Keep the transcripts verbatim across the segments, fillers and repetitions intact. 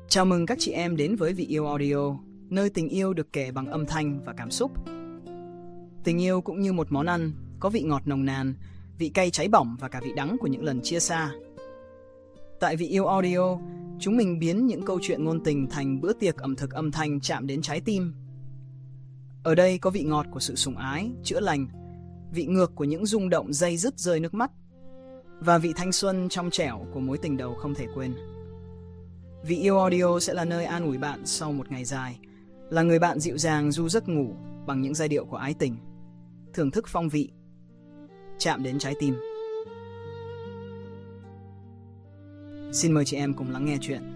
Chào mừng các chị em đến với Vị Yêu Audio, nơi tình yêu được kể bằng âm thanh và cảm xúc. Tình yêu cũng như một món ăn, có vị ngọt nồng nàn, vị cay cháy bỏng và cả vị đắng của những lần chia xa. Tại Vị Yêu Audio, chúng mình biến những câu chuyện ngôn tình thành bữa tiệc ẩm thực âm thanh chạm đến trái tim. Ở đây có vị ngọt của sự sủng ái, chữa lành, vị ngược của những rung động day dứt rơi nước mắt, và vị thanh xuân trong trẻo của mối tình đầu không thể quên. Vị Yêu Audio sẽ là nơi an ủi bạn sau một ngày dài, là người bạn dịu dàng du giấc ngủ bằng những giai điệu của ái tình, thưởng thức phong vị, chạm đến trái tim. Xin mời chị em cùng lắng nghe chuyện.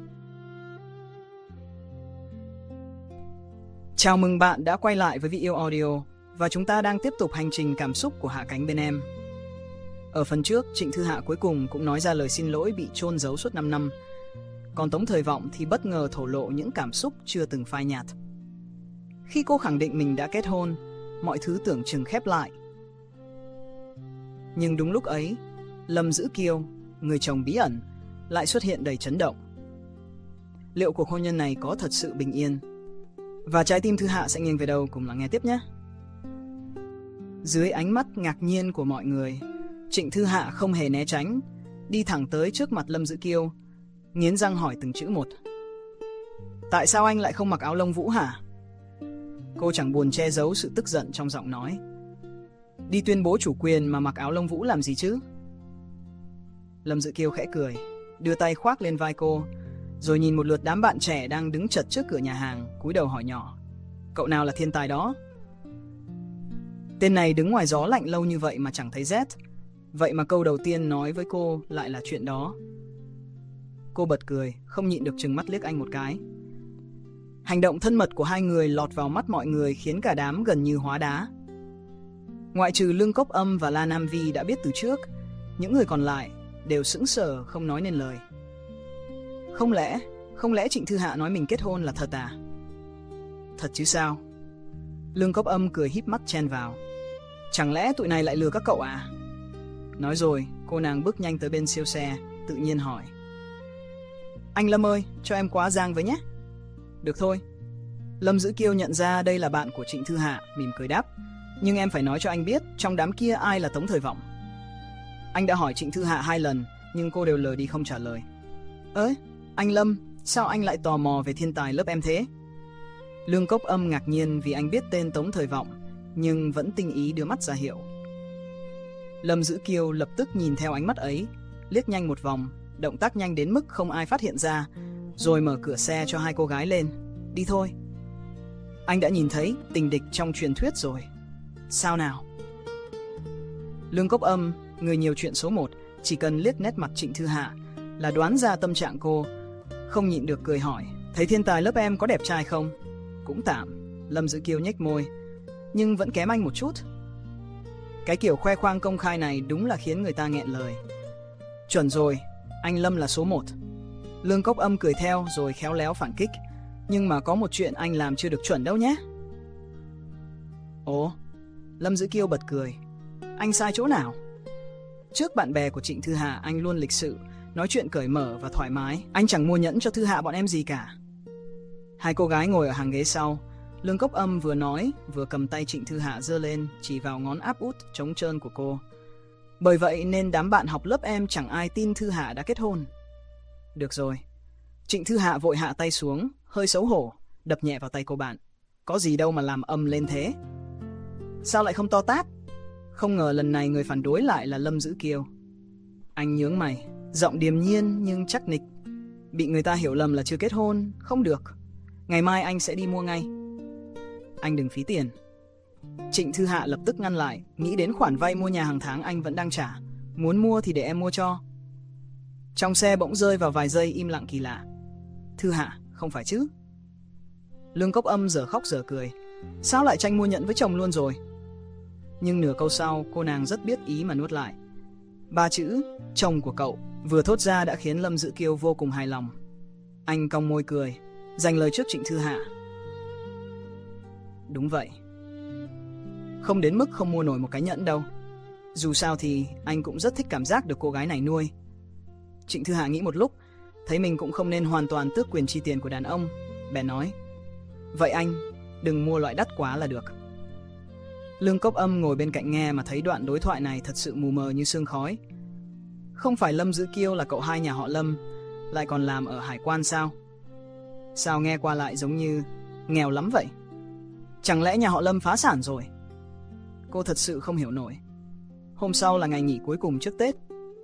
Chào mừng bạn đã quay lại với Vị Yêu Audio và chúng ta đang tiếp tục hành trình cảm xúc của Hạ Cánh bên em. Ở phần trước, Trịnh Thư Hạ cuối cùng cũng nói ra lời xin lỗi bị chôn giấu suốt năm năm. Còn Tống Thời Vọng thì bất ngờ thổ lộ những cảm xúc chưa từng phai nhạt. Khi cô khẳng định mình đã kết hôn, mọi thứ tưởng chừng khép lại. Nhưng đúng lúc ấy, Lâm Dữ Kiêu, người chồng bí ẩn, lại xuất hiện đầy chấn động. Liệu cuộc hôn nhân này có thật sự bình yên? Và trái tim Thư Hạ sẽ nghiêng về đâu? Cùng lắng nghe tiếp nhé. Dưới ánh mắt ngạc nhiên của mọi người, Trịnh Thư Hạ không hề né tránh, đi thẳng tới trước mặt Lâm Dữ Kiêu, nghiến răng hỏi từng chữ một. Tại sao anh lại không mặc áo lông vũ hả? Cô chẳng buồn che giấu sự tức giận trong giọng nói. Đi tuyên bố chủ quyền mà mặc áo lông vũ làm gì chứ? Lâm Dữ Kiêu khẽ cười, đưa tay khoác lên vai cô, rồi nhìn một lượt đám bạn trẻ đang đứng chật trước cửa nhà hàng, cúi đầu hỏi nhỏ. Cậu nào là thiên tài đó? Tên này đứng ngoài gió lạnh lâu như vậy mà chẳng thấy rét. Vậy mà câu đầu tiên nói với cô lại là chuyện đó. Cô bật cười, không nhịn được trừng mắt liếc anh một cái. Hành động thân mật của hai người lọt vào mắt mọi người khiến cả đám gần như hóa đá. Ngoại trừ Lương Cốc Âm và La Nam Vi đã biết từ trước, những người còn lại đều sững sờ không nói nên lời. Không lẽ, không lẽ Trịnh Thư Hạ nói mình kết hôn là thật à? Thật chứ sao? Lương Cốc Âm cười híp mắt chen vào. Chẳng lẽ tụi này lại lừa các cậu à? Nói rồi, cô nàng bước nhanh tới bên siêu xe, tự nhiên hỏi. Anh Lâm ơi, cho em quá giang với nhé. Được thôi. Lâm Dữ Kiêu nhận ra đây là bạn của Trịnh Thư Hạ, mỉm cười đáp. Nhưng em phải nói cho anh biết, trong đám kia ai là Tống Thời Vọng. Anh đã hỏi Trịnh Thư Hạ hai lần, nhưng cô đều lờ đi không trả lời. Ơi, anh Lâm, sao anh lại tò mò về thiên tài lớp em thế? Lương Cốc Âm ngạc nhiên vì anh biết tên Tống Thời Vọng, nhưng vẫn tinh ý đưa mắt ra hiệu. Lâm Dữ Kiêu lập tức nhìn theo ánh mắt ấy, liếc nhanh một vòng, động tác nhanh đến mức không ai phát hiện ra, rồi mở cửa xe cho hai cô gái lên. Đi thôi. Anh đã nhìn thấy tình địch trong truyền thuyết rồi. Sao nào? Lương Cốc Âm, người nhiều chuyện số một, chỉ cần liếc nét mặt Trịnh Thư Hạ là đoán ra tâm trạng cô, không nhịn được cười hỏi. Thấy thiên tài lớp em có đẹp trai không? Cũng tạm. Lâm Dữ Kiêu nhếch môi, nhưng vẫn kém anh một chút. Cái kiểu khoe khoang công khai này đúng là khiến người ta nghẹn lời. Chuẩn rồi, anh Lâm là số một. Lương Cốc Âm cười theo rồi khéo léo phản kích. Nhưng mà có một chuyện anh làm chưa được chuẩn đâu nhé. Ồ, Lâm Dữ Kiêu bật cười. Anh sai chỗ nào? Trước bạn bè của Trịnh Thư Hạ anh luôn lịch sự, nói chuyện cởi mở và thoải mái. Anh chẳng mua nhẫn cho Thư Hạ bọn em gì cả. Hai cô gái ngồi ở hàng ghế sau. Lương Cốc Âm vừa nói vừa cầm tay Trịnh Thư Hạ giơ lên, chỉ vào ngón áp út trống trơn của cô. Bởi vậy nên đám bạn học lớp em chẳng ai tin Thư Hạ đã kết hôn. Được rồi. Trịnh Thư Hạ vội hạ tay xuống, hơi xấu hổ, đập nhẹ vào tay cô bạn. Có gì đâu mà làm ầm lên thế. Sao lại không to tát? Không ngờ lần này người phản đối lại là Lâm Dữ Kiêu. Anh nhướng mày, giọng điềm nhiên nhưng chắc nịch. Bị người ta hiểu lầm là chưa kết hôn, không được. Ngày mai anh sẽ đi mua ngay. Anh đừng phí tiền. Trịnh Thư Hạ lập tức ngăn lại, nghĩ đến khoản vay mua nhà hàng tháng anh vẫn đang trả. Muốn mua thì để em mua cho. Trong xe bỗng rơi vào vài giây im lặng kỳ lạ. Thư Hạ, không phải chứ? Lương Cốc Âm giờ khóc giờ cười. Sao lại tranh mua nhẫn với chồng luôn rồi? Nhưng nửa câu sau cô nàng rất biết ý mà nuốt lại. Ba chữ chồng của cậu vừa thốt ra đã khiến Lâm Dữ Kiêu vô cùng hài lòng. Anh cong môi cười, dành lời trước Trịnh Thư Hạ. Đúng vậy. Không đến mức không mua nổi một cái nhẫn đâu. Dù sao thì anh cũng rất thích cảm giác được cô gái này nuôi. Trịnh Thư Hạ nghĩ một lúc, thấy mình cũng không nên hoàn toàn tước quyền chi tiền của đàn ông, bèn nói: "Vậy anh, đừng mua loại đắt quá là được." Lương Cốc Âm ngồi bên cạnh nghe mà thấy đoạn đối thoại này thật sự mù mờ như sương khói. Không phải Lâm Dữ Kiêu là cậu hai nhà họ Lâm, lại còn làm ở hải quan sao? Sao nghe qua lại giống như nghèo lắm vậy? Chẳng lẽ nhà họ Lâm phá sản rồi? Cô thật sự không hiểu nổi. Hôm sau là ngày nghỉ cuối cùng trước Tết.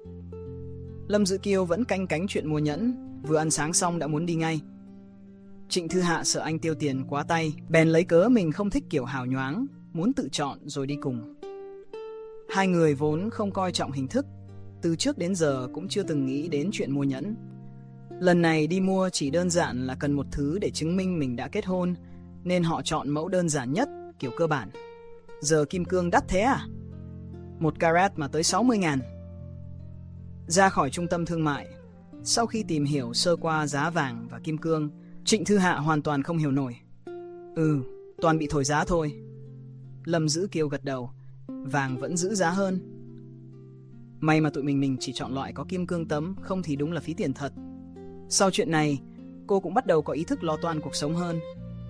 Lâm Dữ Kiêu vẫn canh cánh chuyện mua nhẫn, vừa ăn sáng xong đã muốn đi ngay. Trịnh Thư Hạ sợ anh tiêu tiền quá tay, bèn lấy cớ mình không thích kiểu hào nhoáng, muốn tự chọn rồi đi cùng. Hai người vốn không coi trọng hình thức, từ trước đến giờ cũng chưa từng nghĩ đến chuyện mua nhẫn. Lần này đi mua chỉ đơn giản là cần một thứ để chứng minh mình đã kết hôn, nên họ chọn mẫu đơn giản nhất, kiểu cơ bản. Giờ kim cương đắt thế à? Một carat mà tới sáu mươi ngàn. Ra khỏi trung tâm thương mại, sau khi tìm hiểu sơ qua giá vàng và kim cương, Trịnh Thư Hạ hoàn toàn không hiểu nổi. Ừ, toàn bị thổi giá thôi. Lâm Dữ Kiêu gật đầu, vàng vẫn giữ giá hơn. May mà tụi mình mình chỉ chọn loại có kim cương tấm, không thì đúng là phí tiền thật. Sau chuyện này, cô cũng bắt đầu có ý thức lo toan cuộc sống hơn.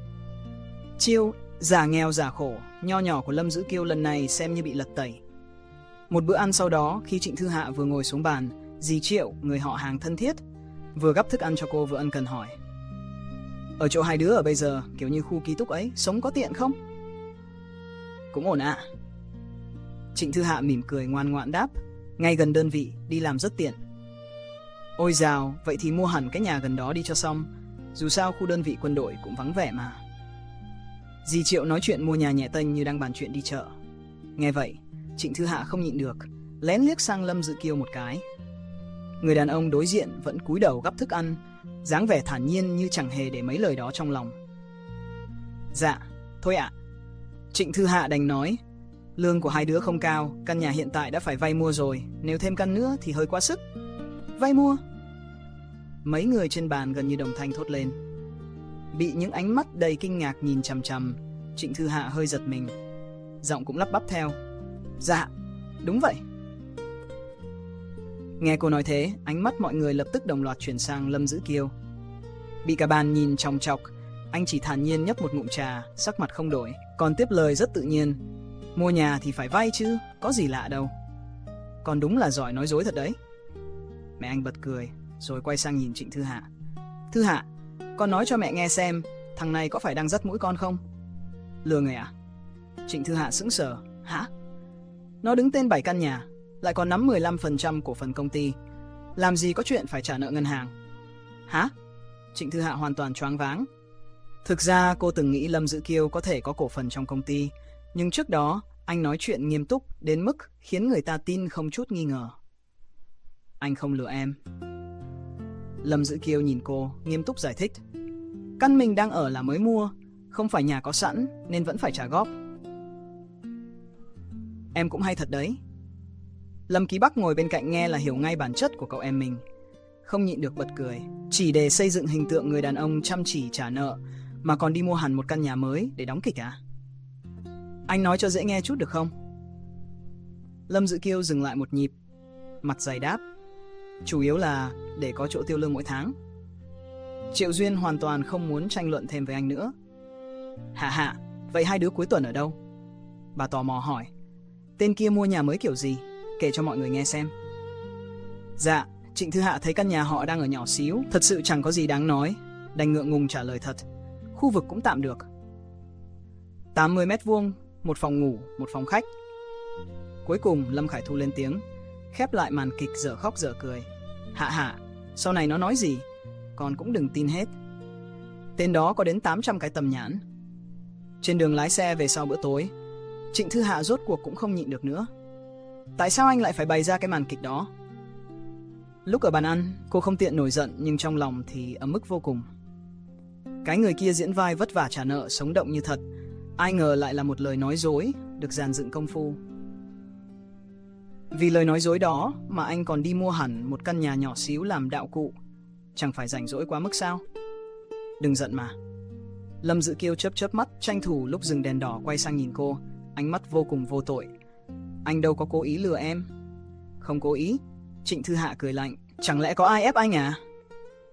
Chiêu giả nghèo giả khổ nho nhỏ của Lâm Dữ Kiêu lần này xem như bị lật tẩy. Một bữa ăn sau đó, khi Trịnh Thư Hạ vừa ngồi xuống bàn, dì Triệu, người họ hàng thân thiết, vừa gắp thức ăn cho cô vừa ân cần hỏi: "Ở chỗ hai đứa ở bây giờ, kiểu như khu ký túc ấy, sống có tiện không?" "Cũng ổn ạ." Trịnh Thư Hạ mỉm cười ngoan ngoãn đáp: "Ngay gần đơn vị, đi làm rất tiện." "Ôi dào, vậy thì mua hẳn cái nhà gần đó đi cho xong, dù sao khu đơn vị quân đội cũng vắng vẻ mà." Dì Triệu nói chuyện mua nhà nhẹ tênh như đang bàn chuyện đi chợ. Nghe vậy, Trịnh Thư Hạ không nhịn được, lén liếc sang Lâm Dữ Kiêu một cái. Người đàn ông đối diện vẫn cúi đầu gắp thức ăn, dáng vẻ thản nhiên như chẳng hề để mấy lời đó trong lòng. "Dạ, thôi ạ." Trịnh Thư Hạ đành nói: "Lương của hai đứa không cao, căn nhà hiện tại đã phải vay mua rồi, nếu thêm căn nữa thì hơi quá sức." "Vay mua?" Mấy người trên bàn gần như đồng thanh thốt lên. Bị những ánh mắt đầy kinh ngạc nhìn chằm chằm, Trịnh Thư Hạ hơi giật mình, giọng cũng lắp bắp theo: "Dạ, đúng vậy." Nghe cô nói thế, ánh mắt mọi người lập tức đồng loạt chuyển sang Lâm Dữ Kiêu. Bị cả bàn nhìn chòng chọc, anh chỉ thản nhiên nhấp một ngụm trà, sắc mặt không đổi, còn tiếp lời rất tự nhiên: "Mua nhà thì phải vay chứ, có gì lạ đâu." "Con đúng là giỏi nói dối thật đấy." Mẹ anh bật cười, rồi quay sang nhìn Trịnh Thư Hạ: "Thư Hạ, con nói cho mẹ nghe xem, thằng này có phải đang dắt mũi con không?" "Lừa người à?" Trịnh Thư Hạ sững sờ: "Hả? Nó đứng tên bảy căn nhà, lại còn nắm mười lăm phần trăm cổ phần công ty, làm gì có chuyện phải trả nợ ngân hàng?" "Hả?" Trịnh Thư Hạ hoàn toàn choáng váng. Thực ra cô từng nghĩ Lâm Dữ Kiêu có thể có cổ phần trong công ty, nhưng trước đó anh nói chuyện nghiêm túc đến mức khiến người ta tin không chút nghi ngờ. "Anh không lừa em." Lâm Dữ Kiêu nhìn cô, nghiêm túc giải thích: "Căn mình đang ở là mới mua, không phải nhà có sẵn nên vẫn phải trả góp." "Em cũng hay thật đấy." Lâm Ký Bắc ngồi bên cạnh nghe là hiểu ngay bản chất của cậu em mình, không nhịn được bật cười. Chỉ để xây dựng hình tượng người đàn ông chăm chỉ trả nợ mà còn đi mua hẳn một căn nhà mới để đóng kịch à? "Anh nói cho dễ nghe chút được không?" Lâm Dữ Kiêu dừng lại một nhịp, mặt dày đáp: "Chủ yếu là để có chỗ tiêu lương mỗi tháng." Triệu Duyên hoàn toàn không muốn tranh luận thêm với anh nữa. "Hạ Hạ, vậy hai đứa cuối tuần ở đâu?" Bà tò mò hỏi: "Tên kia mua nhà mới kiểu gì? Kể cho mọi người nghe xem." "Dạ." Trịnh Thư Hạ thấy căn nhà họ đang ở nhỏ xíu, thật sự chẳng có gì đáng nói, đành ngượng ngùng trả lời thật: "Khu vực cũng tạm được. tám mươi mét vuông, một phòng ngủ, một phòng khách." Cuối cùng Lâm Khải Thu lên tiếng, khép lại màn kịch dở khóc dở cười: "Hạ Hạ, sau này nó nói gì, con cũng đừng tin hết. Tên đó có đến tám trăm cái tầm nhãn." Trên đường lái xe về sau bữa tối, Trịnh Thư Hạ rốt cuộc cũng không nhịn được nữa. Tại sao anh lại phải bày ra cái màn kịch đó? Lúc ở bàn ăn, cô không tiện nổi giận, nhưng trong lòng thì ấm ức vô cùng. Cái người kia diễn vai vất vả trả nợ sống động như thật, ai ngờ lại là một lời nói dối được dàn dựng công phu. Vì lời nói dối đó mà anh còn đi mua hẳn một căn nhà nhỏ xíu làm đạo cụ, chẳng phải rảnh rỗi quá mức sao? "Đừng giận mà." Lâm Dữ Kiêu chớp chớp mắt, tranh thủ lúc dừng đèn đỏ quay sang nhìn cô, ánh mắt vô cùng vô tội: "Anh đâu có cố ý lừa em." "Không cố ý." Trịnh Thư Hạ cười lạnh: "Chẳng lẽ có ai ép anh à?"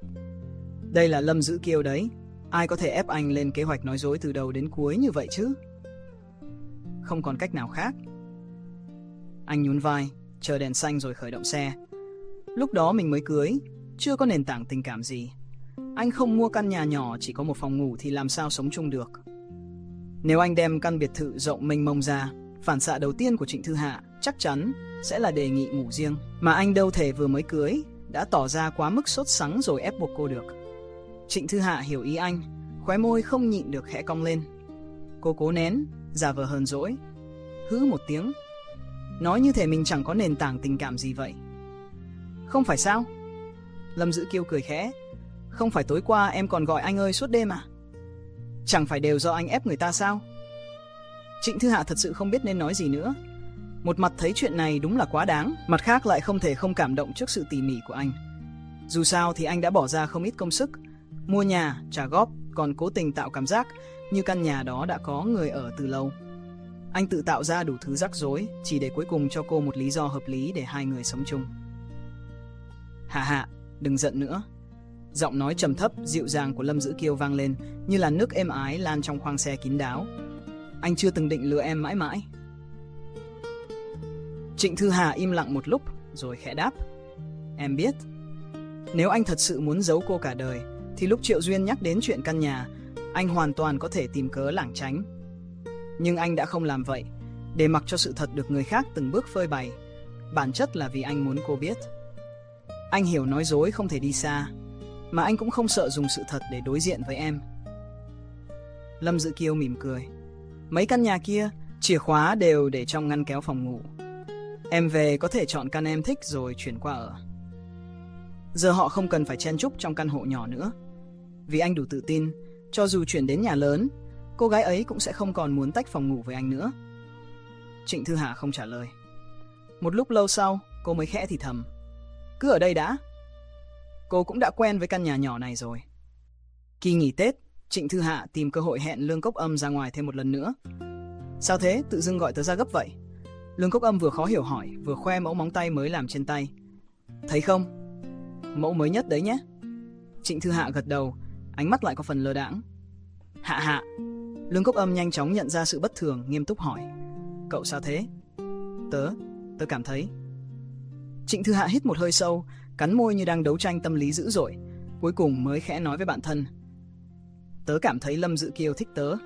Đây là Lâm Dữ Kiêu đấy. Ai có thể ép anh lên kế hoạch nói dối từ đầu đến cuối như vậy chứ? Không còn cách nào khác. Anh nhún vai, chờ đèn xanh rồi khởi động xe. Lúc đó mình mới cưới, chưa có nền tảng tình cảm gì. Anh không mua căn nhà nhỏ chỉ có một phòng ngủ thì làm sao sống chung được. Nếu anh đem căn biệt thự rộng mênh mông ra, phản xạ đầu tiên của Trịnh Thư Hạ chắc chắn sẽ là đề nghị ngủ riêng. Mà anh đâu thể vừa mới cưới đã tỏ ra quá mức sốt sắng rồi ép buộc cô được. Trịnh Thư Hạ hiểu ý anh, khóe môi không nhịn được khẽ cong lên. Cô cố nén, giả vờ hờn dỗi, hứ một tiếng, nói như thể mình chẳng có nền tảng tình cảm gì vậy. Không phải sao? Lâm Dữ Kiêu cười khẽ. Không phải tối qua em còn gọi anh ơi suốt đêm à? Chẳng phải đều do anh ép người ta sao? Trịnh Thư Hạ thật sự không biết nên nói gì nữa. Một mặt thấy chuyện này đúng là quá đáng, mặt khác lại không thể không cảm động trước sự tỉ mỉ của anh. Dù sao thì anh đã bỏ ra không ít công sức, mua nhà, trả góp, còn cố tình tạo cảm giác như căn nhà đó đã có người ở từ lâu. Anh tự tạo ra đủ thứ rắc rối chỉ để cuối cùng cho cô một lý do hợp lý để hai người sống chung. Hạ Hạ, đừng giận nữa. Giọng nói trầm thấp, dịu dàng của Lâm Dữ Kiêu vang lên như làn nước êm ái lan trong khoang xe kín đáo. Anh chưa từng định lừa em mãi mãi. Trịnh Thư Hà im lặng một lúc rồi khẽ đáp. Em biết. Nếu anh thật sự muốn giấu cô cả đời thì lúc Triệu Duyên nhắc đến chuyện căn nhà, anh hoàn toàn có thể tìm cớ lảng tránh. Nhưng anh đã không làm vậy, để mặc cho sự thật được người khác từng bước phơi bày. Bản chất là vì anh muốn cô biết. Anh hiểu nói dối không thể đi xa, mà anh cũng không sợ dùng sự thật để đối diện với em. Lâm Dữ Kiêu mỉm cười. Mấy căn nhà kia, chìa khóa đều để trong ngăn kéo phòng ngủ. Em về có thể chọn căn em thích rồi chuyển qua ở. Giờ họ không cần phải chen chúc trong căn hộ nhỏ nữa. Vì anh đủ tự tin, cho dù chuyển đến nhà lớn, cô gái ấy cũng sẽ không còn muốn tách phòng ngủ với anh nữa. Trịnh Thư Hà không trả lời. Một lúc lâu sau, cô mới khẽ thì thầm. Cứ ở đây đã. Cô cũng đã quen với căn nhà nhỏ này rồi. Kỳ nghỉ Tết, Trịnh Thư Hạ tìm cơ hội hẹn Lương Cốc Âm ra ngoài thêm một lần nữa. Sao thế, tự dưng gọi tớ ra gấp vậy? Lương Cốc Âm vừa khó hiểu hỏi, vừa khoe mẫu móng tay mới làm trên tay. Thấy không? Mẫu mới nhất đấy nhé. Trịnh Thư Hạ gật đầu, ánh mắt lại có phần lơ đãng. Hạ Hạ. Lương Cốc Âm nhanh chóng nhận ra sự bất thường, nghiêm túc hỏi. Cậu sao thế? Tớ, tớ cảm thấy. Trịnh Thư Hạ hít một hơi sâu, cắn môi như đang đấu tranh tâm lý dữ dội, cuối cùng mới khẽ nói với bạn thân. Tớ cảm thấy Lâm Dữ Kiêu thích tớ.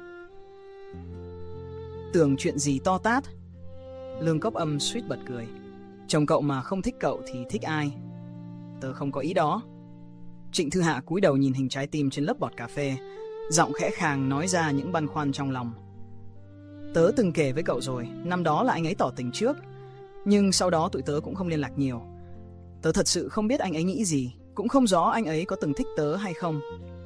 Tưởng chuyện gì to tát. Lương Cốc Âm suýt bật cười. Chồng cậu mà không thích cậu thì thích ai? Tớ không có ý đó. Trịnh Thư Hạ cúi đầu nhìn hình trái tim trên lớp bọt cà phê, giọng khẽ khàng nói ra những băn khoăn trong lòng. Tớ từng kể với cậu rồi, năm đó là anh ấy tỏ tình trước, nhưng sau đó tụi tớ cũng không liên lạc nhiều. Tớ thật sự không biết anh ấy nghĩ gì, cũng không rõ anh ấy có từng thích tớ hay không.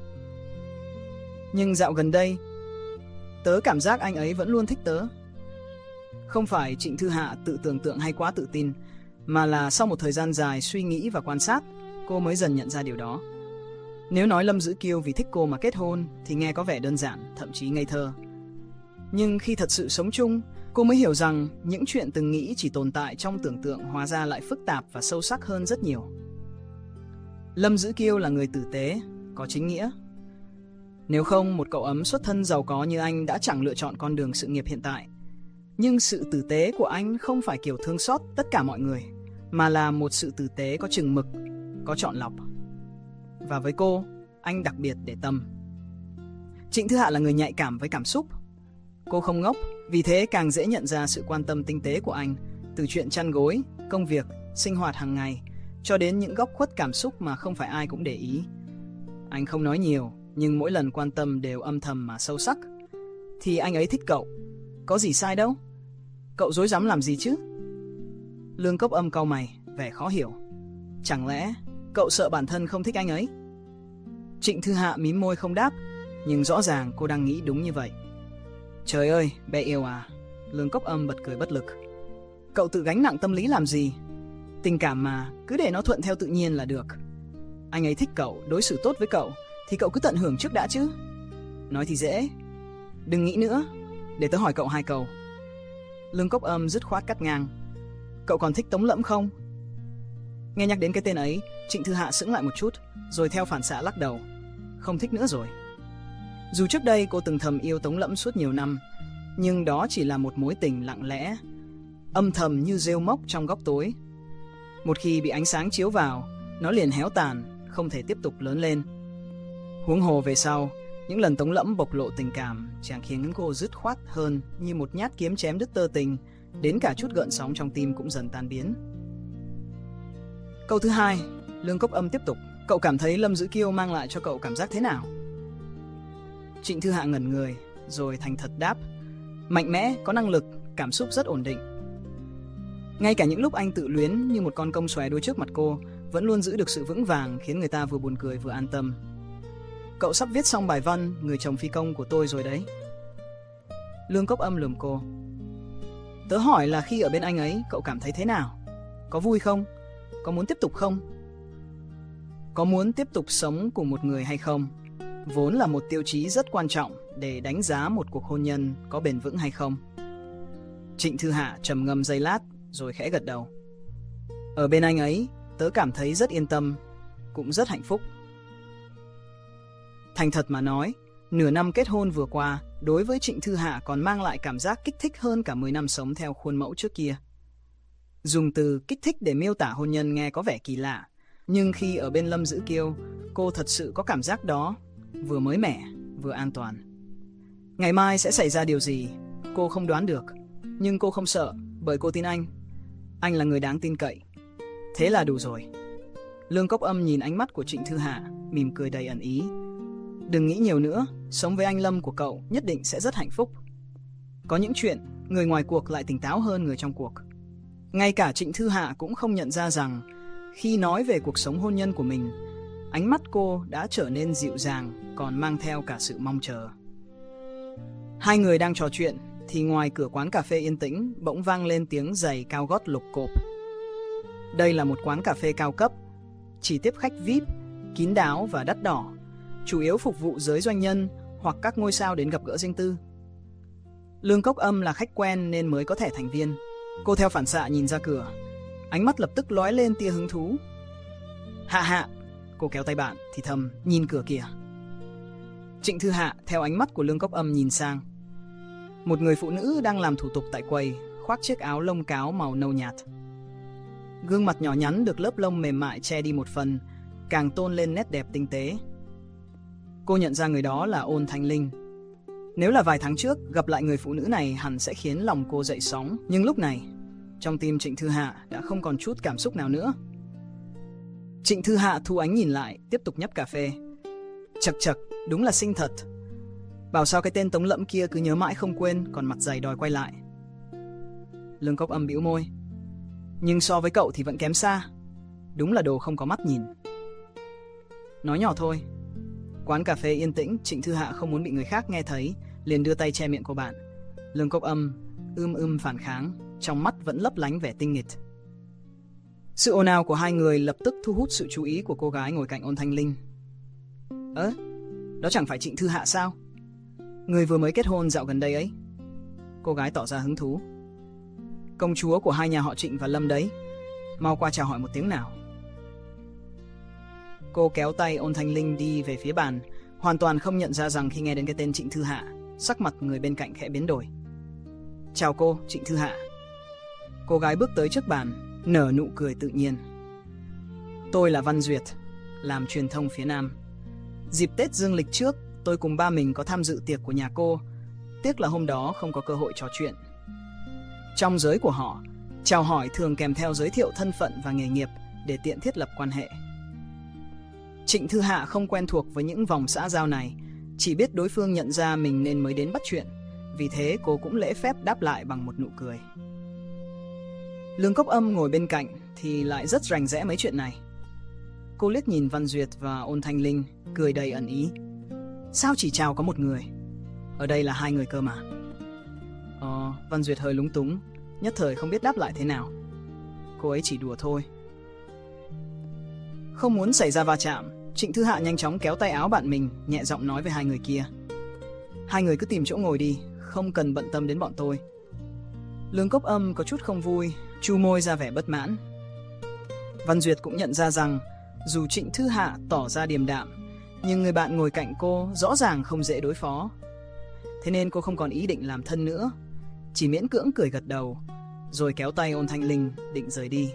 Nhưng dạo gần đây, tớ cảm giác anh ấy vẫn luôn thích tớ. Không phải Trịnh Thư Hạ tự tưởng tượng hay quá tự tin, mà là sau một thời gian dài suy nghĩ và quan sát, cô mới dần nhận ra điều đó. Nếu nói Lâm Dữ Kiêu vì thích cô mà kết hôn thì nghe có vẻ đơn giản, thậm chí ngây thơ. Nhưng khi thật sự sống chung, cô mới hiểu rằng những chuyện từng nghĩ chỉ tồn tại trong tưởng tượng hóa ra lại phức tạp và sâu sắc hơn rất nhiều. Lâm Dữ Kiêu là người tử tế, có chính nghĩa. Nếu không, một cậu ấm xuất thân giàu có như anh đã chẳng lựa chọn con đường sự nghiệp hiện tại. Nhưng sự tử tế của anh không phải kiểu thương xót tất cả mọi người, mà là một sự tử tế có chừng mực, có chọn lọc. Và với cô, anh đặc biệt để tâm. Trịnh Thư Hạ là người nhạy cảm với cảm xúc. Cô không ngốc, vì thế càng dễ nhận ra sự quan tâm tinh tế của anh, từ chuyện chăn gối, công việc, sinh hoạt hàng ngày, cho đến những góc khuất cảm xúc mà không phải ai cũng để ý. Anh không nói nhiều, nhưng mỗi lần quan tâm đều âm thầm mà sâu sắc. Thì anh ấy thích cậu, có gì sai đâu. Cậu dối dám làm gì chứ? Lương Cốc Âm cau mày, vẻ khó hiểu. Chẳng lẽ cậu sợ bản thân không thích anh ấy? Trịnh Thư Hạ mím môi không đáp, nhưng rõ ràng cô đang nghĩ đúng như vậy. Trời ơi, bé yêu à. Lương Cốc Âm bật cười bất lực. Cậu tự gánh nặng tâm lý làm gì? Tình cảm mà, cứ để nó thuận theo tự nhiên là được. Anh ấy thích cậu, đối xử tốt với cậu, thì cậu cứ tận hưởng trước đã chứ. Nói thì dễ. Đừng nghĩ nữa, để tớ hỏi cậu hai câu. Lương Cốc Âm dứt khoát cắt ngang. Cậu còn thích Tống Lẫm không? Nghe nhắc đến cái tên ấy, Trịnh Thư Hạ sững lại một chút, rồi theo phản xạ lắc đầu. không thích nữa rồi. Dù trước đây cô từng thầm yêu Tống Lẫm suốt nhiều năm, nhưng đó chỉ là một mối tình lặng lẽ, âm thầm như rêu mốc trong góc tối. Một khi bị ánh sáng chiếu vào, nó liền héo tàn, không thể tiếp tục lớn lên. Huống hồ về sau, những lần Tống Lẫm bộc lộ tình cảm chẳng khiến cô dứt khoát hơn như một nhát kiếm chém đứt tơ tình, đến cả chút gợn sóng trong tim cũng dần tan biến. Câu thứ hai, Lương Cốc Âm tiếp tục. Cậu cảm thấy Lâm Dữ Kiêu mang lại cho cậu cảm giác thế nào? Trịnh Thư Hạ ngẩn người, rồi thành thật đáp. Mạnh mẽ, có năng lực, cảm xúc rất ổn định. Ngay cả những lúc anh tự luyến như một con công xòe đuôi trước mặt cô, vẫn luôn giữ được sự vững vàng, khiến người ta vừa buồn cười vừa an tâm. Cậu sắp viết xong bài văn Người chồng phi công của tôi rồi đấy. Lương Cốc Âm lườm cô. Tớ hỏi là khi ở bên anh ấy cậu cảm thấy thế nào? Có vui không? Có muốn tiếp tục không? Có muốn tiếp tục sống cùng một người hay không, vốn là một tiêu chí rất quan trọng để đánh giá một cuộc hôn nhân có bền vững hay không. Trịnh Thư Hạ trầm ngâm giây lát rồi khẽ gật đầu. Ở bên anh ấy, tớ cảm thấy rất yên tâm, cũng rất hạnh phúc. Thành thật mà nói, nửa năm kết hôn vừa qua đối với Trịnh Thư Hạ còn mang lại cảm giác kích thích hơn cả mười năm sống theo khuôn mẫu trước kia. Dùng từ kích thích để miêu tả hôn nhân nghe có vẻ kỳ lạ, nhưng khi ở bên Lâm Dữ Kiêu, cô thật sự có cảm giác đó, vừa mới mẻ, vừa an toàn. Ngày mai sẽ xảy ra điều gì, cô không đoán được, nhưng cô không sợ, bởi cô tin anh. Anh là người đáng tin cậy. Thế là đủ rồi. Lương Cốc Âm nhìn ánh mắt của Trịnh Thư Hạ, mỉm cười đầy ẩn ý. Đừng nghĩ nhiều nữa, sống với anh Lâm của cậu nhất định sẽ rất hạnh phúc. Có những chuyện, người ngoài cuộc lại tỉnh táo hơn người trong cuộc. Ngay cả Trịnh Thư Hạ cũng không nhận ra rằng, khi nói về cuộc sống hôn nhân của mình, ánh mắt cô đã trở nên dịu dàng, còn mang theo cả sự mong chờ. Hai người đang trò chuyện, thì ngoài cửa quán cà phê yên tĩnh bỗng vang lên tiếng giày cao gót lục cộp. Đây là một quán cà phê cao cấp, chỉ tiếp khách vi ai pi, kín đáo và đắt đỏ, chủ yếu phục vụ giới doanh nhân hoặc các ngôi sao đến gặp gỡ riêng tư. Lương Cốc Âm là khách quen nên mới có thẻ thành viên. Cô theo phản xạ nhìn ra cửa, ánh mắt lập tức lóe lên tia hứng thú. Hạ Hạ, cô kéo tay bạn thì thầm, nhìn cửa kìa. Trịnh Thư Hạ theo ánh mắt của Lương Cốc Âm nhìn sang. Một người phụ nữ đang làm thủ tục tại quầy, khoác chiếc áo lông cáo màu nâu nhạt. Gương mặt nhỏ nhắn được lớp lông mềm mại che đi một phần, càng tôn lên nét đẹp tinh tế. Cô nhận ra người đó là Ôn Thanh Linh. Nếu là vài tháng trước, gặp lại người phụ nữ này hẳn sẽ khiến lòng cô dậy sóng. Nhưng lúc này, trong tim Trịnh Thư Hạ đã không còn chút cảm xúc nào nữa. Trịnh Thư Hạ thu ánh nhìn lại, tiếp tục nhấp cà phê. Chật chật, đúng là xinh thật. Bảo sao cái tên Tống Lẫm kia cứ nhớ mãi không quên, còn mặt dày đòi quay lại. Lương Cốc Âm bĩu môi. Nhưng so với cậu thì vẫn kém xa. Đúng là đồ không có mắt nhìn. Nói nhỏ thôi. Quán cà phê yên tĩnh, Trịnh Thư Hạ không muốn bị người khác nghe thấy, liền đưa tay che miệng cô bạn. Lương Cốc Âm ưm ưm phản kháng, trong mắt vẫn lấp lánh vẻ tinh nghịch. Sự ồn ào của hai người lập tức thu hút sự chú ý của cô gái ngồi cạnh Ôn Thanh Linh. Ơ, đó chẳng phải Trịnh Thư Hạ sao? Người vừa mới kết hôn dạo gần đây ấy. Cô gái tỏ ra hứng thú. Công chúa của hai nhà họ Trịnh và Lâm đấy. Mau qua chào hỏi một tiếng nào. Cô kéo tay Ôn Thanh Linh đi về phía bàn, hoàn toàn không nhận ra rằng khi nghe đến cái tên Trịnh Thư Hạ, sắc mặt người bên cạnh khẽ biến đổi. Chào cô, Trịnh Thư Hạ. Cô gái bước tới trước bàn, nở nụ cười tự nhiên. Tôi là Văn Duyệt, làm truyền thông phía Nam. Dịp Tết dương lịch trước, tôi cùng ba mình có tham dự tiệc của nhà cô. Tiếc là hôm đó không có cơ hội trò chuyện. Trong giới của họ, chào hỏi thường kèm theo giới thiệu thân phận và nghề nghiệp để tiện thiết lập quan hệ. Trịnh Thư Hạ không quen thuộc với những vòng xã giao này, chỉ biết đối phương nhận ra mình nên mới đến bắt chuyện, vì thế cô cũng lễ phép đáp lại bằng một nụ cười. Lương Cốc Âm ngồi bên cạnh thì lại rất rành rẽ mấy chuyện này. Cô liếc nhìn Văn Duyệt và Ôn Thanh Linh, cười đầy ẩn ý. Sao chỉ chào có một người? Ở đây là hai người cơ mà. Ờ, Văn Duyệt hơi lúng túng, nhất thời không biết đáp lại thế nào. Cô ấy chỉ đùa thôi. Không muốn xảy ra va chạm, Trịnh Thư Hạ nhanh chóng kéo tay áo bạn mình, nhẹ giọng nói với hai người kia. Hai người cứ tìm chỗ ngồi đi, không cần bận tâm đến bọn tôi. Lương Cốc Âm có chút không vui, chu môi ra vẻ bất mãn. Văn Duyệt cũng nhận ra rằng, dù Trịnh Thư Hạ tỏ ra điềm đạm, Nhưng người bạn ngồi cạnh cô rõ ràng không dễ đối phó. Thế nên cô không còn ý định làm thân nữa, chỉ miễn cưỡng cười gật đầu, rồi kéo tay Ôn Thanh Linh định rời đi.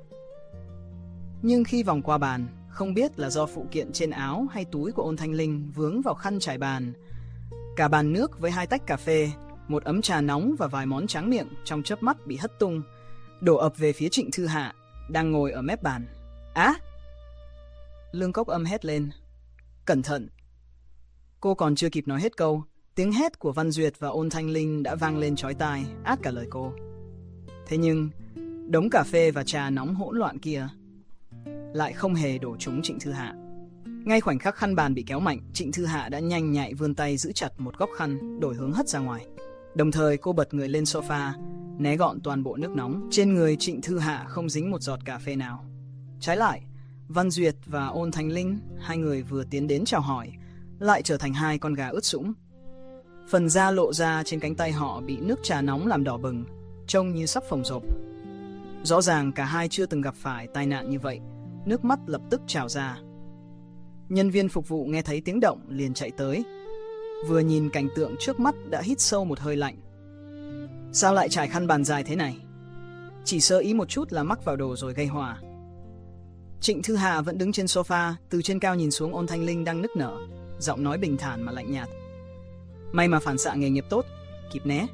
Nhưng khi vòng qua bàn, không biết là do phụ kiện trên áo hay túi của Ôn Thanh Linh vướng vào khăn trải bàn, cả bàn nước với hai tách cà phê, một ấm trà nóng và vài món tráng miệng trong chớp mắt bị hất tung, đổ ập về phía Trịnh Thư Hạ đang ngồi ở mép bàn. Á! Lương Cốc Âm hét lên. Cẩn thận! Cô còn chưa kịp nói hết câu, tiếng hét của Văn Duyệt và Ôn Thanh Linh đã vang lên chói tai, át cả lời cô. Thế nhưng, đống cà phê và trà nóng hỗn loạn kia lại không hề đổ trúng Trịnh Thư Hạ. Ngay khoảnh khắc khăn bàn bị kéo mạnh, Trịnh Thư Hạ đã nhanh nhạy vươn tay giữ chặt một góc khăn, đổi hướng hất ra ngoài. Đồng thời cô bật người lên sofa, né gọn toàn bộ nước nóng. Trên người Trịnh Thư Hạ không dính một giọt cà phê nào. Trái lại, Văn Duyệt và Ôn Thanh Linh, hai người vừa tiến đến chào hỏi, lại trở thành hai con gà ướt sũng. Phần da lộ ra trên cánh tay họ bị nước trà nóng làm đỏ bừng, trông như sắp phồng rộp. Rõ ràng cả hai chưa từng gặp phải tai nạn như vậy, nước mắt lập tức trào ra. Nhân viên phục vụ nghe thấy tiếng động liền chạy tới, vừa nhìn cảnh tượng trước mắt đã hít sâu một hơi lạnh. Sao lại trải khăn bàn dài thế này? Chỉ sơ ý một chút là mắc vào đồ rồi gây họa. Trịnh Thư Hạ vẫn đứng trên sofa, từ trên cao nhìn xuống Ôn Thanh Linh đang nức nở, giọng nói bình thản mà lạnh nhạt. May mà phản xạ nghề nghiệp tốt, kịp né.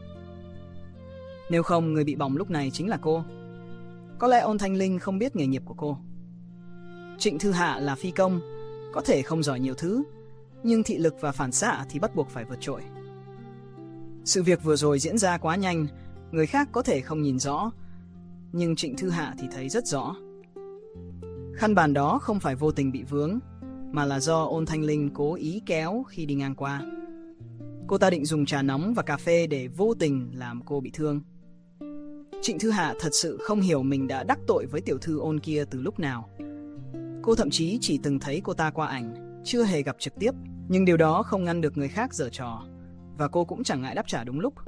Nếu không, người bị bỏng lúc này chính là cô. Có lẽ Ôn Thanh Linh không biết nghề nghiệp của cô. Trịnh Thư Hạ là phi công, có thể không giỏi nhiều thứ, nhưng thị lực và phản xạ thì bắt buộc phải vượt trội. Sự việc vừa rồi diễn ra quá nhanh, người khác có thể không nhìn rõ, nhưng Trịnh Thư Hạ thì thấy rất rõ. Khăn bàn đó không phải vô tình bị vướng, mà là do Ôn Thanh Linh cố ý kéo khi đi ngang qua. Cô ta định dùng trà nóng và cà phê để vô tình làm cô bị thương. Trịnh Thư Hạ thật sự không hiểu mình đã đắc tội với tiểu thư Ôn kia từ lúc nào. Cô thậm chí chỉ từng thấy cô ta qua ảnh, chưa hề gặp trực tiếp, nhưng điều đó không ngăn được người khác giở trò, và cô cũng chẳng ngại đáp trả đúng lúc.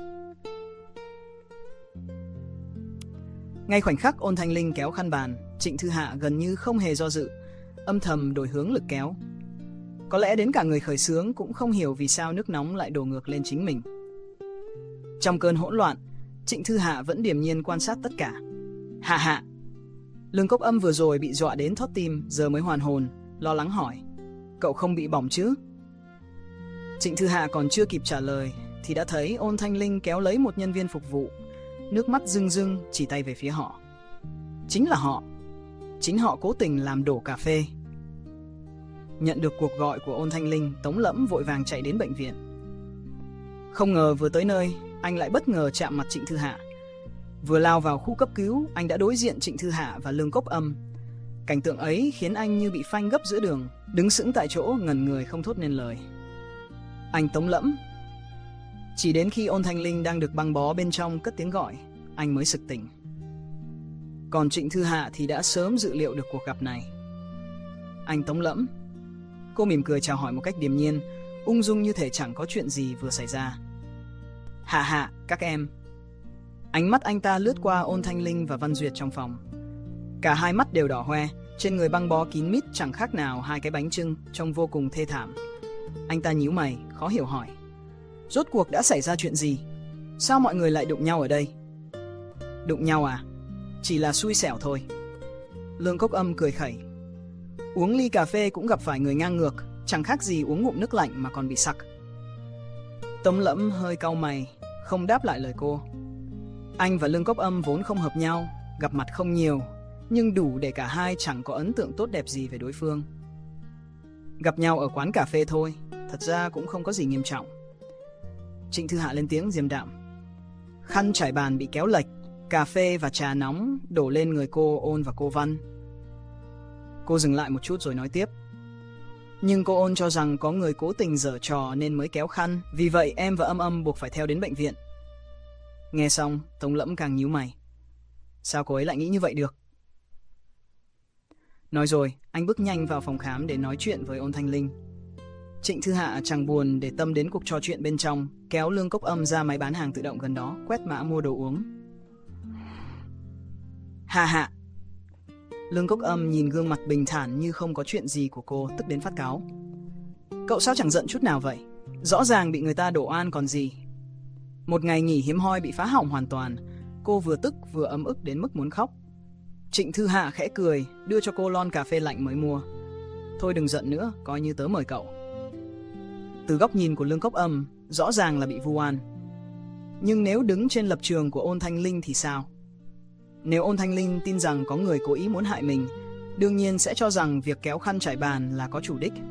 Ngay khoảnh khắc Ôn Thanh Linh kéo khăn bàn, Trịnh Thư Hạ gần như không hề do dự, âm thầm đổi hướng lực kéo. Có lẽ đến cả người khởi xướng cũng không hiểu vì sao nước nóng lại đổ ngược lên chính mình. Trong cơn hỗn loạn, Trịnh Thư Hạ vẫn điềm nhiên quan sát tất cả. Hạ hạ! Lương Cốc Âm vừa rồi bị dọa đến thót tim, giờ mới hoàn hồn, lo lắng hỏi. Cậu không bị bỏng chứ? Trịnh Thư Hạ còn chưa kịp trả lời thì đã thấy Ôn Thanh Linh kéo lấy một nhân viên phục vụ, nước mắt rưng rưng chỉ tay về phía họ. Chính là họ. Chính họ cố tình làm đổ cà phê. Nhận được cuộc gọi của Ôn Thanh Linh, Tống Lẫm vội vàng chạy đến bệnh viện. Không ngờ vừa tới nơi, anh lại bất ngờ chạm mặt Trịnh Thư Hạ. Vừa lao vào khu cấp cứu, anh đã đối diện Trịnh Thư Hạ và Lương Cốc Âm. Cảnh tượng ấy khiến anh như bị phanh gấp giữa đường, đứng sững tại chỗ ngẩn người không thốt nên lời. Anh Tống Lẫm. Chỉ đến khi Ôn Thanh Linh đang được băng bó bên trong cất tiếng gọi, anh mới sực tỉnh. Còn Trịnh Thư Hạ thì đã sớm dự liệu được cuộc gặp này. Anh Tống Lẫm. Cô mỉm cười chào hỏi một cách điềm nhiên, ung dung như thể chẳng có chuyện gì vừa xảy ra. Hạ hạ, các em. Ánh mắt anh ta lướt qua Ôn Thanh Linh và Văn Duyệt trong phòng. Cả hai mắt đều đỏ hoe, trên người băng bó kín mít chẳng khác nào hai cái bánh chưng, trông vô cùng thê thảm. Anh ta nhíu mày, khó hiểu hỏi. Rốt cuộc đã xảy ra chuyện gì? Sao mọi người lại đụng nhau ở đây? Đụng nhau à? Chỉ là xui xẻo thôi. Lương Cốc Âm cười khẩy. Uống ly cà phê cũng gặp phải người ngang ngược, chẳng khác gì uống ngụm nước lạnh mà còn bị sặc. Tống Lẫm hơi cau mày, không đáp lại lời cô. Anh và Lương Cốc Âm vốn không hợp nhau, gặp mặt không nhiều, nhưng đủ để cả hai chẳng có ấn tượng tốt đẹp gì về đối phương. Gặp nhau ở quán cà phê thôi, thật ra cũng không có gì nghiêm trọng. Trịnh Thư Hạ lên tiếng diêm đạm. Khăn trải bàn bị kéo lệch, cà phê và trà nóng đổ lên người cô Ôn và cô Văn. Cô dừng lại một chút rồi nói tiếp. Nhưng cô Ôn cho rằng có người cố tình giở trò nên mới kéo khăn, vì vậy em và Âm Âm buộc phải theo đến bệnh viện. Nghe xong, Tống Lẫm càng nhíu mày. Sao cô ấy lại nghĩ như vậy được? Nói rồi, anh bước nhanh vào phòng khám để nói chuyện với Ôn Thanh Linh. Trịnh Thư Hạ chẳng buồn để tâm đến cuộc trò chuyện bên trong, kéo Lương Cốc Âm ra máy bán hàng tự động gần đó, quét mã mua đồ uống. Hạ hạ! Lương Cốc Âm nhìn gương mặt bình thản như không có chuyện gì của cô, tức đến phát cáu. Cậu sao chẳng giận chút nào vậy? Rõ ràng bị người ta đổ oan còn gì. Một ngày nghỉ hiếm hoi bị phá hỏng hoàn toàn. Cô vừa tức vừa ấm ức đến mức muốn khóc. Trịnh Thư Hạ khẽ cười, đưa cho cô lon cà phê lạnh mới mua. Thôi đừng giận nữa, coi như tớ mời cậu. Từ góc nhìn của Lương Cốc Âm, rõ ràng là bị vu oan. Nhưng nếu đứng trên lập trường của Ôn Thanh Linh thì sao? Nếu Ôn Thanh Linh tin rằng có người cố ý muốn hại mình, đương nhiên sẽ cho rằng việc kéo khăn trải bàn là có chủ đích.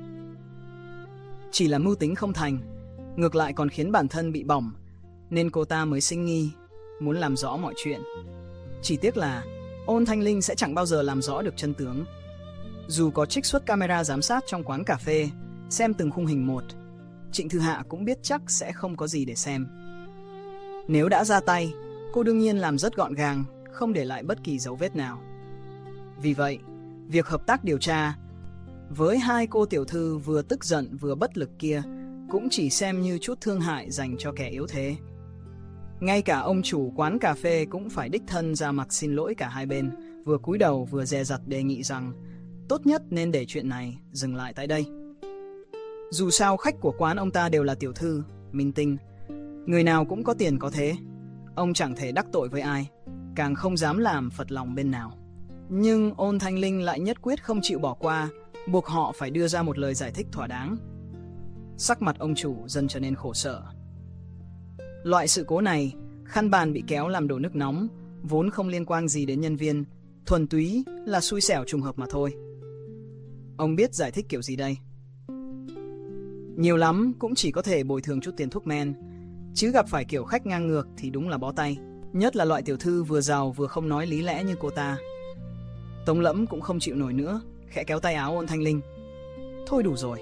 Chỉ là mưu tính không thành, ngược lại còn khiến bản thân bị bỏng, nên cô ta mới sinh nghi, muốn làm rõ mọi chuyện. Chỉ tiếc là Ôn Thanh Linh sẽ chẳng bao giờ làm rõ được chân tướng. Dù có trích xuất camera giám sát trong quán cà phê, xem từng khung hình một, Trịnh Thư Hạ cũng biết chắc sẽ không có gì để xem. Nếu đã ra tay, cô đương nhiên làm rất gọn gàng, không để lại bất kỳ dấu vết nào. Vì vậy, việc hợp tác điều tra với hai cô tiểu thư vừa tức giận vừa bất lực kia cũng chỉ xem như chút thương hại dành cho kẻ yếu thế. Ngay cả ông chủ quán cà phê cũng phải đích thân ra mặt xin lỗi cả hai bên, vừa cúi đầu vừa dè dặt đề nghị rằng tốt nhất nên để chuyện này dừng lại tại đây. Dù sao khách của quán ông ta đều là tiểu thư, minh tinh, người nào cũng có tiền có thế. Ông chẳng thể đắc tội với ai, càng không dám làm phật lòng bên nào. Nhưng Ôn Thanh Linh lại nhất quyết không chịu bỏ qua, buộc họ phải đưa ra một lời giải thích thỏa đáng. Sắc mặt ông chủ dần trở nên khổ sở. Loại sự cố này, khăn bàn bị kéo làm đổ nước nóng, vốn không liên quan gì đến nhân viên, thuần túy là xui xẻo trùng hợp mà thôi. Ông biết giải thích kiểu gì đây? Nhiều lắm cũng chỉ có thể bồi thường chút tiền thuốc men, chứ gặp phải kiểu khách ngang ngược thì đúng là bó tay. Nhất là loại tiểu thư vừa giàu vừa không nói lý lẽ như cô ta. Tống Lẫm cũng không chịu nổi nữa, khẽ kéo tay áo Ôn Thanh Linh. Thôi đủ rồi.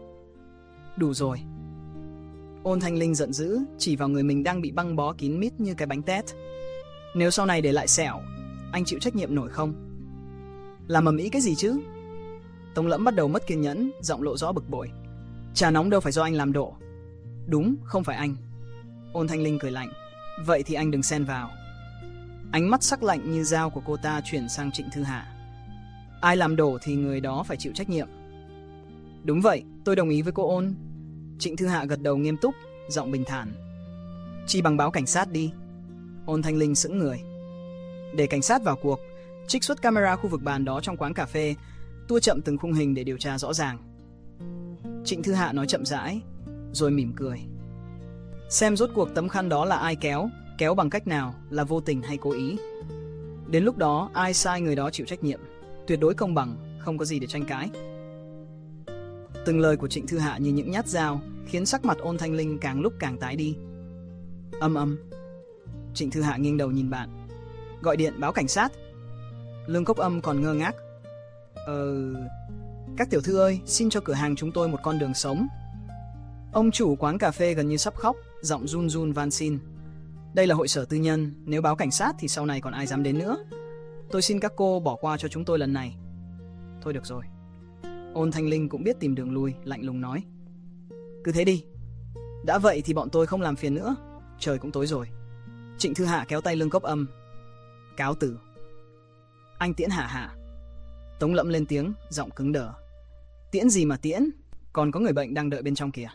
Đủ rồi. Ôn Thanh Linh giận dữ, chỉ vào người mình đang bị băng bó kín mít như cái bánh tét. Nếu sau này để lại sẹo, anh chịu trách nhiệm nổi không? Làm ầm ĩ cái gì chứ? Tống Lẫm bắt đầu mất kiên nhẫn, giọng lộ rõ bực bội. Trà nóng đâu phải do anh làm đổ. Đúng, không phải anh. Ôn Thanh Linh cười lạnh. Vậy thì anh đừng xen vào. Ánh mắt sắc lạnh như dao của cô ta chuyển sang Trịnh Thư Hạ. Ai làm đổ thì người đó phải chịu trách nhiệm. Đúng vậy, tôi đồng ý với cô Ôn. Trịnh Thư Hạ gật đầu nghiêm túc, giọng bình thản. Chi bằng báo cảnh sát đi. Ôn Thanh Linh sững người. Để cảnh sát vào cuộc, trích xuất camera khu vực bàn đó trong quán cà phê, tua chậm từng khung hình để điều tra rõ ràng. Trịnh Thư Hạ nói chậm rãi, rồi mỉm cười. Xem rốt cuộc tấm khăn đó là ai kéo, kéo bằng cách nào, là vô tình hay cố ý. Đến lúc đó ai sai người đó chịu trách nhiệm. Tuyệt đối công bằng, không có gì để tranh cãi. Từng lời của Trịnh Thư Hạ như những nhát dao, khiến sắc mặt Ôn Thanh Linh càng lúc càng tái đi. Âm âm. Trịnh Thư Hạ nghiêng đầu nhìn bạn. Gọi điện báo cảnh sát. Lương Cốc Âm còn ngơ ngác. Ờ... Các tiểu thư ơi, xin cho cửa hàng chúng tôi một con đường sống. Ông chủ quán cà phê gần như sắp khóc, giọng run run van xin. Đây là hội sở tư nhân, nếu báo cảnh sát thì sau này còn ai dám đến nữa. Tôi xin các cô bỏ qua cho chúng tôi lần này. Thôi được rồi. Ôn Thanh Linh cũng biết tìm đường lui, lạnh lùng nói. Cứ thế đi. Đã vậy thì bọn tôi không làm phiền nữa. Trời cũng tối rồi. Trịnh Thư Hạ kéo tay Lương Cốc Âm. Cáo từ. Anh tiễn Hạ Hạ. Tống Lẫm lên tiếng, giọng cứng đờ. Tiễn gì mà tiễn, còn có người bệnh đang đợi bên trong kìa.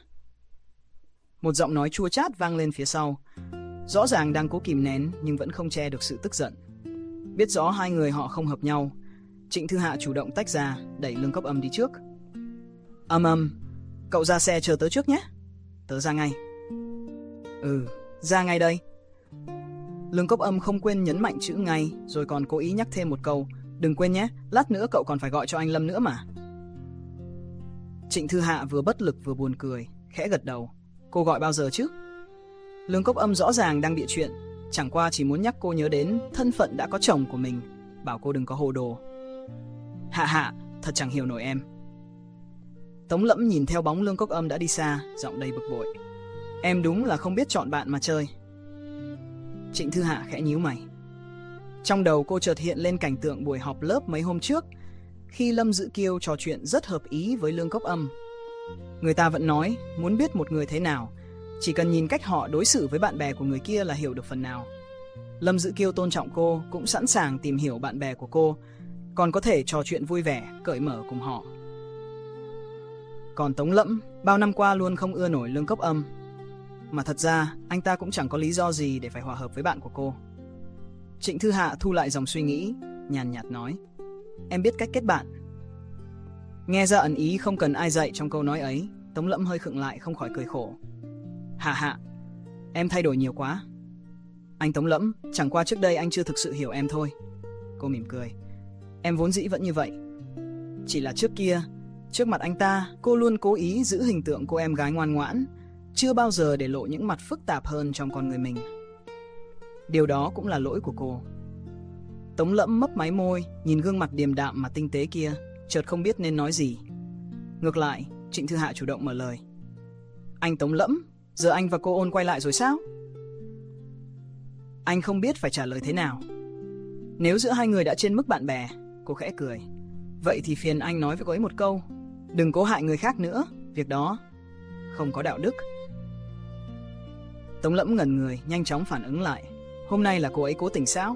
Một giọng nói chua chát vang lên phía sau. Rõ ràng đang cố kìm nén nhưng vẫn không che được sự tức giận. Biết rõ hai người họ không hợp nhau, Trịnh Thư Hạ chủ động tách ra, đẩy Lương Cốc Âm đi trước. Âm âm, cậu ra xe chờ tớ trước nhé. Tớ ra ngay. Ừ, ra ngay đây. Lương Cốc Âm không quên nhấn mạnh chữ ngay, rồi còn cố ý nhắc thêm một câu. Đừng quên nhé, lát nữa cậu còn phải gọi cho anh Lâm nữa mà. Trịnh Thư Hạ vừa bất lực vừa buồn cười, khẽ gật đầu. Cô gọi bao giờ chứ? Lương Cốc Âm rõ ràng đang bịa chuyện, chẳng qua chỉ muốn nhắc cô nhớ đến thân phận đã có chồng của mình, bảo cô đừng có hồ đồ. Hạ Hạ, thật chẳng hiểu nổi em. Tống Lẫm nhìn theo bóng Lương Cốc Âm đã đi xa, giọng đầy bực bội. Em đúng là không biết chọn bạn mà chơi. Trịnh Thư Hạ khẽ nhíu mày. Trong đầu cô chợt hiện lên cảnh tượng buổi họp lớp mấy hôm trước, khi Lâm Dữ Kiêu trò chuyện rất hợp ý với Lương Cốc Âm. Người ta vẫn nói, muốn biết một người thế nào, chỉ cần nhìn cách họ đối xử với bạn bè của người kia là hiểu được phần nào. Lâm Dữ Kiêu tôn trọng cô, cũng sẵn sàng tìm hiểu bạn bè của cô, còn có thể trò chuyện vui vẻ, cởi mở cùng họ. Còn Tống Lẫm bao năm qua luôn không ưa nổi Lương Cốc Âm. Mà thật ra anh ta cũng chẳng có lý do gì để phải hòa hợp với bạn của cô. Trịnh Thư Hạ thu lại dòng suy nghĩ, nhàn nhạt nói: Em biết cách kết bạn. Nghe ra ẩn ý không cần ai dạy trong câu nói ấy, Tống Lẫm hơi khựng lại không khỏi cười khổ. Hạ Hạ, em thay đổi nhiều quá. Anh Tống Lẫm, chẳng qua trước đây anh chưa thực sự hiểu em thôi. Cô mỉm cười. Em vốn dĩ vẫn như vậy. Chỉ là trước kia, trước mặt anh ta, cô luôn cố ý giữ hình tượng cô em gái ngoan ngoãn, chưa bao giờ để lộ những mặt phức tạp hơn trong con người mình. Điều đó cũng là lỗi của cô. Tống Lẫm mấp máy môi, nhìn gương mặt điềm đạm mà tinh tế kia, chợt không biết nên nói gì. Ngược lại, Trịnh Thư Hạ chủ động mở lời. Anh Tống Lẫm, giờ anh và cô Ôn quay lại rồi sao? Anh không biết phải trả lời thế nào. Nếu giữa hai người đã trên mức bạn bè, cô khẽ cười. Vậy thì phiền anh nói với cô ấy một câu. Đừng cố hại người khác nữa, việc đó không có đạo đức. Tống Lẫm ngẩn người, nhanh chóng phản ứng lại. Hôm nay là cô ấy cố tình sao?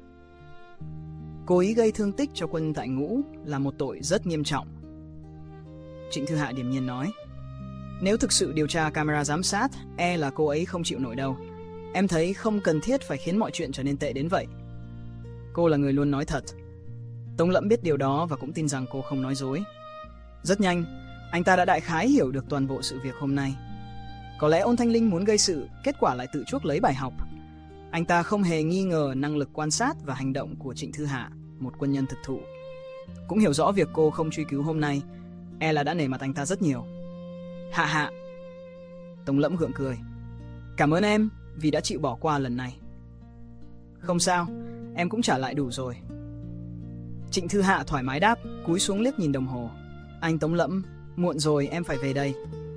Cố ý gây thương tích cho quân tại ngũ là một tội rất nghiêm trọng. Trịnh Thư Hạ điềm nhiên nói. Nếu thực sự điều tra camera giám sát, e là cô ấy không chịu nổi đâu. Em thấy không cần thiết phải khiến mọi chuyện trở nên tệ đến vậy. Cô là người luôn nói thật. Tống Lẫm biết điều đó và cũng tin rằng cô không nói dối. Rất nhanh, anh ta đã đại khái hiểu được toàn bộ sự việc hôm nay. Có lẽ Ôn Thanh Linh muốn gây sự, kết quả lại tự chuốc lấy bài học. Anh ta không hề nghi ngờ năng lực quan sát và hành động của Trịnh Thư Hạ, một quân nhân thực thụ. Cũng hiểu rõ việc cô không truy cứu hôm nay, e là đã nể mặt anh ta rất nhiều. Hạ Hạ. Tống Lẫm gượng cười. Cảm ơn em vì đã chịu bỏ qua lần này. Không sao, em cũng trả lại đủ rồi. Trịnh Thư Hạ thoải mái đáp, cúi xuống liếc nhìn đồng hồ. Anh Tống Lẫm, muộn rồi, em phải về đây.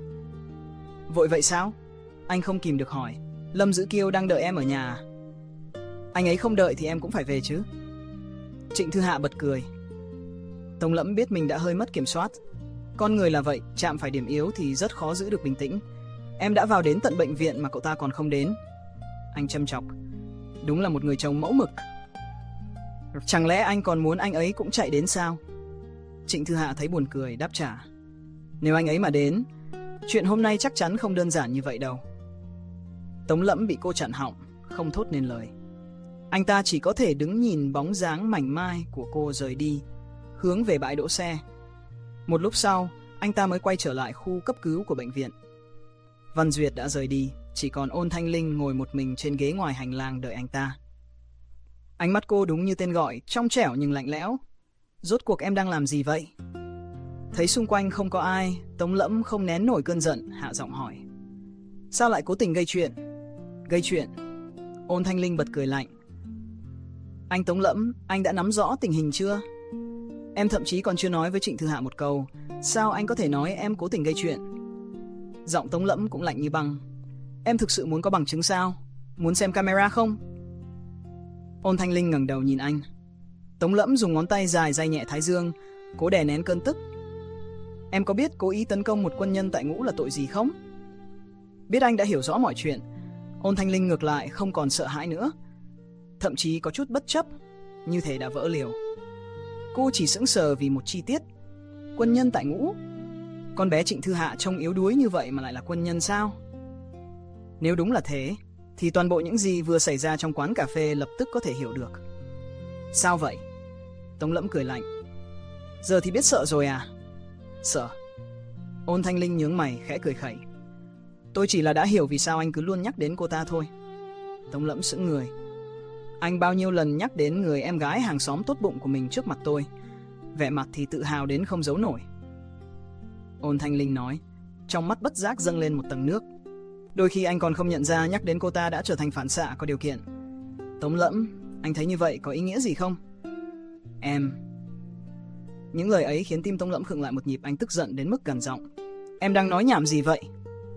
Vội vậy sao? Anh không kìm được hỏi. Lâm Dữ Kiêu đang đợi em ở nhà. Anh ấy không đợi thì em cũng phải về chứ. Trịnh Thư Hạ bật cười. Tống Lẫm biết mình đã hơi mất kiểm soát. Con người là vậy, chạm phải điểm yếu thì rất khó giữ được bình tĩnh. Em đã vào đến tận bệnh viện mà cậu ta còn không đến. Anh châm chọc. Đúng là một người chồng mẫu mực. Chẳng lẽ anh còn muốn anh ấy cũng chạy đến sao? Trịnh Thư Hạ thấy buồn cười, đáp trả. Nếu anh ấy mà đến, chuyện hôm nay chắc chắn không đơn giản như vậy đâu. Tống Lẫm bị cô chặn họng, không thốt nên lời. Anh ta chỉ có thể đứng nhìn bóng dáng mảnh mai của cô rời đi, hướng về bãi đỗ xe. Một lúc sau, anh ta mới quay trở lại khu cấp cứu của bệnh viện. Văn Duyệt đã rời đi, chỉ còn Ôn Thanh Linh ngồi một mình trên ghế ngoài hành lang đợi anh ta. Ánh mắt cô đúng như tên gọi, trong trẻo nhưng lạnh lẽo. Rốt cuộc em đang làm gì vậy? Thấy xung quanh không có ai, Tống Lẫm không nén nổi cơn giận, hạ giọng hỏi. Sao lại cố tình gây chuyện? Gây chuyện? Ôn Thanh Linh bật cười lạnh. Anh Tống Lẫm, anh đã nắm rõ tình hình chưa? Em thậm chí còn chưa nói với Trịnh Thư Hạ một câu. Sao anh có thể nói em cố tình gây chuyện? Giọng Tống Lẫm cũng lạnh như băng. Em thực sự muốn có bằng chứng sao? Muốn xem camera không? Ôn Thanh Linh ngẩng đầu nhìn anh. Tống Lẫm dùng ngón tay dài day nhẹ thái dương, cố đè nén cơn tức. Em có biết cố ý tấn công một quân nhân tại ngũ là tội gì không? Biết anh đã hiểu rõ mọi chuyện, Ôn Thanh Linh ngược lại không còn sợ hãi nữa, thậm chí có chút bất chấp, như thể đã vỡ liều. Cô chỉ sững sờ vì một chi tiết. Quân nhân tại ngũ? Con bé Trịnh Thư Hạ trông yếu đuối như vậy mà lại là quân nhân sao? Nếu đúng là thế, thì toàn bộ những gì vừa xảy ra trong quán cà phê lập tức có thể hiểu được. Sao vậy? Tống Lẫm cười lạnh. Giờ thì biết sợ rồi à? Sợ? Ôn Thanh Linh nhướng mày khẽ cười khẩy. Tôi chỉ là đã hiểu vì sao anh cứ luôn nhắc đến cô ta thôi. Tống Lẫm sững người. Anh bao nhiêu lần nhắc đến người em gái hàng xóm tốt bụng của mình trước mặt tôi, vẻ mặt thì tự hào đến không giấu nổi. Ôn Thanh Linh nói, trong mắt bất giác dâng lên một tầng nước. Đôi khi anh còn không nhận ra nhắc đến cô ta đã trở thành phản xạ có điều kiện. Tống Lẫm, anh thấy như vậy có ý nghĩa gì không? Em... Những lời ấy khiến tim Tống Lẫm khựng lại một nhịp, anh tức giận đến mức gằn giọng. Em đang nói nhảm gì vậy?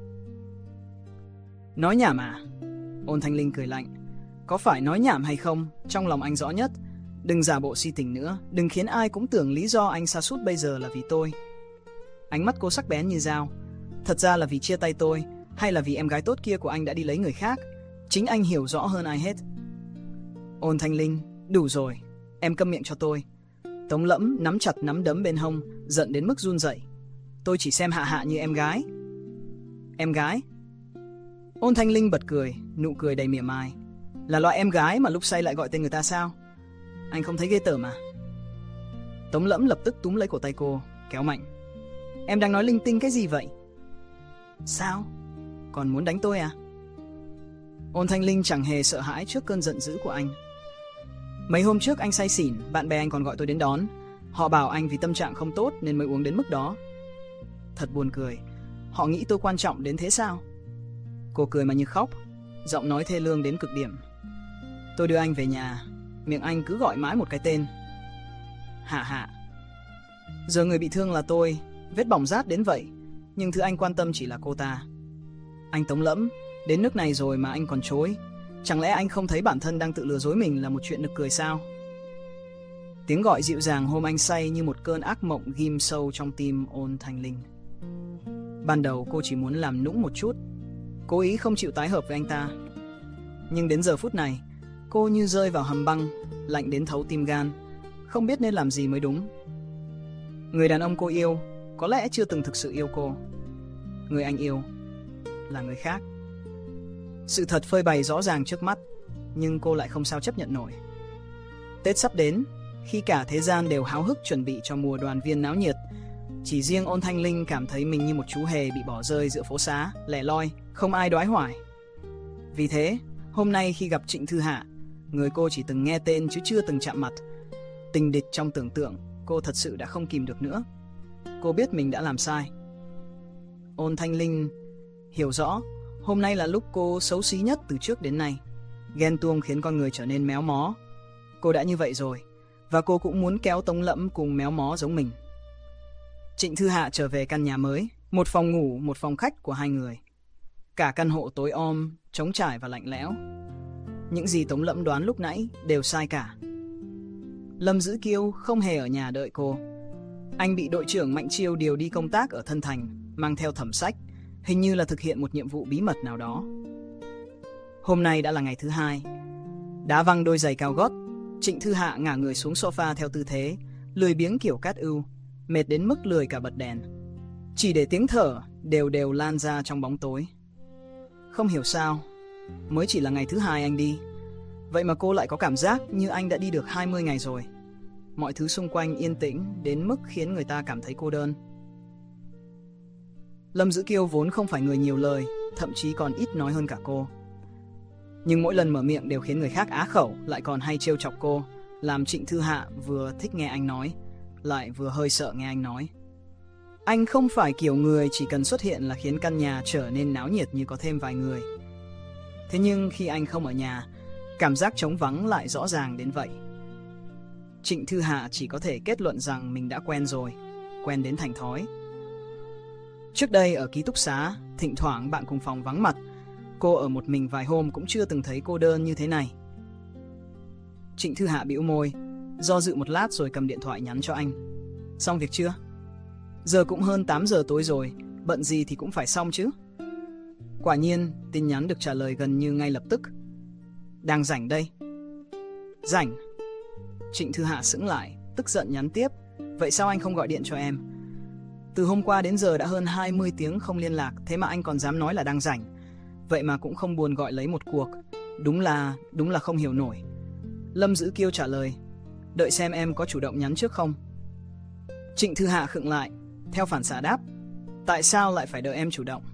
Nói nhảm à? Ôn Thanh Linh cười lạnh. Có phải nói nhảm hay không, trong lòng anh rõ nhất. Đừng giả bộ si tình nữa, đừng khiến ai cũng tưởng lý do anh sa sút bây giờ là vì tôi. Ánh mắt cô sắc bén như dao. Thật ra là vì chia tay tôi, hay là vì em gái tốt kia của anh đã đi lấy người khác? Chính anh hiểu rõ hơn ai hết. Ôn Thanh Linh, đủ rồi, em câm miệng cho tôi. Tống Lẫm nắm chặt nắm đấm bên hông, giận đến mức run rẩy. Tôi chỉ xem Hạ Hạ như em gái. Em gái? Ôn Thanh Linh bật cười, nụ cười đầy mỉa mai. Là loại em gái mà lúc say lại gọi tên người ta sao? Anh không thấy ghê tởm à? Tống Lẫm lập tức túm lấy cổ tay cô, kéo mạnh. Em đang nói linh tinh cái gì vậy? Sao? Còn muốn đánh tôi à? Ôn Thanh Linh chẳng hề sợ hãi trước cơn giận dữ của anh. Mấy hôm trước anh say xỉn, bạn bè anh còn gọi tôi đến đón. Họ bảo anh vì tâm trạng không tốt nên mới uống đến mức đó. Thật buồn cười, họ nghĩ tôi quan trọng đến thế sao? Cô cười mà như khóc, giọng nói thê lương đến cực điểm. Tôi đưa anh về nhà, miệng anh cứ gọi mãi một cái tên: Hạ Hạ. Giờ người bị thương là tôi, vết bỏng rát đến vậy, nhưng thứ anh quan tâm chỉ là cô ta. Anh Tống Lẫm, đến nước này rồi mà anh còn chối. Chẳng lẽ anh không thấy bản thân đang tự lừa dối mình là một chuyện nực cười sao? Tiếng gọi dịu dàng hôm anh say như một cơn ác mộng ghim sâu trong tim Ôn Thanh Linh. Ban đầu cô chỉ muốn làm nũng một chút, cố ý không chịu tái hợp với anh ta. Nhưng đến giờ phút này, cô như rơi vào hầm băng, lạnh đến thấu tim gan, không biết nên làm gì mới đúng. Người đàn ông cô yêu có lẽ chưa từng thực sự yêu cô. Người anh yêu là người khác. Sự thật phơi bày rõ ràng trước mắt, nhưng cô lại không sao chấp nhận nổi. Tết sắp đến, khi cả thế gian đều háo hức chuẩn bị cho mùa đoàn viên náo nhiệt, chỉ riêng Ôn Thanh Linh cảm thấy mình như một chú hề bị bỏ rơi giữa phố xá, lẻ loi, không ai đoái hoài. Vì thế, hôm nay khi gặp Trịnh Thư Hạ, người cô chỉ từng nghe tên chứ chưa từng chạm mặt, tình địch trong tưởng tượng, cô thật sự đã không kìm được nữa. Cô biết mình đã làm sai. Ôn Thanh Linh hiểu rõ, hôm nay là lúc cô xấu xí nhất từ trước đến nay. Ghen tuông khiến con người trở nên méo mó. Cô đã như vậy rồi, và cô cũng muốn kéo Tống Lẫm cùng méo mó giống mình. Trịnh Thư Hạ trở về căn nhà mới, một phòng ngủ, một phòng khách của hai người. Cả căn hộ tối om, trống trải và lạnh lẽo. Những gì Tống Lẫm đoán lúc nãy đều sai cả. Lâm Dữ Kiêu không hề ở nhà đợi cô. Anh bị đội trưởng Mạnh Chiêu điều đi công tác ở Thân Thành, mang theo thẩm sách, hình như là thực hiện một nhiệm vụ bí mật nào đó. Hôm nay đã là ngày thứ hai. Đá văng đôi giày cao gót, Trịnh Thư Hạ ngả người xuống sofa theo tư thế lười biếng kiểu cát ưu, mệt đến mức lười cả bật đèn, chỉ để tiếng thở đều đều lan ra trong bóng tối. Không hiểu sao, mới chỉ là ngày thứ hai anh đi, vậy mà cô lại có cảm giác như anh đã đi được hai mươi ngày rồi. Mọi thứ xung quanh yên tĩnh đến mức khiến người ta cảm thấy cô đơn. Lâm Dữ Kiêu vốn không phải người nhiều lời, thậm chí còn ít nói hơn cả cô. Nhưng mỗi lần mở miệng đều khiến người khác á khẩu, lại còn hay trêu chọc cô, làm Trịnh Thư Hạ vừa thích nghe anh nói, lại vừa hơi sợ nghe anh nói. Anh không phải kiểu người chỉ cần xuất hiện là khiến căn nhà trở nên náo nhiệt như có thêm vài người. Thế nhưng khi anh không ở nhà, cảm giác trống vắng lại rõ ràng đến vậy. Trịnh Thư Hạ chỉ có thể kết luận rằng mình đã quen rồi, quen đến thành thói. Trước đây ở ký túc xá, thỉnh thoảng bạn cùng phòng vắng mặt, cô ở một mình vài hôm cũng chưa từng thấy cô đơn như thế này. Trịnh Thư Hạ bĩu môi, do dự một lát rồi cầm điện thoại nhắn cho anh. Xong việc chưa? Giờ cũng hơn tám giờ tối rồi, bận gì thì cũng phải xong chứ. Quả nhiên, tin nhắn được trả lời gần như ngay lập tức. Đang rảnh đây. Rảnh? Trịnh Thư Hạ sững lại, tức giận nhắn tiếp. Vậy sao anh không gọi điện cho em? Từ hôm qua đến giờ đã hơn hai mươi tiếng không liên lạc, thế mà anh còn dám nói là đang rảnh. Vậy mà cũng không buồn gọi lấy một cuộc. Đúng là, đúng là không hiểu nổi. Lâm Dữ Kiêu trả lời. Đợi xem em có chủ động nhắn trước không? Trịnh Thư Hạ khựng lại, theo phản xạ đáp. Tại sao lại phải đợi em chủ động?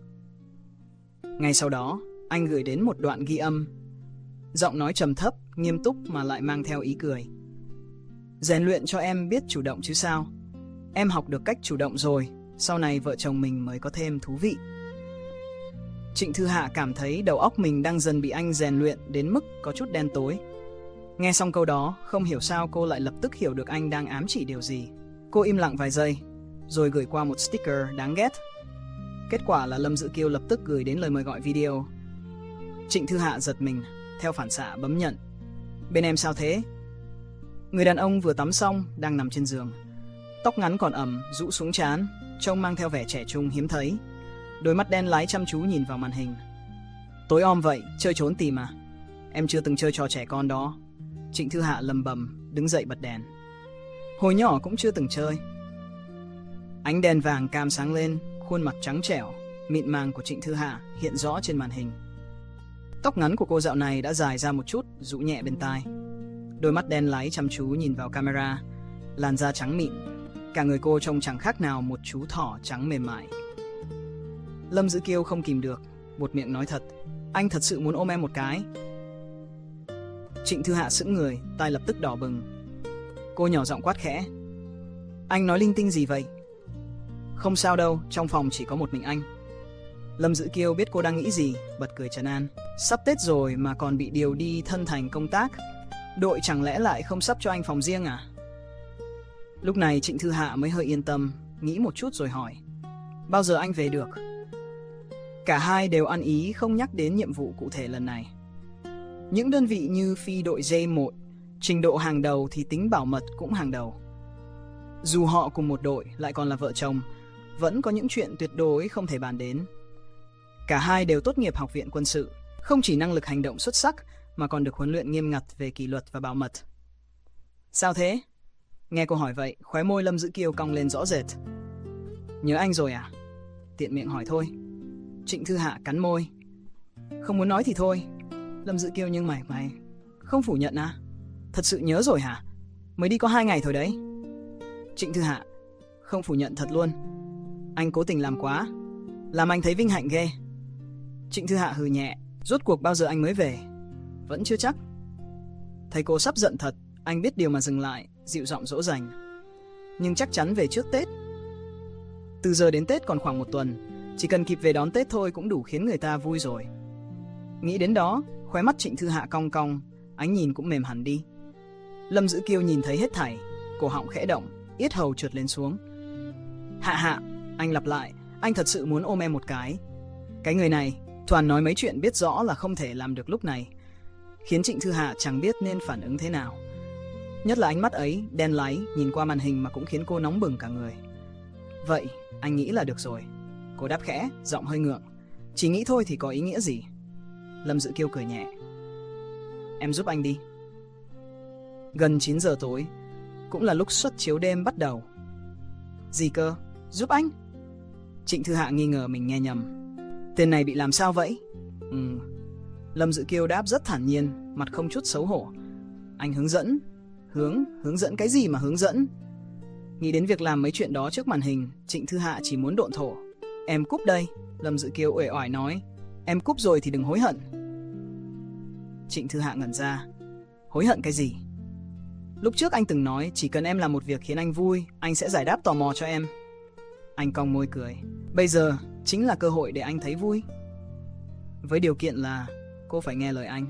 Ngay sau đó, anh gửi đến một đoạn ghi âm. Giọng nói trầm thấp, nghiêm túc mà lại mang theo ý cười. Rèn luyện cho em biết chủ động chứ sao. Em học được cách chủ động rồi, sau này vợ chồng mình mới có thêm thú vị. Trịnh Thư Hạ cảm thấy đầu óc mình đang dần bị anh rèn luyện đến mức có chút đen tối. Nghe xong câu đó, không hiểu sao cô lại lập tức hiểu được anh đang ám chỉ điều gì. Cô im lặng vài giây, rồi gửi qua một sticker đáng ghét. Kết quả là Lâm Dữ Kiêu lập tức gửi đến lời mời gọi video. Trịnh Thư Hạ giật mình, theo phản xạ bấm nhận. Bên em sao thế? Người đàn ông vừa tắm xong, đang nằm trên giường. Tóc ngắn còn ẩm, rũ xuống trán, trông mang theo vẻ trẻ trung hiếm thấy. Đôi mắt đen láy chăm chú nhìn vào màn hình. Tối om vậy, chơi trốn tìm à? Em chưa từng chơi trò trẻ con đó. Trịnh Thư Hạ lầm bầm, đứng dậy bật đèn. Hồi nhỏ cũng chưa từng chơi. Ánh đèn vàng cam sáng lên, khuôn mặt trắng trẻo, mịn màng của Trịnh Thư Hạ hiện rõ trên màn hình. Tóc ngắn của cô dạo này đã dài ra một chút, rũ nhẹ bên tai. Đôi mắt đen láy chăm chú nhìn vào camera, làn da trắng mịn, cả người cô trông chẳng khác nào một chú thỏ trắng mềm mại. Lâm Dữ Kiêu không kìm được, buột miệng nói thật, anh thật sự muốn ôm em một cái. Trịnh Thư Hạ sững người, tai lập tức đỏ bừng. Cô nhỏ giọng quát khẽ, anh nói linh tinh gì vậy? Không sao đâu, trong phòng chỉ có một mình anh. Lâm Dữ Kiêu biết cô đang nghĩ gì, bật cười trấn an. Sắp Tết rồi mà còn bị điều đi thân thành công tác, đội chẳng lẽ lại không sắp cho anh phòng riêng à? Lúc này Trịnh Thư Hạ mới hơi yên tâm, nghĩ một chút rồi hỏi, bao giờ anh về được? Cả hai đều ăn ý không nhắc đến nhiệm vụ cụ thể lần này. Những đơn vị như phi đội J một, trình độ hàng đầu thì tính bảo mật cũng hàng đầu. Dù họ cùng một đội lại còn là vợ chồng, vẫn có những chuyện tuyệt đối không thể bàn đến. Cả hai đều tốt nghiệp học viện quân sự, không chỉ năng lực hành động xuất sắc mà còn được huấn luyện nghiêm ngặt về kỷ luật và bảo mật. Sao thế? Nghe cô hỏi vậy, khóe môi Lâm Dữ Kiêu cong lên rõ rệt. Nhớ anh rồi à? Tiện miệng hỏi thôi. Trịnh Thư Hạ cắn môi. Không muốn nói thì thôi. Lâm Dữ Kiêu nhưng mày mày không phủ nhận à? Thật sự nhớ rồi hả? Mới đi có hai ngày thôi đấy. Trịnh Thư Hạ, không phủ nhận thật luôn. Anh cố tình làm quá, làm anh thấy vinh hạnh ghê. Trịnh Thư Hạ hừ nhẹ, rốt cuộc bao giờ anh mới về? Vẫn chưa chắc. Thấy cô sắp giận thật, anh biết điều mà dừng lại, dịu giọng dỗ dành. Nhưng chắc chắn về trước Tết. Từ giờ đến Tết còn khoảng một tuần, chỉ cần kịp về đón Tết thôi cũng đủ khiến người ta vui rồi. Nghĩ đến đó, khóe mắt Trịnh Thư Hạ cong cong, ánh nhìn cũng mềm hẳn đi. Lâm Dữ Kiêu nhìn thấy hết thảy, cổ họng khẽ động, yết hầu trượt lên xuống. Hạ Hạ, anh lặp lại, anh thật sự muốn ôm em một cái. Cái người này, toàn nói mấy chuyện biết rõ là không thể làm được lúc này, khiến Trịnh Thư Hạ chẳng biết nên phản ứng thế nào. Nhất là ánh mắt ấy, đen láy, nhìn qua màn hình mà cũng khiến cô nóng bừng cả người. Vậy, anh nghĩ là được rồi. Cô đáp khẽ, giọng hơi ngượng. Chỉ nghĩ thôi thì có ý nghĩa gì? Lâm Dữ Kiêu cười nhẹ. Em giúp anh đi. Gần chín giờ tối, cũng là lúc suất chiếu đêm bắt đầu. Gì cơ? Giúp anh? Trịnh Thư Hạ nghi ngờ mình nghe nhầm. Tên này bị làm sao vậy? Ừ. Lâm Dữ Kiêu đáp rất thản nhiên, mặt không chút xấu hổ. Anh hướng dẫn. Hướng? Hướng dẫn cái gì mà hướng dẫn? Nghĩ đến việc làm mấy chuyện đó trước màn hình, Trịnh Thư Hạ chỉ muốn độn thổ. Em cúp đây, Lâm Dữ Kiêu uể oải nói. Em cúp rồi thì đừng hối hận. Trịnh Thư Hạ ngẩn ra. Hối hận cái gì? Lúc trước anh từng nói chỉ cần em làm một việc khiến anh vui, anh sẽ giải đáp tò mò cho em. Anh cong môi cười. Bây giờ chính là cơ hội để anh thấy vui. Với điều kiện là cô phải nghe lời anh.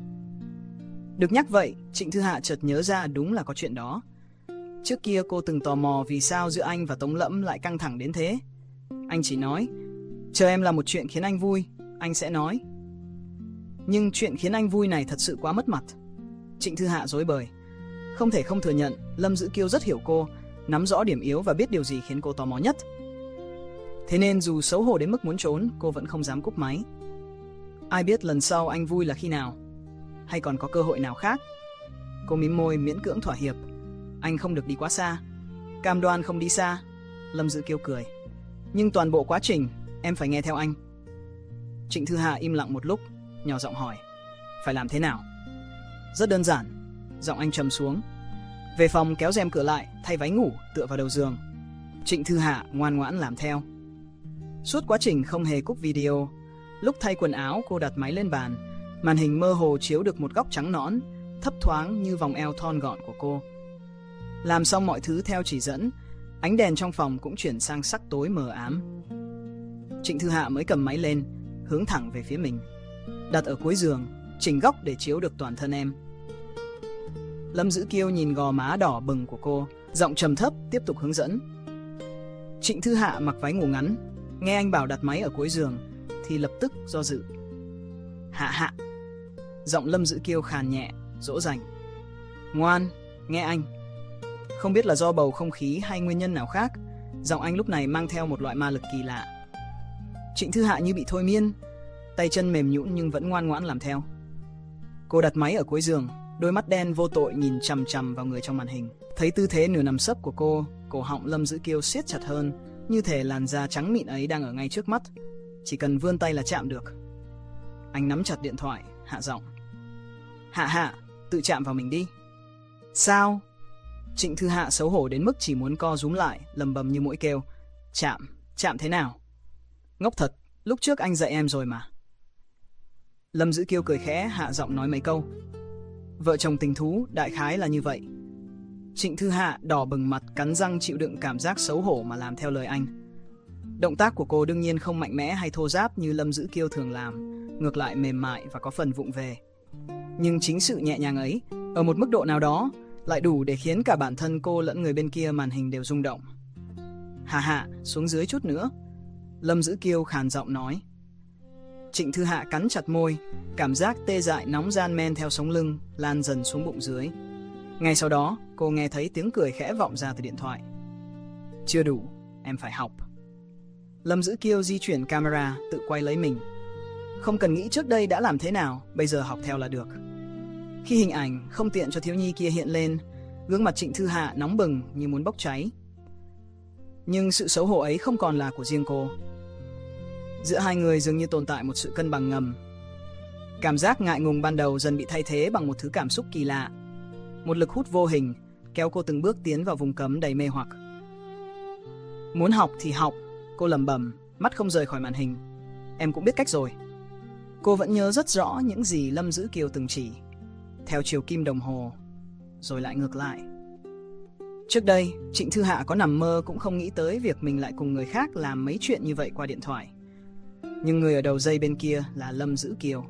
Được nhắc vậy, Trịnh Thư Hạ chợt nhớ ra đúng là có chuyện đó. Trước kia cô từng tò mò vì sao giữa anh và Tống Lẫm lại căng thẳng đến thế. Anh chỉ nói, chờ em làm một chuyện khiến anh vui, anh sẽ nói. Nhưng chuyện khiến anh vui này thật sự quá mất mặt. Trịnh Thư Hạ rối bời. Không thể không thừa nhận, Lâm Dữ Kiêu rất hiểu cô, nắm rõ điểm yếu và biết điều gì khiến cô tò mò nhất. Thế nên dù xấu hổ đến mức muốn trốn, cô vẫn không dám cúp máy. Ai biết lần sau anh vui là khi nào? Hay còn có cơ hội nào khác? Cô mím môi miễn cưỡng thỏa hiệp. Anh không được đi quá xa. Cam đoan không đi xa. Lâm Dữ Kiêu cười. Nhưng toàn bộ quá trình, em phải nghe theo anh. Trịnh Thư Hạ im lặng một lúc, nhỏ giọng hỏi. Phải làm thế nào? Rất đơn giản. Giọng anh trầm xuống. Về phòng kéo rèm cửa lại, thay váy ngủ, tựa vào đầu giường. Trịnh Thư Hạ ngoan ngoãn làm theo. Suốt quá trình không hề cúp video. Lúc thay quần áo cô đặt máy lên bàn, màn hình mơ hồ chiếu được một góc trắng nõn, thấp thoáng như vòng eo thon gọn của cô. Làm xong mọi thứ theo chỉ dẫn, ánh đèn trong phòng cũng chuyển sang sắc tối mờ ám. Trịnh Thư Hạ mới cầm máy lên, hướng thẳng về phía mình, đặt ở cuối giường, chỉnh góc để chiếu được toàn thân em. Lâm Dữ Kiêu nhìn gò má đỏ bừng của cô, giọng trầm thấp tiếp tục hướng dẫn. Trịnh Thư Hạ mặc váy ngủ ngắn, nghe anh bảo đặt máy ở cuối giường thì lập tức do dự. Hạ Hạ. Giọng Lâm Dữ Kiêu khàn nhẹ, dỗ dành. Ngoan, nghe anh. Không biết là do bầu không khí hay nguyên nhân nào khác, giọng anh lúc này mang theo một loại ma lực kỳ lạ. Trịnh Thư Hạ như bị thôi miên, tay chân mềm nhũn nhưng vẫn ngoan ngoãn làm theo. Cô đặt máy ở cuối giường, đôi mắt đen vô tội nhìn chằm chằm vào người trong màn hình. Thấy tư thế nửa nằm sấp của cô, cổ họng Lâm Dữ Kiêu siết chặt hơn, như thể làn da trắng mịn ấy đang ở ngay trước mắt, chỉ cần vươn tay là chạm được. Anh nắm chặt điện thoại, hạ giọng. Hạ hạ, tự chạm vào mình đi. Sao? Trịnh Thư Hạ xấu hổ đến mức chỉ muốn co rúm lại, lầm bầm như mũi kêu. Chạm, chạm thế nào? Ngốc thật, lúc trước anh dạy em rồi mà. Lâm Dữ Kiêu cười khẽ, hạ giọng nói mấy câu. Vợ chồng tình thú, đại khái là như vậy. Trịnh Thư Hạ đỏ bừng mặt, cắn răng chịu đựng cảm giác xấu hổ mà làm theo lời anh. Động tác của cô đương nhiên không mạnh mẽ hay thô ráp như Lâm Dữ Kiêu thường làm, ngược lại mềm mại và có phần vụng về. Nhưng chính sự nhẹ nhàng ấy, ở một mức độ nào đó, lại đủ để khiến cả bản thân cô lẫn người bên kia màn hình đều rung động. Hạ hạ, xuống dưới chút nữa. Lâm Dữ Kiêu khàn giọng nói. Trịnh Thư Hạ cắn chặt môi, cảm giác tê dại nóng ran men theo sống lưng, lan dần xuống bụng dưới. Ngay sau đó, cô nghe thấy tiếng cười khẽ vọng ra từ điện thoại. Chưa đủ, em phải học. Lâm Dữ Kiêu di chuyển camera, tự quay lấy mình. Không cần nghĩ trước đây đã làm thế nào, bây giờ học theo là được. Khi hình ảnh không tiện cho thiếu nhi kia hiện lên, gương mặt Trịnh Thư Hạ nóng bừng như muốn bốc cháy. Nhưng sự xấu hổ ấy không còn là của riêng cô. Giữa hai người dường như tồn tại một sự cân bằng ngầm. Cảm giác ngại ngùng ban đầu dần bị thay thế bằng một thứ cảm xúc kỳ lạ. Một lực hút vô hình kéo cô từng bước tiến vào vùng cấm đầy mê hoặc. Muốn học thì học, cô lẩm bẩm, mắt không rời khỏi màn hình. Em cũng biết cách rồi. Cô vẫn nhớ rất rõ những gì Lâm Dữ Kiêu từng chỉ, theo chiều kim đồng hồ, rồi lại ngược lại. Trước đây, Trịnh Thư Hạ có nằm mơ cũng không nghĩ tới việc mình lại cùng người khác làm mấy chuyện như vậy qua điện thoại. Nhưng người ở đầu dây bên kia là Lâm Dữ Kiêu.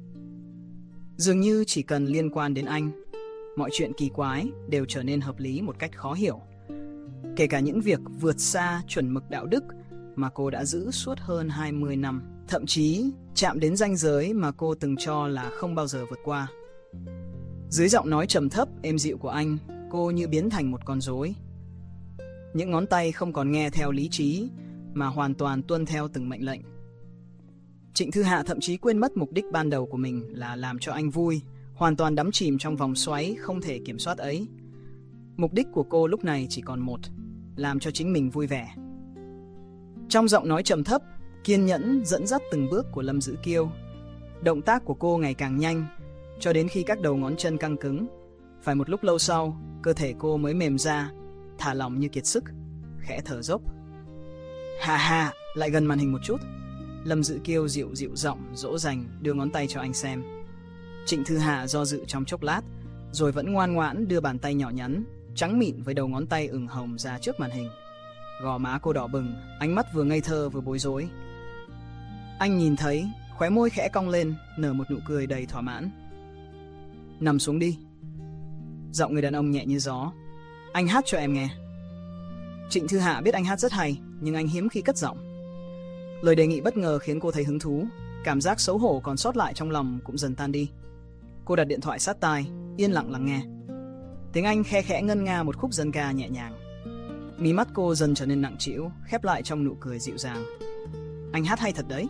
Dường như chỉ cần liên quan đến anh, mọi chuyện kỳ quái đều trở nên hợp lý một cách khó hiểu. Kể cả những việc vượt xa chuẩn mực đạo đức mà cô đã giữ suốt hơn hai mươi năm. Thậm chí chạm đến ranh giới mà cô từng cho là không bao giờ vượt qua. Dưới giọng nói trầm thấp, êm dịu của anh, cô như biến thành một con rối. Những ngón tay không còn nghe theo lý trí, mà hoàn toàn tuân theo từng mệnh lệnh. Trịnh Thư Hạ thậm chí quên mất mục đích ban đầu của mình là làm cho anh vui, hoàn toàn đắm chìm trong vòng xoáy không thể kiểm soát ấy. Mục đích của cô lúc này chỉ còn một, làm cho chính mình vui vẻ. Trong giọng nói trầm thấp, kiên nhẫn dẫn dắt từng bước của Lâm Dữ Kiêu, động tác của cô ngày càng nhanh, cho đến khi các đầu ngón chân căng cứng. Phải một lúc lâu sau, cơ thể cô mới mềm ra, thả lỏng như kiệt sức, khẽ thở dốc. Hà hà, lại gần màn hình một chút. Lâm Dữ Kiêu dịu dịu giọng, dỗ dành, đưa ngón tay cho anh xem. Trịnh Thư Hạ do dự trong chốc lát, rồi vẫn ngoan ngoãn đưa bàn tay nhỏ nhắn, trắng mịn với đầu ngón tay ửng hồng ra trước màn hình. Gò má cô đỏ bừng, ánh mắt vừa ngây thơ vừa bối rối. Anh nhìn thấy, khóe môi khẽ cong lên, nở một nụ cười đầy thỏa mãn. Nằm xuống đi. Giọng người đàn ông nhẹ như gió. Anh hát cho em nghe. Trịnh Thư Hạ biết anh hát rất hay, nhưng anh hiếm khi cất giọng. Lời đề nghị bất ngờ khiến cô thấy hứng thú. Cảm giác xấu hổ còn sót lại trong lòng cũng dần tan đi. Cô đặt điện thoại sát tai, yên lặng lắng nghe. Tiếng Anh khe khẽ ngân nga một khúc dân ca nhẹ nhàng. Mí mắt cô dần trở nên nặng trĩu, khép lại trong nụ cười dịu dàng. Anh hát hay thật đấy.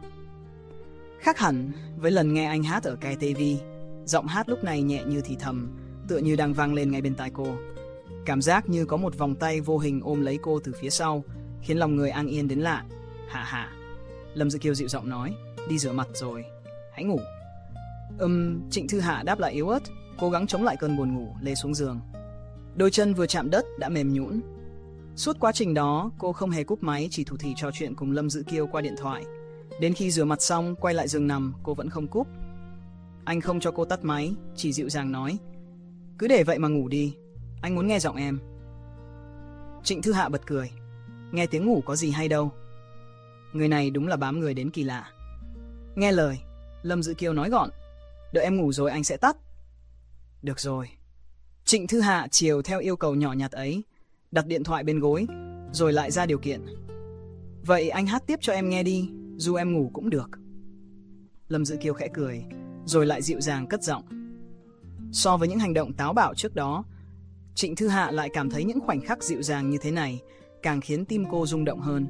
Khác hẳn với lần nghe anh hát ở K T V, giọng hát lúc này nhẹ như thì thầm, tựa như đang vang lên ngay bên tai cô. Cảm giác như có một vòng tay vô hình ôm lấy cô từ phía sau, khiến lòng người an yên đến lạ. Hạ hạ, Lâm Dữ Kiêu dịu giọng nói, đi rửa mặt rồi, hãy ngủ. Ừm, Trịnh Thư Hạ đáp lại yếu ớt, cố gắng chống lại cơn buồn ngủ, lê xuống giường. Đôi chân vừa chạm đất đã mềm nhũn. Suốt quá trình đó, cô không hề cúp máy, chỉ thủ thỉ trò chuyện cùng Lâm Dữ Kiêu qua điện thoại. Đến khi rửa mặt xong, quay lại giường nằm, cô vẫn không cúp. Anh không cho cô tắt máy, chỉ dịu dàng nói, cứ để vậy mà ngủ đi, anh muốn nghe giọng em. Trịnh Thư Hạ bật cười, nghe tiếng ngủ có gì hay đâu. Người này đúng là bám người đến kỳ lạ. Nghe lời, Lâm Dữ Kiêu nói gọn, đợi em ngủ rồi anh sẽ tắt. Được rồi. Trịnh Thư Hạ chiều theo yêu cầu nhỏ nhặt ấy, đặt điện thoại bên gối, rồi lại ra điều kiện. Vậy anh hát tiếp cho em nghe đi, dù em ngủ cũng được. Lâm Dữ Kiêu khẽ cười, rồi lại dịu dàng cất giọng. So với những hành động táo bạo trước đó, Trịnh Thư Hạ lại cảm thấy những khoảnh khắc dịu dàng như thế này càng khiến tim cô rung động hơn.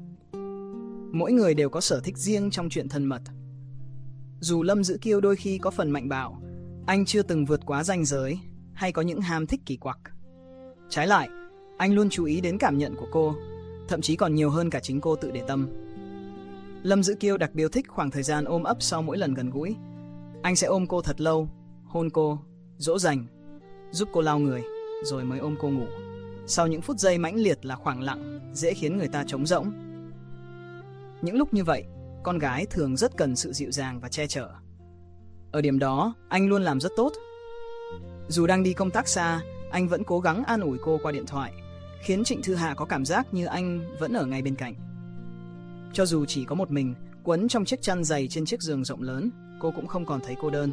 Mỗi người đều có sở thích riêng trong chuyện thân mật. Dù Lâm Dữ Kiêu đôi khi có phần mạnh bạo, anh chưa từng vượt quá ranh giới hay có những ham thích kỳ quặc. Trái lại, Anh luôn chú ý đến cảm nhận của cô, thậm chí còn nhiều hơn cả chính cô tự để tâm. Lâm Dữ Kiêu đặc biệt thích khoảng thời gian ôm ấp sau mỗi lần gần gũi. Anh sẽ ôm cô thật lâu, hôn cô, dỗ dành, giúp cô lau người, rồi mới ôm cô ngủ. Sau những phút giây mãnh liệt là khoảng lặng, dễ khiến người ta trống rỗng. Những lúc như vậy, con gái thường rất cần sự dịu dàng và che chở. Ở điểm đó, anh luôn làm rất tốt. Dù đang đi công tác xa, anh vẫn cố gắng an ủi cô qua điện thoại, khiến Trịnh Thư Hạ có cảm giác như anh vẫn ở ngay bên cạnh. Cho dù chỉ có một mình, quấn trong chiếc chăn dày trên chiếc giường rộng lớn, cô cũng không còn thấy cô đơn.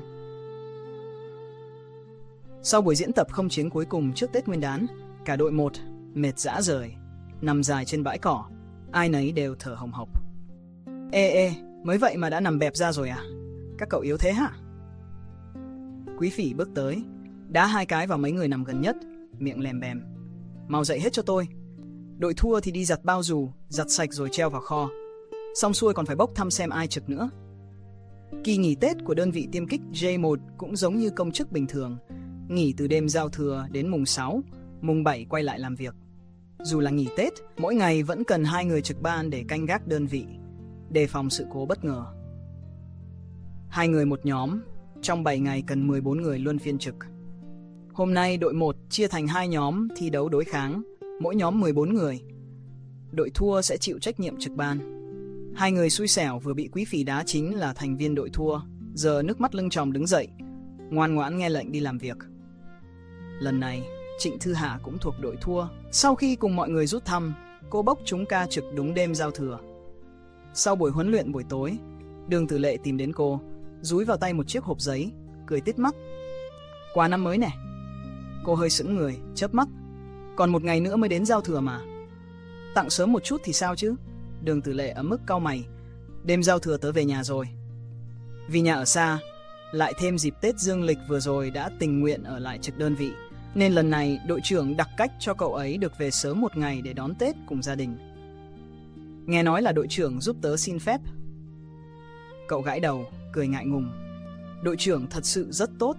Sau buổi diễn tập không chiến cuối cùng trước Tết Nguyên đán, cả đội một mệt rã rời, nằm dài trên bãi cỏ, ai nấy đều thở hồng hộc. Ê ê, mới vậy mà đã nằm bẹp ra rồi à? Các cậu yếu thế hả? Quý Phỉ bước tới, đá hai cái vào mấy người nằm gần nhất, miệng lèm bèm. Mau dậy hết cho tôi. Đội thua thì đi giặt bao dù, giặt sạch rồi treo vào kho. Xong xuôi còn phải bốc thăm xem ai trực nữa. Kỳ nghỉ Tết của đơn vị tiêm kích J một cũng giống như công chức bình thường, nghỉ từ đêm giao thừa đến mùng sáu, mùng bảy quay lại làm việc. Dù là nghỉ Tết, mỗi ngày vẫn cần hai người trực ban để canh gác đơn vị, đề phòng sự cố bất ngờ. Hai người một nhóm, trong bảy ngày cần mười bốn người luân phiên trực. Hôm nay đội một chia thành hai nhóm thi đấu đối kháng, mỗi nhóm mười bốn người. Đội thua sẽ chịu trách nhiệm trực ban. Hai người xui xẻo vừa bị Quý Phỉ đá chính là thành viên đội thua, giờ nước mắt lưng tròng đứng dậy, ngoan ngoãn nghe lệnh đi làm việc. Lần này, Trịnh Thư Hạ cũng thuộc đội thua. Sau khi cùng mọi người rút thăm, cô bốc trúng ca trực đúng đêm giao thừa. Sau buổi huấn luyện buổi tối, Đường Tử Lệ tìm đến cô, dúi vào tay một chiếc hộp giấy, cười tít mắt. Quà năm mới nè. Cô hơi sững người, chớp mắt. Còn một ngày nữa mới đến giao thừa mà. Tặng sớm một chút thì sao chứ? Đường Tử Lệ ấm ức cau mày. Đêm giao thừa tớ về nhà rồi. Vì nhà ở xa, lại thêm dịp Tết dương lịch vừa rồi đã tình nguyện ở lại trực đơn vị, nên lần này đội trưởng đặc cách cho cậu ấy được về sớm một ngày để đón Tết cùng gia đình. Nghe nói là đội trưởng giúp tớ xin phép. Cậu gãi đầu, cười ngại ngùng. Đội trưởng thật sự rất tốt.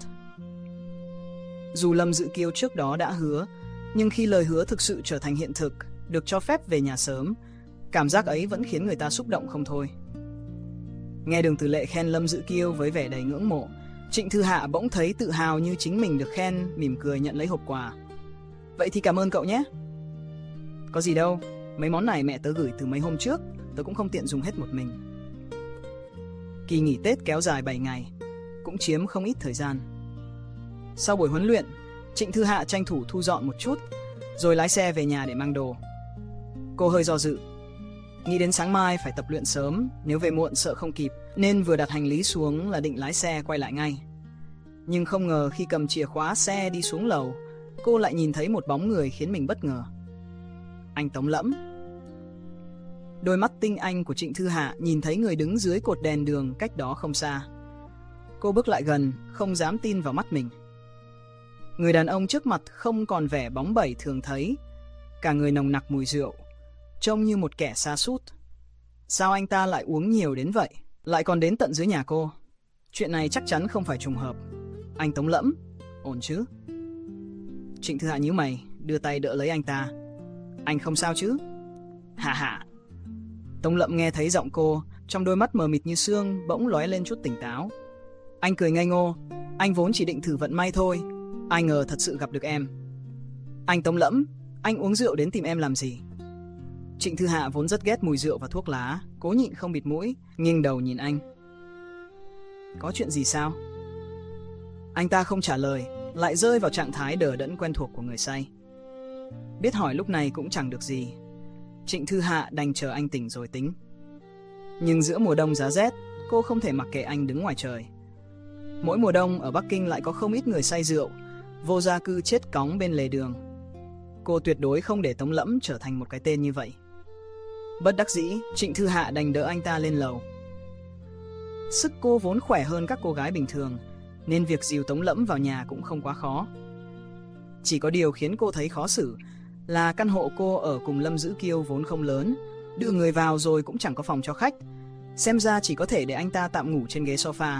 Dù Lâm Dữ Kiêu trước đó đã hứa, nhưng khi lời hứa thực sự trở thành hiện thực, được cho phép về nhà sớm, cảm giác ấy vẫn khiến người ta xúc động không thôi. Nghe Đường Tử Lệ khen Lâm Dữ Kiêu với vẻ đầy ngưỡng mộ, Trịnh Thư Hạ bỗng thấy tự hào như chính mình được khen, mỉm cười nhận lấy hộp quà. Vậy thì cảm ơn cậu nhé. Có gì đâu, mấy món này mẹ tớ gửi từ mấy hôm trước, tớ cũng không tiện dùng hết một mình. Kỳ nghỉ Tết kéo dài bảy ngày, cũng chiếm không ít thời gian. Sau buổi huấn luyện, Trịnh Thư Hạ tranh thủ thu dọn một chút, rồi lái xe về nhà để mang đồ. Cô hơi do dự, nghĩ đến sáng mai phải tập luyện sớm, nếu về muộn sợ không kịp, nên vừa đặt hành lý xuống là định lái xe quay lại ngay. Nhưng không ngờ khi cầm chìa khóa xe đi xuống lầu, cô lại nhìn thấy một bóng người khiến mình bất ngờ. Anh Tống Lẫm. Đôi mắt tinh anh của Trịnh Thư Hạ nhìn thấy người đứng dưới cột đèn đường cách đó không xa. Cô bước lại gần, không dám tin vào mắt mình. Người đàn ông trước mặt không còn vẻ bóng bẩy thường thấy, cả người nồng nặc mùi rượu, trông như một kẻ sa sút. Sao anh ta lại uống nhiều đến vậy, lại còn đến tận dưới nhà cô? Chuyện này chắc chắn không phải trùng hợp. Anh Tống Lẫm, ổn chứ? Trịnh Thư Hạ nhíu mày, đưa tay đỡ lấy anh ta. Anh không sao chứ? Hạ hạ. Tống Lẫm nghe thấy giọng cô, trong đôi mắt mờ mịt như sương bỗng lóe lên chút tỉnh táo. Anh cười ngây ngô, anh vốn chỉ định thử vận may thôi, ai ngờ thật sự gặp được em. Anh Tống Lẫm, anh uống rượu đến tìm em làm gì? Trịnh Thư Hạ vốn rất ghét mùi rượu và thuốc lá, cố nhịn không bịt mũi, nghiêng đầu nhìn anh. Có chuyện gì sao? Anh ta không trả lời, lại rơi vào trạng thái đờ đẫn quen thuộc của người say. Biết hỏi lúc này cũng chẳng được gì, Trịnh Thư Hạ đành chờ anh tỉnh rồi tính. Nhưng giữa mùa đông giá rét, cô không thể mặc kệ anh đứng ngoài trời. Mỗi mùa đông ở Bắc Kinh lại có không ít người say rượu, vô gia cư chết cóng bên lề đường. Cô tuyệt đối không để Tống Lẫm trở thành một cái tên như vậy. Bất đắc dĩ, Trịnh Thư Hạ đành đỡ anh ta lên lầu. Sức cô vốn khỏe hơn các cô gái bình thường, nên việc dìu Tống Lẫm vào nhà cũng không quá khó. Chỉ có điều khiến cô thấy khó xử là căn hộ cô ở cùng Lâm Dữ Kiêu vốn không lớn, đưa người vào rồi cũng chẳng có phòng cho khách, xem ra chỉ có thể để anh ta tạm ngủ trên ghế sofa.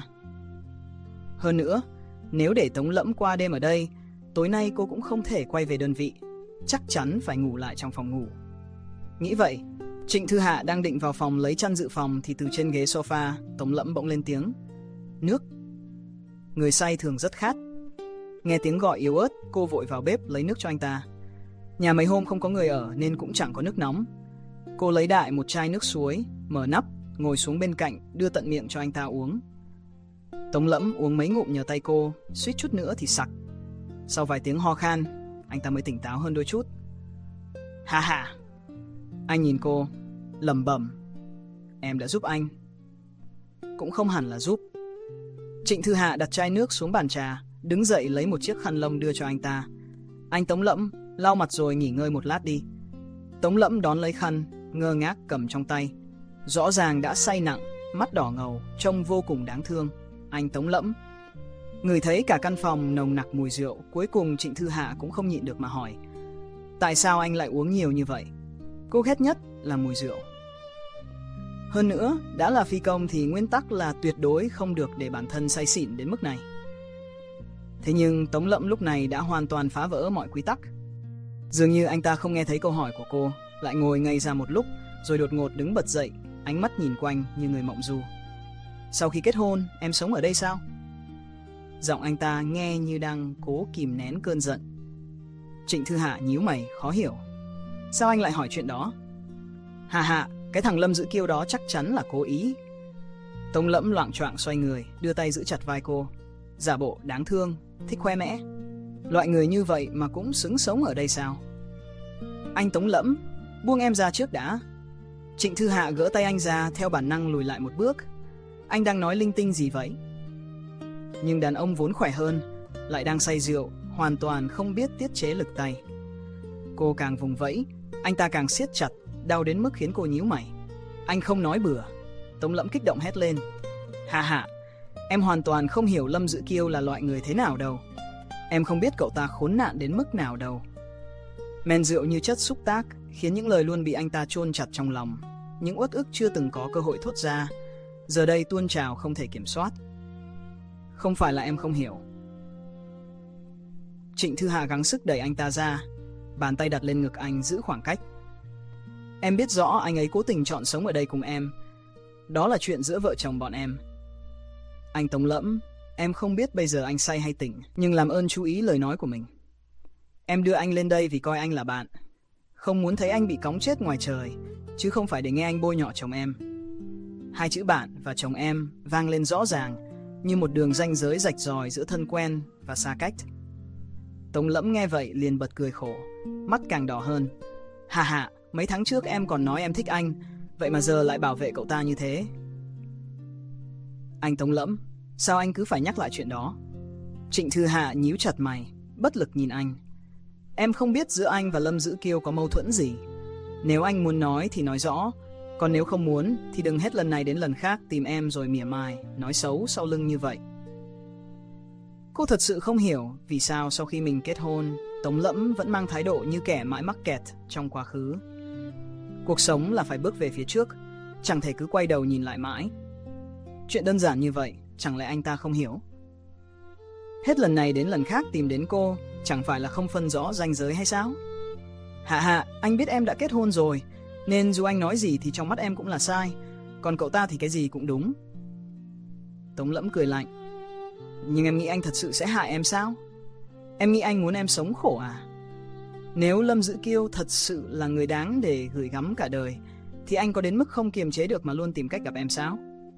Hơn nữa, nếu để Tống Lẫm qua đêm ở đây, tối nay cô cũng không thể quay về đơn vị, chắc chắn phải ngủ lại trong phòng ngủ. Nghĩ vậy, Trịnh Thư Hạ đang định vào phòng lấy chăn dự phòng thì từ trên ghế sofa, Tống Lẫm bỗng lên tiếng. Nước. Người say thường rất khát. Nghe tiếng gọi yếu ớt, cô vội vào bếp lấy nước cho anh ta. Nhà mấy hôm không có người ở nên cũng chẳng có nước nóng. Cô lấy đại một chai nước suối, mở nắp, ngồi xuống bên cạnh, đưa tận miệng cho anh ta uống. Tống Lẫm uống mấy ngụm nhờ tay cô, suýt chút nữa thì sặc. Sau vài tiếng ho khan, anh ta mới tỉnh táo hơn đôi chút. Ha ha. Anh nhìn cô, lẩm bẩm. Em đã giúp anh. Cũng không hẳn là giúp. Trịnh Thư Hạ đặt chai nước xuống bàn trà, đứng dậy lấy một chiếc khăn lông đưa cho anh ta. Anh Tống Lẫm, lau mặt rồi nghỉ ngơi một lát đi. Tống Lẫm đón lấy khăn, ngơ ngác cầm trong tay. Rõ ràng đã say nặng, mắt đỏ ngầu, trông vô cùng đáng thương. Anh Tống Lẫm. Ngửi thấy cả căn phòng nồng nặc mùi rượu, cuối cùng Trịnh Thư Hạ cũng không nhịn được mà hỏi. Tại sao anh lại uống nhiều như vậy? Cô ghét nhất là mùi rượu. Hơn nữa, đã là phi công thì nguyên tắc là tuyệt đối không được để bản thân say xỉn đến mức này. Thế nhưng Tống Lẫm lúc này đã hoàn toàn phá vỡ mọi quy tắc. Dường như anh ta không nghe thấy câu hỏi của cô, lại ngồi ngây ra một lúc, rồi đột ngột đứng bật dậy, ánh mắt nhìn quanh như người mộng du. Sau khi kết hôn, em sống ở đây sao? Giọng anh ta nghe như đang cố kìm nén cơn giận. Trịnh Thư Hạ nhíu mày, khó hiểu. Sao anh lại hỏi chuyện đó? Hà hạ, cái thằng Lâm Dữ Kiêu đó chắc chắn là cố ý. Tống Lẫm loạng choạng xoay người, đưa tay giữ chặt vai cô. Giả bộ đáng thương, thích khoe mẽ. Loại người như vậy mà cũng xứng sống ở đây sao? Anh Tống Lẫm, buông em ra trước đã. Trịnh Thư Hạ gỡ tay anh ra, theo bản năng lùi lại một bước. Anh đang nói linh tinh gì vậy? Nhưng đàn ông vốn khỏe hơn, lại đang say rượu, hoàn toàn không biết tiết chế lực tay. Cô càng vùng vẫy, anh ta càng siết chặt, đau đến mức khiến cô nhíu mày. Anh không nói bừa. Tống Lẫm kích động hét lên. Hà hạ, em hoàn toàn không hiểu Lâm Dữ Kiêu là loại người thế nào đâu. Em không biết cậu ta khốn nạn đến mức nào đâu. Men rượu như chất xúc tác, khiến những lời luôn bị anh ta chôn chặt trong lòng, những uất ức chưa từng có cơ hội thốt ra, giờ đây tuôn trào không thể kiểm soát. Không phải là em không hiểu. Trịnh Thư Hạ gắng sức đẩy anh ta ra, bàn tay đặt lên ngực anh giữ khoảng cách. Em biết rõ anh ấy cố tình chọn sống ở đây cùng em. Đó là chuyện giữa vợ chồng bọn em. Anh Tống Lẫm, em không biết bây giờ anh say hay tỉnh, nhưng làm ơn chú ý lời nói của mình. Em đưa anh lên đây vì coi anh là bạn, không muốn thấy anh bị cóng chết ngoài trời, chứ không phải để nghe anh bôi nhọ chồng em. Hai chữ bạn và chồng em vang lên rõ ràng, như một đường ranh giới rạch ròi giữa thân quen và xa cách. Tống Lẫm nghe vậy liền bật cười khổ, mắt càng đỏ hơn. Hà hà, mấy tháng trước em còn nói em thích anh, vậy mà giờ lại bảo vệ cậu ta như thế. Anh Tống Lẫm, sao anh cứ phải nhắc lại chuyện đó? Trịnh Thư Hạ nhíu chặt mày, bất lực nhìn anh. Em không biết giữa anh và Lâm Dữ Kiêu có mâu thuẫn gì. Nếu anh muốn nói thì nói rõ, còn nếu không muốn thì đừng hết lần này đến lần khác tìm em rồi mỉa mai, nói xấu sau lưng như vậy. Cô thật sự không hiểu vì sao sau khi mình kết hôn, Tống Lẫm vẫn mang thái độ như kẻ mãi mắc kẹt trong quá khứ. Cuộc sống là phải bước về phía trước, chẳng thể cứ quay đầu nhìn lại mãi. Chuyện đơn giản như vậy, chẳng lẽ anh ta không hiểu? Hết lần này đến lần khác tìm đến cô, chẳng phải là không phân rõ ranh giới hay sao? Hạ hạ, anh biết em đã kết hôn rồi, nên dù anh nói gì thì trong mắt em cũng là sai, còn cậu ta thì cái gì cũng đúng. Tống Lẫm cười lạnh. Nhưng em nghĩ anh thật sự sẽ hại em sao? Em nghĩ anh muốn em sống khổ à? Nếu Lâm Dữ Kiêu thật sự là người đáng để gửi gắm cả đời, thì anh có đến mức không kiềm chế được mà luôn tìm cách gặp em sao?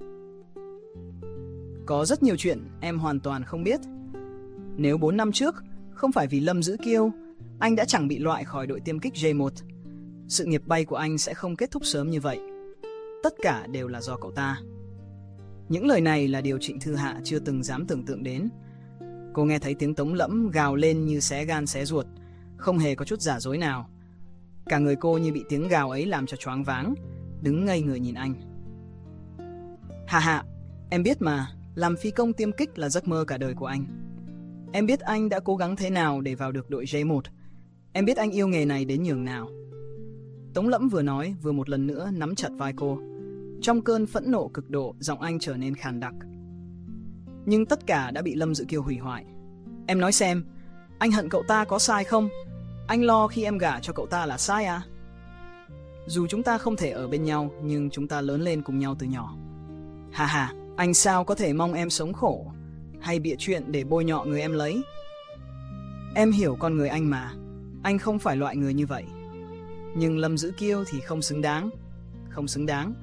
Có rất nhiều chuyện em hoàn toàn không biết. Nếu bốn năm trước, không phải vì Lâm Dữ Kiêu, anh đã chẳng bị loại khỏi đội tiêm kích J một. Sự nghiệp bay của anh sẽ không kết thúc sớm như vậy. Tất cả đều là do cậu ta. Những lời này là điều Trịnh Thư Hạ chưa từng dám tưởng tượng đến. Cô nghe thấy tiếng Tống Lẫm gào lên như xé gan xé ruột, không hề có chút giả dối nào. Cả người cô như bị tiếng gào ấy làm cho choáng váng, đứng ngây người nhìn anh. Hà hạ, em biết mà, làm phi công tiêm kích là giấc mơ cả đời của anh. Em biết anh đã cố gắng thế nào để vào được đội J một. Em biết anh yêu nghề này đến nhường nào. Tống Lẫm vừa nói vừa một lần nữa nắm chặt vai cô. Trong cơn phẫn nộ cực độ, giọng anh trở nên khàn đặc. Nhưng tất cả đã bị Lâm Dữ Kiêu hủy hoại. Em nói xem, anh hận cậu ta có sai không? Anh lo khi em gả cho cậu ta là sai à? Dù chúng ta không thể ở bên nhau, nhưng chúng ta lớn lên cùng nhau từ nhỏ. Hà hà, anh sao có thể mong em sống khổ, hay bịa chuyện để bôi nhọ người em lấy? Em hiểu con người anh mà, anh không phải loại người như vậy. Nhưng Lâm Dữ Kiêu thì không xứng đáng, không xứng đáng.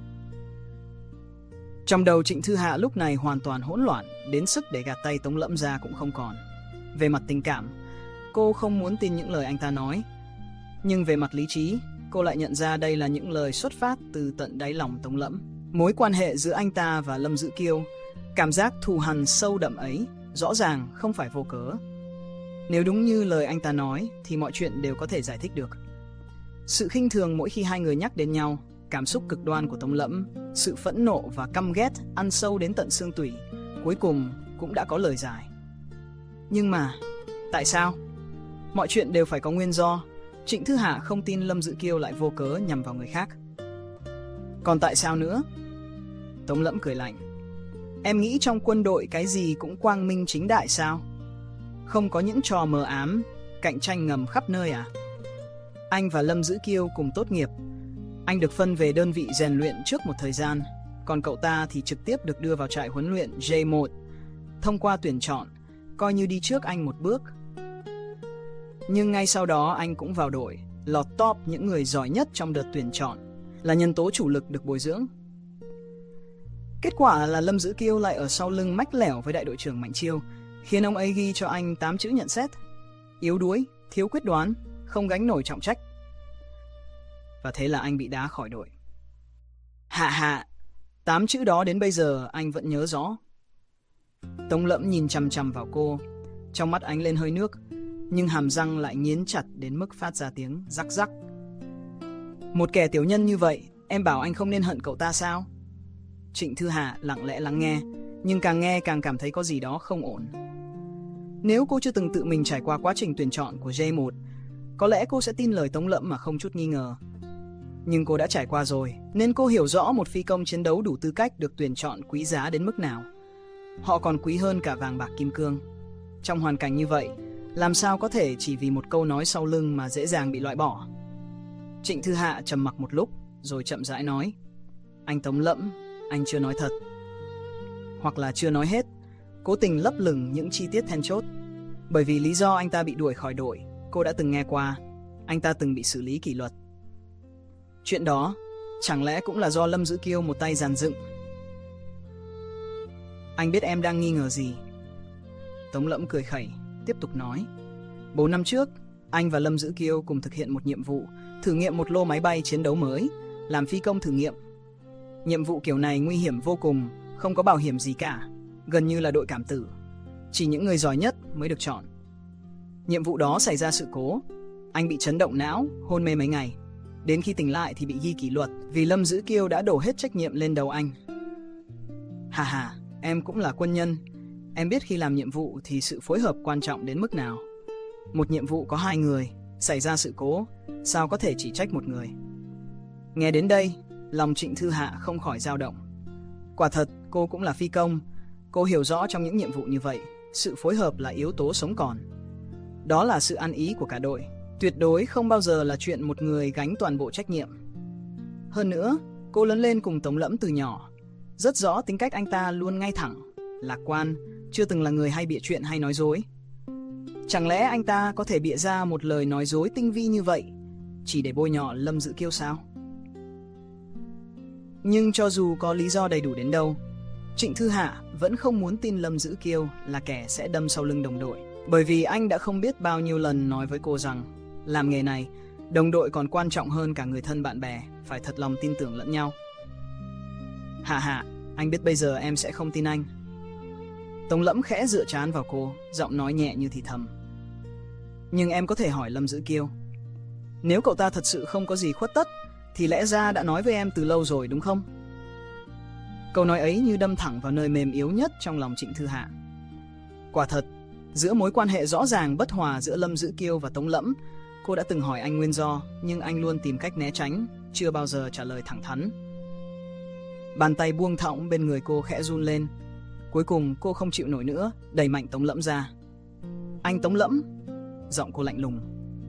Trong đầu Trịnh Thư Hạ lúc này hoàn toàn hỗn loạn, đến sức để gạt tay Tống Lẫm ra cũng không còn. Về mặt tình cảm, cô không muốn tin những lời anh ta nói. Nhưng về mặt lý trí, cô lại nhận ra đây là những lời xuất phát từ tận đáy lòng Tống Lẫm. Mối quan hệ giữa anh ta và Lâm Dữ Kiêu, cảm giác thù hằn sâu đậm ấy, rõ ràng không phải vô cớ. Nếu đúng như lời anh ta nói, thì mọi chuyện đều có thể giải thích được. Sự khinh thường mỗi khi hai người nhắc đến nhau, cảm xúc cực đoan của Tống Lẫm, sự phẫn nộ và căm ghét ăn sâu đến tận xương tủy, cuối cùng cũng đã có lời giải. Nhưng mà, tại sao? Mọi chuyện đều phải có nguyên do. Trịnh Thư Hạ không tin Lâm Dữ Kiêu lại vô cớ nhằm vào người khác. Còn tại sao nữa? Tống Lẫm cười lạnh. Em nghĩ trong quân đội cái gì cũng quang minh chính đại sao? Không có những trò mờ ám, cạnh tranh ngầm khắp nơi à? Anh và Lâm Dữ Kiêu cùng tốt nghiệp. Anh được phân về đơn vị rèn luyện trước một thời gian, còn cậu ta thì trực tiếp được đưa vào trại huấn luyện J một. Thông qua tuyển chọn, coi như đi trước anh một bước. Nhưng ngay sau đó anh cũng vào đội, lọt top những người giỏi nhất trong đợt tuyển chọn, là nhân tố chủ lực được bồi dưỡng. Kết quả là Lâm Dữ Kiêu lại ở sau lưng mách lẻo với đại đội trưởng Mạnh Chiêu, khiến ông ấy ghi cho anh tám chữ nhận xét: yếu đuối, thiếu quyết đoán, không gánh nổi trọng trách. Và thế là anh bị đá khỏi đội. Hạ hạ, tám chữ đó đến bây giờ anh vẫn nhớ rõ. Tống Lẫm nhìn chằm chằm vào cô, trong mắt ánh lên hơi nước, nhưng hàm răng lại nghiến chặt đến mức phát ra tiếng rắc rắc. Một kẻ tiểu nhân như vậy, em bảo anh không nên hận cậu ta sao? Trịnh Thư Hạ lặng lẽ lắng nghe, nhưng càng nghe càng cảm thấy có gì đó không ổn. Nếu cô chưa từng tự mình trải qua quá trình tuyển chọn của J một, có lẽ cô sẽ tin lời Tống Lẫm mà không chút nghi ngờ. Nhưng cô đã trải qua rồi, nên cô hiểu rõ một phi công chiến đấu đủ tư cách được tuyển chọn quý giá đến mức nào. Họ còn quý hơn cả vàng bạc kim cương. Trong hoàn cảnh như vậy, làm sao có thể chỉ vì một câu nói sau lưng mà dễ dàng bị loại bỏ? Trịnh Thư Hạ trầm mặc một lúc, rồi chậm rãi nói: anh Tống Lẫm, anh chưa nói thật. Hoặc là chưa nói hết, cố tình lấp lửng những chi tiết then chốt. Bởi vì lý do anh ta bị đuổi khỏi đội, cô đã từng nghe qua. Anh ta từng bị xử lý kỷ luật. Chuyện đó chẳng lẽ cũng là do Lâm Dữ Kiêu một tay dàn dựng? Anh biết em đang nghi ngờ gì. Tống Lẫm cười khẩy, tiếp tục nói: Bốn năm trước, anh và Lâm Dữ Kiêu cùng thực hiện một nhiệm vụ, thử nghiệm một lô máy bay chiến đấu mới, làm phi công thử nghiệm. Nhiệm vụ kiểu này nguy hiểm vô cùng, không có bảo hiểm gì cả, gần như là đội cảm tử. Chỉ những người giỏi nhất mới được chọn. Nhiệm vụ đó xảy ra sự cố, anh bị chấn động não, hôn mê mấy ngày. Đến khi tỉnh lại thì bị ghi kỷ luật vì Lâm Dữ Kiêu đã đổ hết trách nhiệm lên đầu anh. Hà hà, em cũng là quân nhân. Em biết khi làm nhiệm vụ thì sự phối hợp quan trọng đến mức nào. Một nhiệm vụ có hai người, xảy ra sự cố, sao có thể chỉ trách một người? Nghe đến đây, lòng Trịnh Thư Hạ không khỏi dao động. Quả thật, cô cũng là phi công. Cô hiểu rõ trong những nhiệm vụ như vậy, sự phối hợp là yếu tố sống còn. Đó là sự ăn ý của cả đội. Tuyệt đối không bao giờ là chuyện một người gánh toàn bộ trách nhiệm. Hơn nữa, cô lớn lên cùng Tống Lẫm từ nhỏ, rất rõ tính cách anh ta luôn ngay thẳng, lạc quan, chưa từng là người hay bịa chuyện hay nói dối. Chẳng lẽ anh ta có thể bịa ra một lời nói dối tinh vi như vậy chỉ để bôi nhọ Lâm Dữ Kiêu sao? Nhưng cho dù có lý do đầy đủ đến đâu, Trịnh Thư Hạ vẫn không muốn tin Lâm Dữ Kiêu là kẻ sẽ đâm sau lưng đồng đội. Bởi vì anh đã không biết bao nhiêu lần nói với cô rằng làm nghề này, đồng đội còn quan trọng hơn cả người thân bạn bè, phải thật lòng tin tưởng lẫn nhau. Hạ hạ, anh biết bây giờ em sẽ không tin anh. Tống Lẫm khẽ dựa trán vào cô, giọng nói nhẹ như thì thầm. Nhưng em có thể hỏi Lâm Dữ Kiêu. Nếu cậu ta thật sự không có gì khuất tất, thì lẽ ra đã nói với em từ lâu rồi đúng không? Câu nói ấy như đâm thẳng vào nơi mềm yếu nhất trong lòng Trịnh Thư Hạ. Quả thật, giữa mối quan hệ rõ ràng bất hòa giữa Lâm Dữ Kiêu và Tống Lẫm, cô đã từng hỏi anh nguyên do, nhưng anh luôn tìm cách né tránh, chưa bao giờ trả lời thẳng thắn. Bàn tay buông thõng bên người cô khẽ run lên. Cuối cùng cô không chịu nổi nữa, đẩy mạnh Tống Lẫm ra. Anh Tống Lẫm, giọng cô lạnh lùng.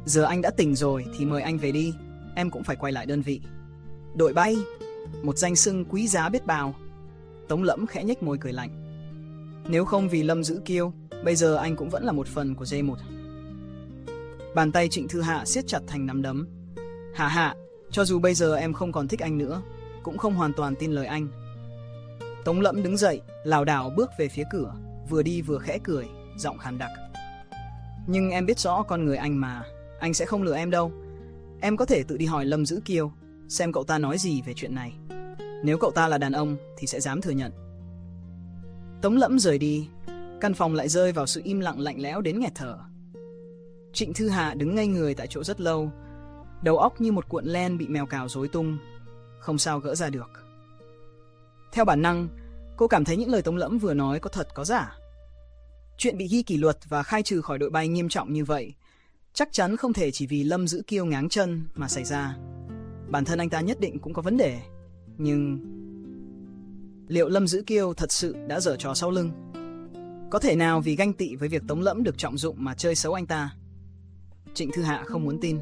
Giờ anh đã tỉnh rồi thì mời anh về đi, em cũng phải quay lại đơn vị. Đội bay, một danh xưng quý giá biết bao. Tống Lẫm khẽ nhếch môi cười lạnh. Nếu không vì Lâm Dữ Kiêu, bây giờ anh cũng vẫn là một phần của J một. Bàn tay Trịnh Thư Hạ siết chặt thành nắm đấm. Hạ Hạ, cho dù bây giờ em không còn thích anh nữa, cũng không hoàn toàn tin lời anh. Tống Lẫm đứng dậy, lảo đảo bước về phía cửa, vừa đi vừa khẽ cười, giọng khàn đặc. Nhưng em biết rõ con người anh mà, anh sẽ không lừa em đâu. Em có thể tự đi hỏi Lâm Dữ Kiêu, xem cậu ta nói gì về chuyện này. Nếu cậu ta là đàn ông thì sẽ dám thừa nhận. Tống Lẫm rời đi, căn phòng lại rơi vào sự im lặng lạnh lẽo đến nghẹt thở. Trịnh Thư Hạ đứng ngây người tại chỗ rất lâu, đầu óc như một cuộn len bị mèo cào rối tung, không sao gỡ ra được. Theo bản năng, cô cảm thấy những lời Tống Lẫm vừa nói có thật có giả. Chuyện bị ghi kỷ luật và khai trừ khỏi đội bay nghiêm trọng như vậy, chắc chắn không thể chỉ vì Lâm Dữ Kiêu ngáng chân mà xảy ra. Bản thân anh ta nhất định cũng có vấn đề. Nhưng liệu Lâm Dữ Kiêu thật sự đã giở trò sau lưng? Có thể nào vì ganh tị với việc Tống Lẫm được trọng dụng mà chơi xấu anh ta? Trịnh Thư Hạ không muốn tin.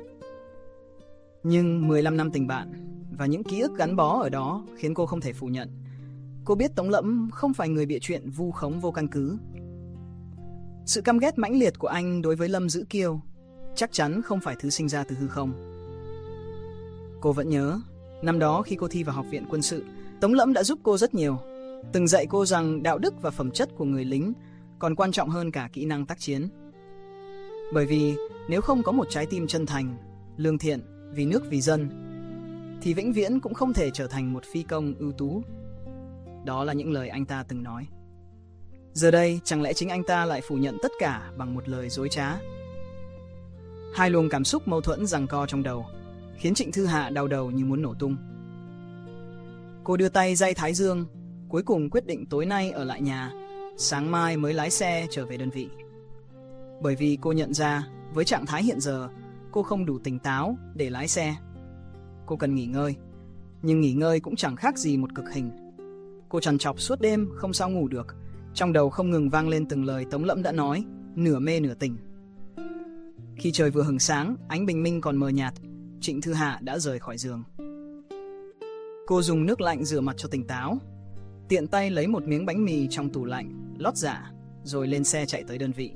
Nhưng mười lăm năm tình bạn và những ký ức gắn bó ở đó khiến cô không thể phủ nhận. Cô biết Tống Lẫm không phải người bịa chuyện vu khống vô căn cứ. Sự căm ghét mãnh liệt của anh đối với Lâm Dữ Kiêu chắc chắn không phải thứ sinh ra từ hư không. Cô vẫn nhớ, năm đó khi cô thi vào học viện quân sự, Tống Lẫm đã giúp cô rất nhiều, từng dạy cô rằng đạo đức và phẩm chất của người lính còn quan trọng hơn cả kỹ năng tác chiến. Bởi vì nếu không có một trái tim chân thành, lương thiện, vì nước vì dân, thì vĩnh viễn cũng không thể trở thành một phi công ưu tú. Đó là những lời anh ta từng nói. Giờ đây, chẳng lẽ chính anh ta lại phủ nhận tất cả bằng một lời dối trá? Hai luồng cảm xúc mâu thuẫn giằng co trong đầu, khiến Trịnh Thư Hạ đau đầu như muốn nổ tung. Cô đưa tay day thái dương, cuối cùng quyết định tối nay ở lại nhà, sáng mai mới lái xe trở về đơn vị. Bởi vì cô nhận ra, với trạng thái hiện giờ, cô không đủ tỉnh táo để lái xe. Cô cần nghỉ ngơi, nhưng nghỉ ngơi cũng chẳng khác gì một cực hình. Cô trằn trọc suốt đêm không sao ngủ được, trong đầu không ngừng vang lên từng lời Tống Lẫm đã nói, nửa mê nửa tỉnh. Khi trời vừa hửng sáng, ánh bình minh còn mờ nhạt, Trịnh Thư Hạ đã rời khỏi giường. Cô dùng nước lạnh rửa mặt cho tỉnh táo, tiện tay lấy một miếng bánh mì trong tủ lạnh, lót dạ, rồi lên xe chạy tới đơn vị.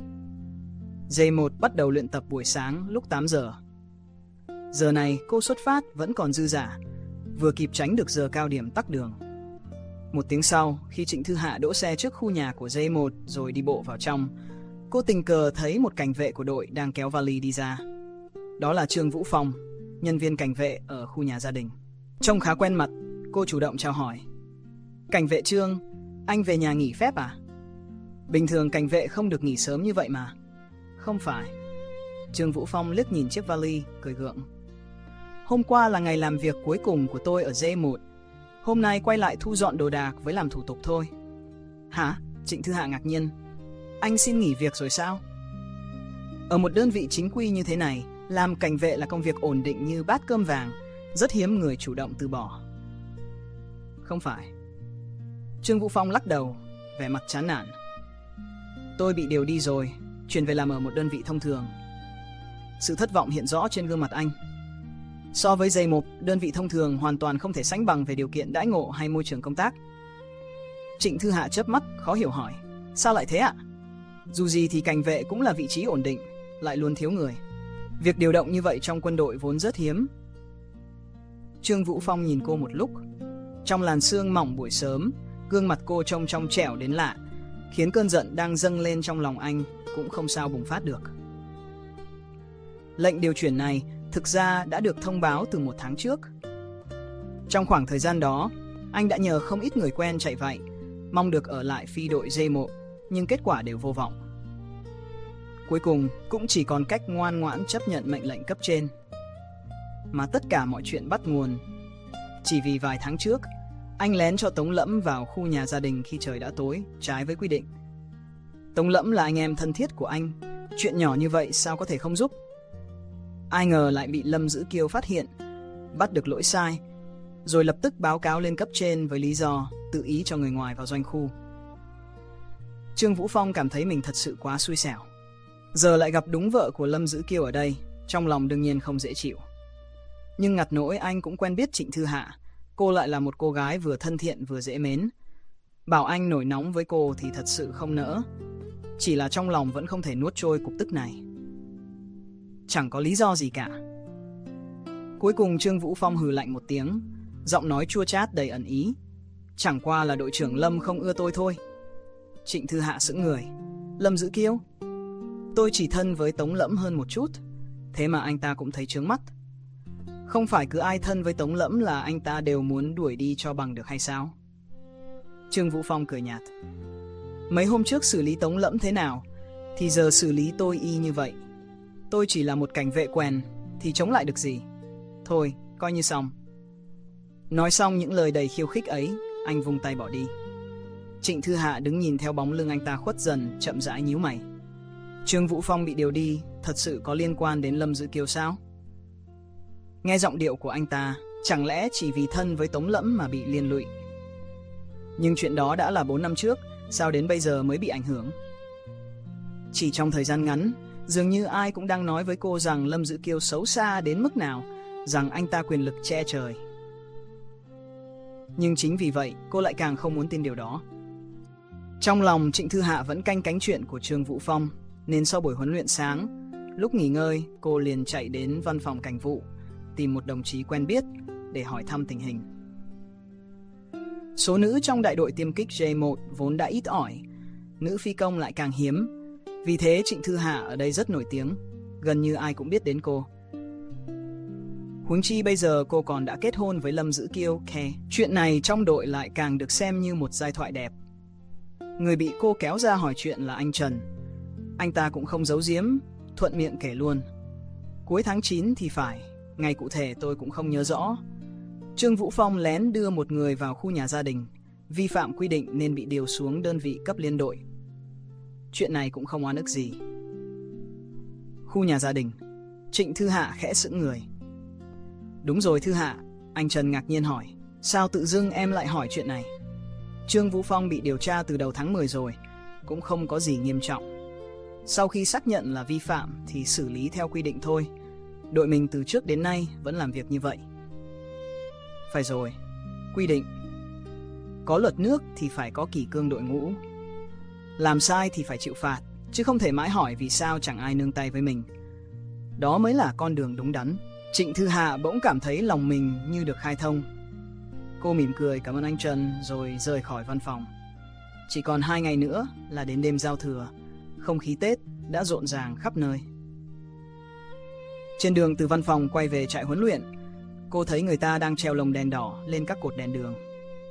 J một bắt đầu luyện tập buổi sáng lúc tám giờ. Giờ này cô xuất phát vẫn còn dư dả, vừa kịp tránh được giờ cao điểm tắc đường. Một tiếng sau, khi Trịnh Thư Hạ đỗ xe trước khu nhà của J một rồi đi bộ vào trong, cô tình cờ thấy một cảnh vệ của đội đang kéo vali đi ra. Đó là Trương Vũ Phong, nhân viên cảnh vệ ở khu nhà gia đình. Trông khá quen mặt, cô chủ động chào hỏi. Cảnh vệ Trương, anh về nhà nghỉ phép à? Bình thường cảnh vệ không được nghỉ sớm như vậy mà. Không phải. Trương Vũ Phong liếc nhìn chiếc vali, cười gượng. Hôm qua là ngày làm việc cuối cùng của tôi ở J một. Hôm nay quay lại thu dọn đồ đạc với làm thủ tục thôi. Hả? Trịnh Thư Hạ ngạc nhiên. Anh xin nghỉ việc rồi sao? Ở một đơn vị chính quy như thế này, làm cảnh vệ là công việc ổn định như bát cơm vàng, rất hiếm người chủ động từ bỏ. Không phải. Trương Vũ Phong lắc đầu, vẻ mặt chán nản. Tôi bị điều đi rồi, chuyển về làm ở một đơn vị thông thường. Sự thất vọng hiện rõ trên gương mặt anh. So với J một, đơn vị thông thường hoàn toàn không thể sánh bằng về điều kiện đãi ngộ hay môi trường công tác. Trịnh Thư Hạ chớp mắt, khó hiểu hỏi. Sao lại thế ạ? Dù gì thì cảnh vệ cũng là vị trí ổn định, lại luôn thiếu người. Việc điều động như vậy trong quân đội vốn rất hiếm. Trương Vũ Phong nhìn cô một lúc. Trong làn sương mỏng buổi sớm, gương mặt cô trông trong trẻo đến lạ, khiến cơn giận đang dâng lên trong lòng anh cũng không sao bùng phát được. Lệnh điều chuyển này thực ra đã được thông báo từ một tháng trước. Trong khoảng thời gian đó, anh đã nhờ không ít người quen chạy vậy, mong được ở lại phi đội J một, nhưng kết quả đều vô vọng. Cuối cùng cũng chỉ còn cách ngoan ngoãn chấp nhận mệnh lệnh cấp trên. Mà tất cả mọi chuyện bắt nguồn chỉ vì vài tháng trước, anh lén cho Tống Lẫm vào khu nhà gia đình khi trời đã tối, trái với quy định. Tống Lẫm là anh em thân thiết của anh, chuyện nhỏ như vậy sao có thể không giúp. Ai ngờ lại bị Lâm Dữ Kiêu phát hiện, bắt được lỗi sai, rồi lập tức báo cáo lên cấp trên với lý do tự ý cho người ngoài vào doanh khu. Trương Vũ Phong cảm thấy mình thật sự quá xui xẻo. Giờ lại gặp đúng vợ của Lâm Dữ Kiêu ở đây, Trong lòng đương nhiên không dễ chịu. Nhưng ngặt nỗi anh cũng quen biết Trịnh Thư Hạ. Cô lại là một cô gái vừa thân thiện vừa dễ mến. Bảo anh nổi nóng với cô thì thật sự không nỡ. Chỉ là trong lòng vẫn không thể nuốt trôi cục tức này. Chẳng có lý do gì cả. Cuối cùng Trương Vũ Phong hừ lạnh một tiếng, giọng nói chua chát đầy ẩn ý. Chẳng qua là đội trưởng Lâm không ưa tôi thôi. Trịnh Thư Hạ sững người. Lâm Dữ Kiêu? Tôi chỉ thân với Tống Lẫm hơn một chút, thế mà anh ta cũng thấy chướng mắt. Không phải cứ ai thân với Tống Lẫm là anh ta đều muốn đuổi đi cho bằng được hay sao? Trương Vũ Phong cười nhạt. Mấy hôm trước xử lý Tống Lẫm thế nào, thì giờ xử lý tôi y như vậy. Tôi chỉ là một cảnh vệ quèn, thì chống lại được gì? Thôi, coi như xong. Nói xong những lời đầy khiêu khích ấy, anh vung tay bỏ đi. Trịnh Thư Hạ đứng nhìn theo bóng lưng anh ta khuất dần, chậm rãi nhíu mày. Trương Vũ Phong bị điều đi, thật sự có liên quan đến Lâm Dữ Kiêu sao? Nghe giọng điệu của anh ta, chẳng lẽ chỉ vì thân với Tống Lẫm mà bị liên lụy? Nhưng chuyện đó đã là bốn năm trước, sao đến bây giờ mới bị ảnh hưởng? Chỉ trong thời gian ngắn, dường như ai cũng đang nói với cô rằng Lâm Dữ Kiêu xấu xa đến mức nào, rằng anh ta quyền lực che trời. Nhưng chính vì vậy, cô lại càng không muốn tin điều đó. Trong lòng Trịnh Thư Hạ vẫn canh cánh chuyện của Trương Vũ Phong, nên sau buổi huấn luyện sáng, lúc nghỉ ngơi, cô liền chạy đến văn phòng cảnh vụ, tìm một đồng chí quen biết để hỏi thăm tình hình. Số nữ trong đại đội tiêm kích J một vốn đã ít ỏi, nữ phi công lại càng hiếm, vì thế Trịnh Thư Hạ ở đây rất nổi tiếng, gần như ai cũng biết đến cô. Huống chi bây giờ cô còn đã kết hôn với Lâm Dữ Kiêu, Khe. Chuyện này trong đội lại càng được xem như một giai thoại đẹp. Người bị cô kéo ra hỏi chuyện là anh Trần. Anh ta cũng không giấu giếm, thuận miệng kể luôn. Cuối tháng chín thì phải, ngày cụ thể tôi cũng không nhớ rõ. Trương Vũ Phong lén đưa một người vào khu nhà gia đình, vi phạm quy định nên bị điều xuống đơn vị cấp liên đội. Chuyện này cũng không oan ức gì. Khu nhà gia đình. Trịnh Thư Hạ khẽ sững người. Đúng rồi Thư Hạ, anh Trần ngạc nhiên hỏi. Sao tự dưng em lại hỏi chuyện này? Trương Vũ Phong bị điều tra từ đầu tháng mười rồi, cũng không có gì nghiêm trọng. Sau khi xác nhận là vi phạm thì xử lý theo quy định thôi. Đội mình từ trước đến nay vẫn làm việc như vậy. Phải rồi, quy định. Có luật nước thì phải có kỷ cương đội ngũ. Làm sai thì phải chịu phạt, chứ không thể mãi hỏi vì sao chẳng ai nương tay với mình. Đó mới là con đường đúng đắn. Trịnh Thư Hạ bỗng cảm thấy lòng mình như được khai thông. Cô mỉm cười cảm ơn anh Trần rồi rời khỏi văn phòng. Chỉ còn hai ngày nữa là đến đêm giao thừa, không khí Tết đã rộn ràng khắp nơi. Trên đường từ văn phòng quay về trại huấn luyện, cô thấy người ta đang treo lồng đèn đỏ lên các cột đèn đường.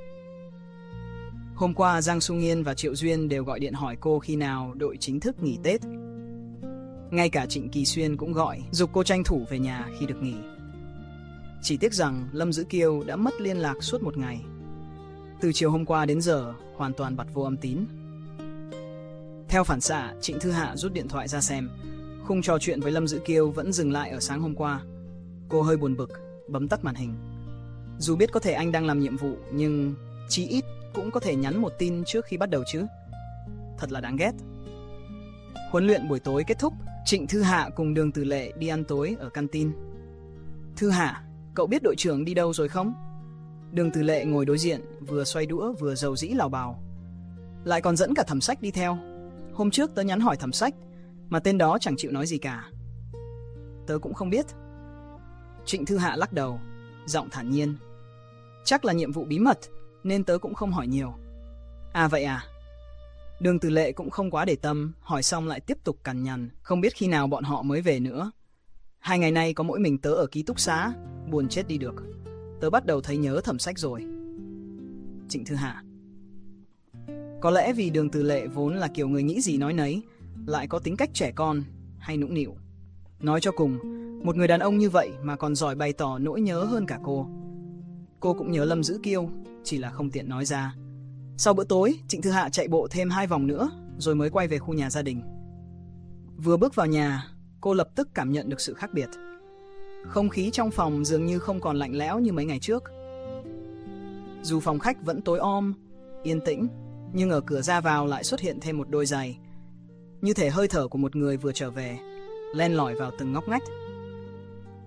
Hôm qua Giang Xu Nghiên và Triệu Duyên đều gọi điện hỏi cô khi nào đội chính thức nghỉ Tết. Ngay cả Trịnh Kỳ Xuyên cũng gọi, giục cô tranh thủ về nhà khi được nghỉ. Chỉ tiếc rằng Lâm Dữ Kiêu đã mất liên lạc suốt một ngày. Từ chiều hôm qua đến giờ, hoàn toàn bật vô âm tín. Theo phản xạ, Trịnh Thư Hạ rút điện thoại ra xem. Khung trò chuyện với Lâm Dữ Kiêu vẫn dừng lại ở sáng hôm qua. Cô hơi buồn bực, bấm tắt màn hình. Dù biết có thể anh đang làm nhiệm vụ, nhưng chí ít cũng có thể nhắn một tin trước khi bắt đầu chứ. Thật là đáng ghét. Huấn luyện buổi tối kết thúc, Trịnh Thư Hạ cùng Đường Tử Lệ đi ăn tối ở canteen. Thư Hạ, cậu biết đội trưởng đi đâu rồi không? Đường Tử Lệ ngồi đối diện, vừa xoay đũa vừa rầu rĩ lào bào. Lại còn dẫn cả Thẩm Sách đi theo. Hôm trước tớ nhắn hỏi Thẩm Sách, mà tên đó chẳng chịu nói gì cả. Tớ cũng không biết. Trịnh Thư Hạ lắc đầu, giọng thản nhiên. Chắc là nhiệm vụ bí mật, nên tớ cũng không hỏi nhiều. À vậy à? Đường Tử Lệ cũng không quá để tâm, hỏi xong lại tiếp tục cằn nhằn, không biết khi nào bọn họ mới về nữa. Hai ngày nay có mỗi mình tớ ở ký túc xá, buồn chết đi được. Tớ bắt đầu thấy nhớ Thẩm Sách rồi. Trịnh Thư Hạ. Có lẽ vì Đường Tử Lệ vốn là kiểu người nghĩ gì nói nấy, lại có tính cách trẻ con hay nũng nịu. Nói cho cùng, một người đàn ông như vậy mà còn giỏi bày tỏ nỗi nhớ hơn cả cô. Cô cũng nhớ Lâm Dữ Kiêu, chỉ là không tiện nói ra. Sau bữa tối, Trịnh Thư Hạ chạy bộ thêm hai vòng nữa, rồi mới quay về khu nhà gia đình. Vừa bước vào nhà, cô lập tức cảm nhận được sự khác biệt. Không khí trong phòng dường như không còn lạnh lẽo như mấy ngày trước. Dù phòng khách vẫn tối om, yên tĩnh, nhưng ở cửa ra vào lại xuất hiện thêm một đôi giày. Như thể hơi thở của một người vừa trở về, len lỏi vào từng ngóc ngách.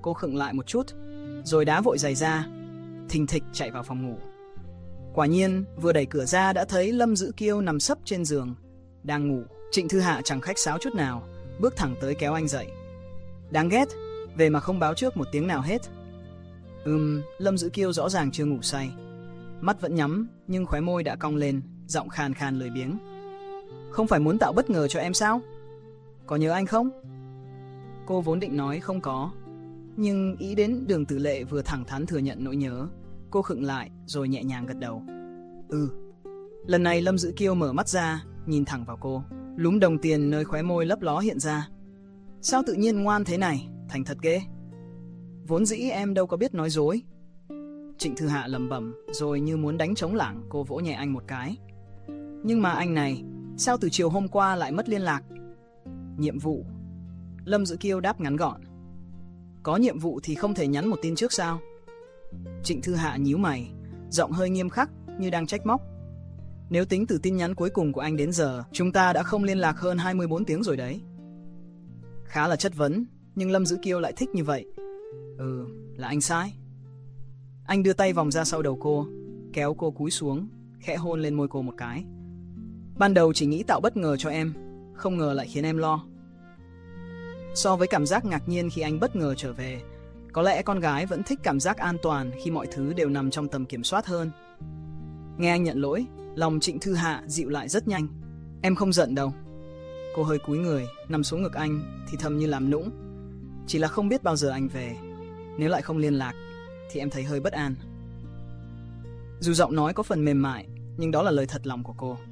cô khựng lại một chút, rồi đá vội giày ra, thình thịch chạy vào phòng ngủ. Quả nhiên, vừa đẩy cửa ra đã thấy Lâm Dữ Kiêu nằm sấp trên giường, đang ngủ. Trịnh Thư Hạ chẳng khách sáo chút nào, bước thẳng tới kéo anh dậy. Đáng ghét, về mà không báo trước một tiếng nào hết. Ừm, Lâm Dữ Kiêu rõ ràng chưa ngủ say. Mắt vẫn nhắm, nhưng khóe môi đã cong lên, giọng khàn khàn lười biếng. Không phải muốn tạo bất ngờ cho em sao? Có nhớ anh không? Cô vốn định nói không có, nhưng ý đến Đường Tử Lệ vừa thẳng thắn thừa nhận nỗi nhớ, cô khựng lại rồi nhẹ nhàng gật đầu. Ừ. Lần này Lâm Dữ Kiêu mở mắt ra, nhìn thẳng vào cô, lúm đồng tiền nơi khóe môi lấp ló hiện ra. Sao tự nhiên ngoan thế này, thành thật ghê. Vốn dĩ em đâu có biết nói dối. Trịnh Thư Hạ lẩm bẩm, rồi như muốn đánh trống lảng, cô vỗ nhẹ anh một cái. Nhưng mà anh này, sao từ chiều hôm qua lại mất liên lạc? Nhiệm vụ. Lâm Dữ Kiêu đáp ngắn gọn. Có nhiệm vụ thì không thể nhắn một tin trước sao? Trịnh Thư Hạ nhíu mày, giọng hơi nghiêm khắc như đang trách móc. Nếu tính từ tin nhắn cuối cùng của anh đến giờ, chúng ta đã không liên lạc hơn hai mươi bốn tiếng rồi đấy. Khá là chất vấn, nhưng Lâm Dữ Kiêu lại thích như vậy. Ừ, là anh sai. Anh đưa tay vòng ra sau đầu cô, kéo cô cúi xuống, khẽ hôn lên môi cô một cái. Ban đầu chỉ nghĩ tạo bất ngờ cho em, không ngờ lại khiến em lo. So với cảm giác ngạc nhiên khi anh bất ngờ trở về, có lẽ con gái vẫn thích cảm giác an toàn khi mọi thứ đều nằm trong tầm kiểm soát hơn. Nghe anh nhận lỗi, lòng Trịnh Thư Hạ dịu lại rất nhanh. Em không giận đâu. Cô hơi cúi người, nằm xuống ngực anh, thì thầm như làm nũng. Chỉ là không biết bao giờ anh về. Nếu lại không liên lạc, thì em thấy hơi bất an. Dù giọng nói có phần mềm mại, nhưng đó là lời thật lòng của cô.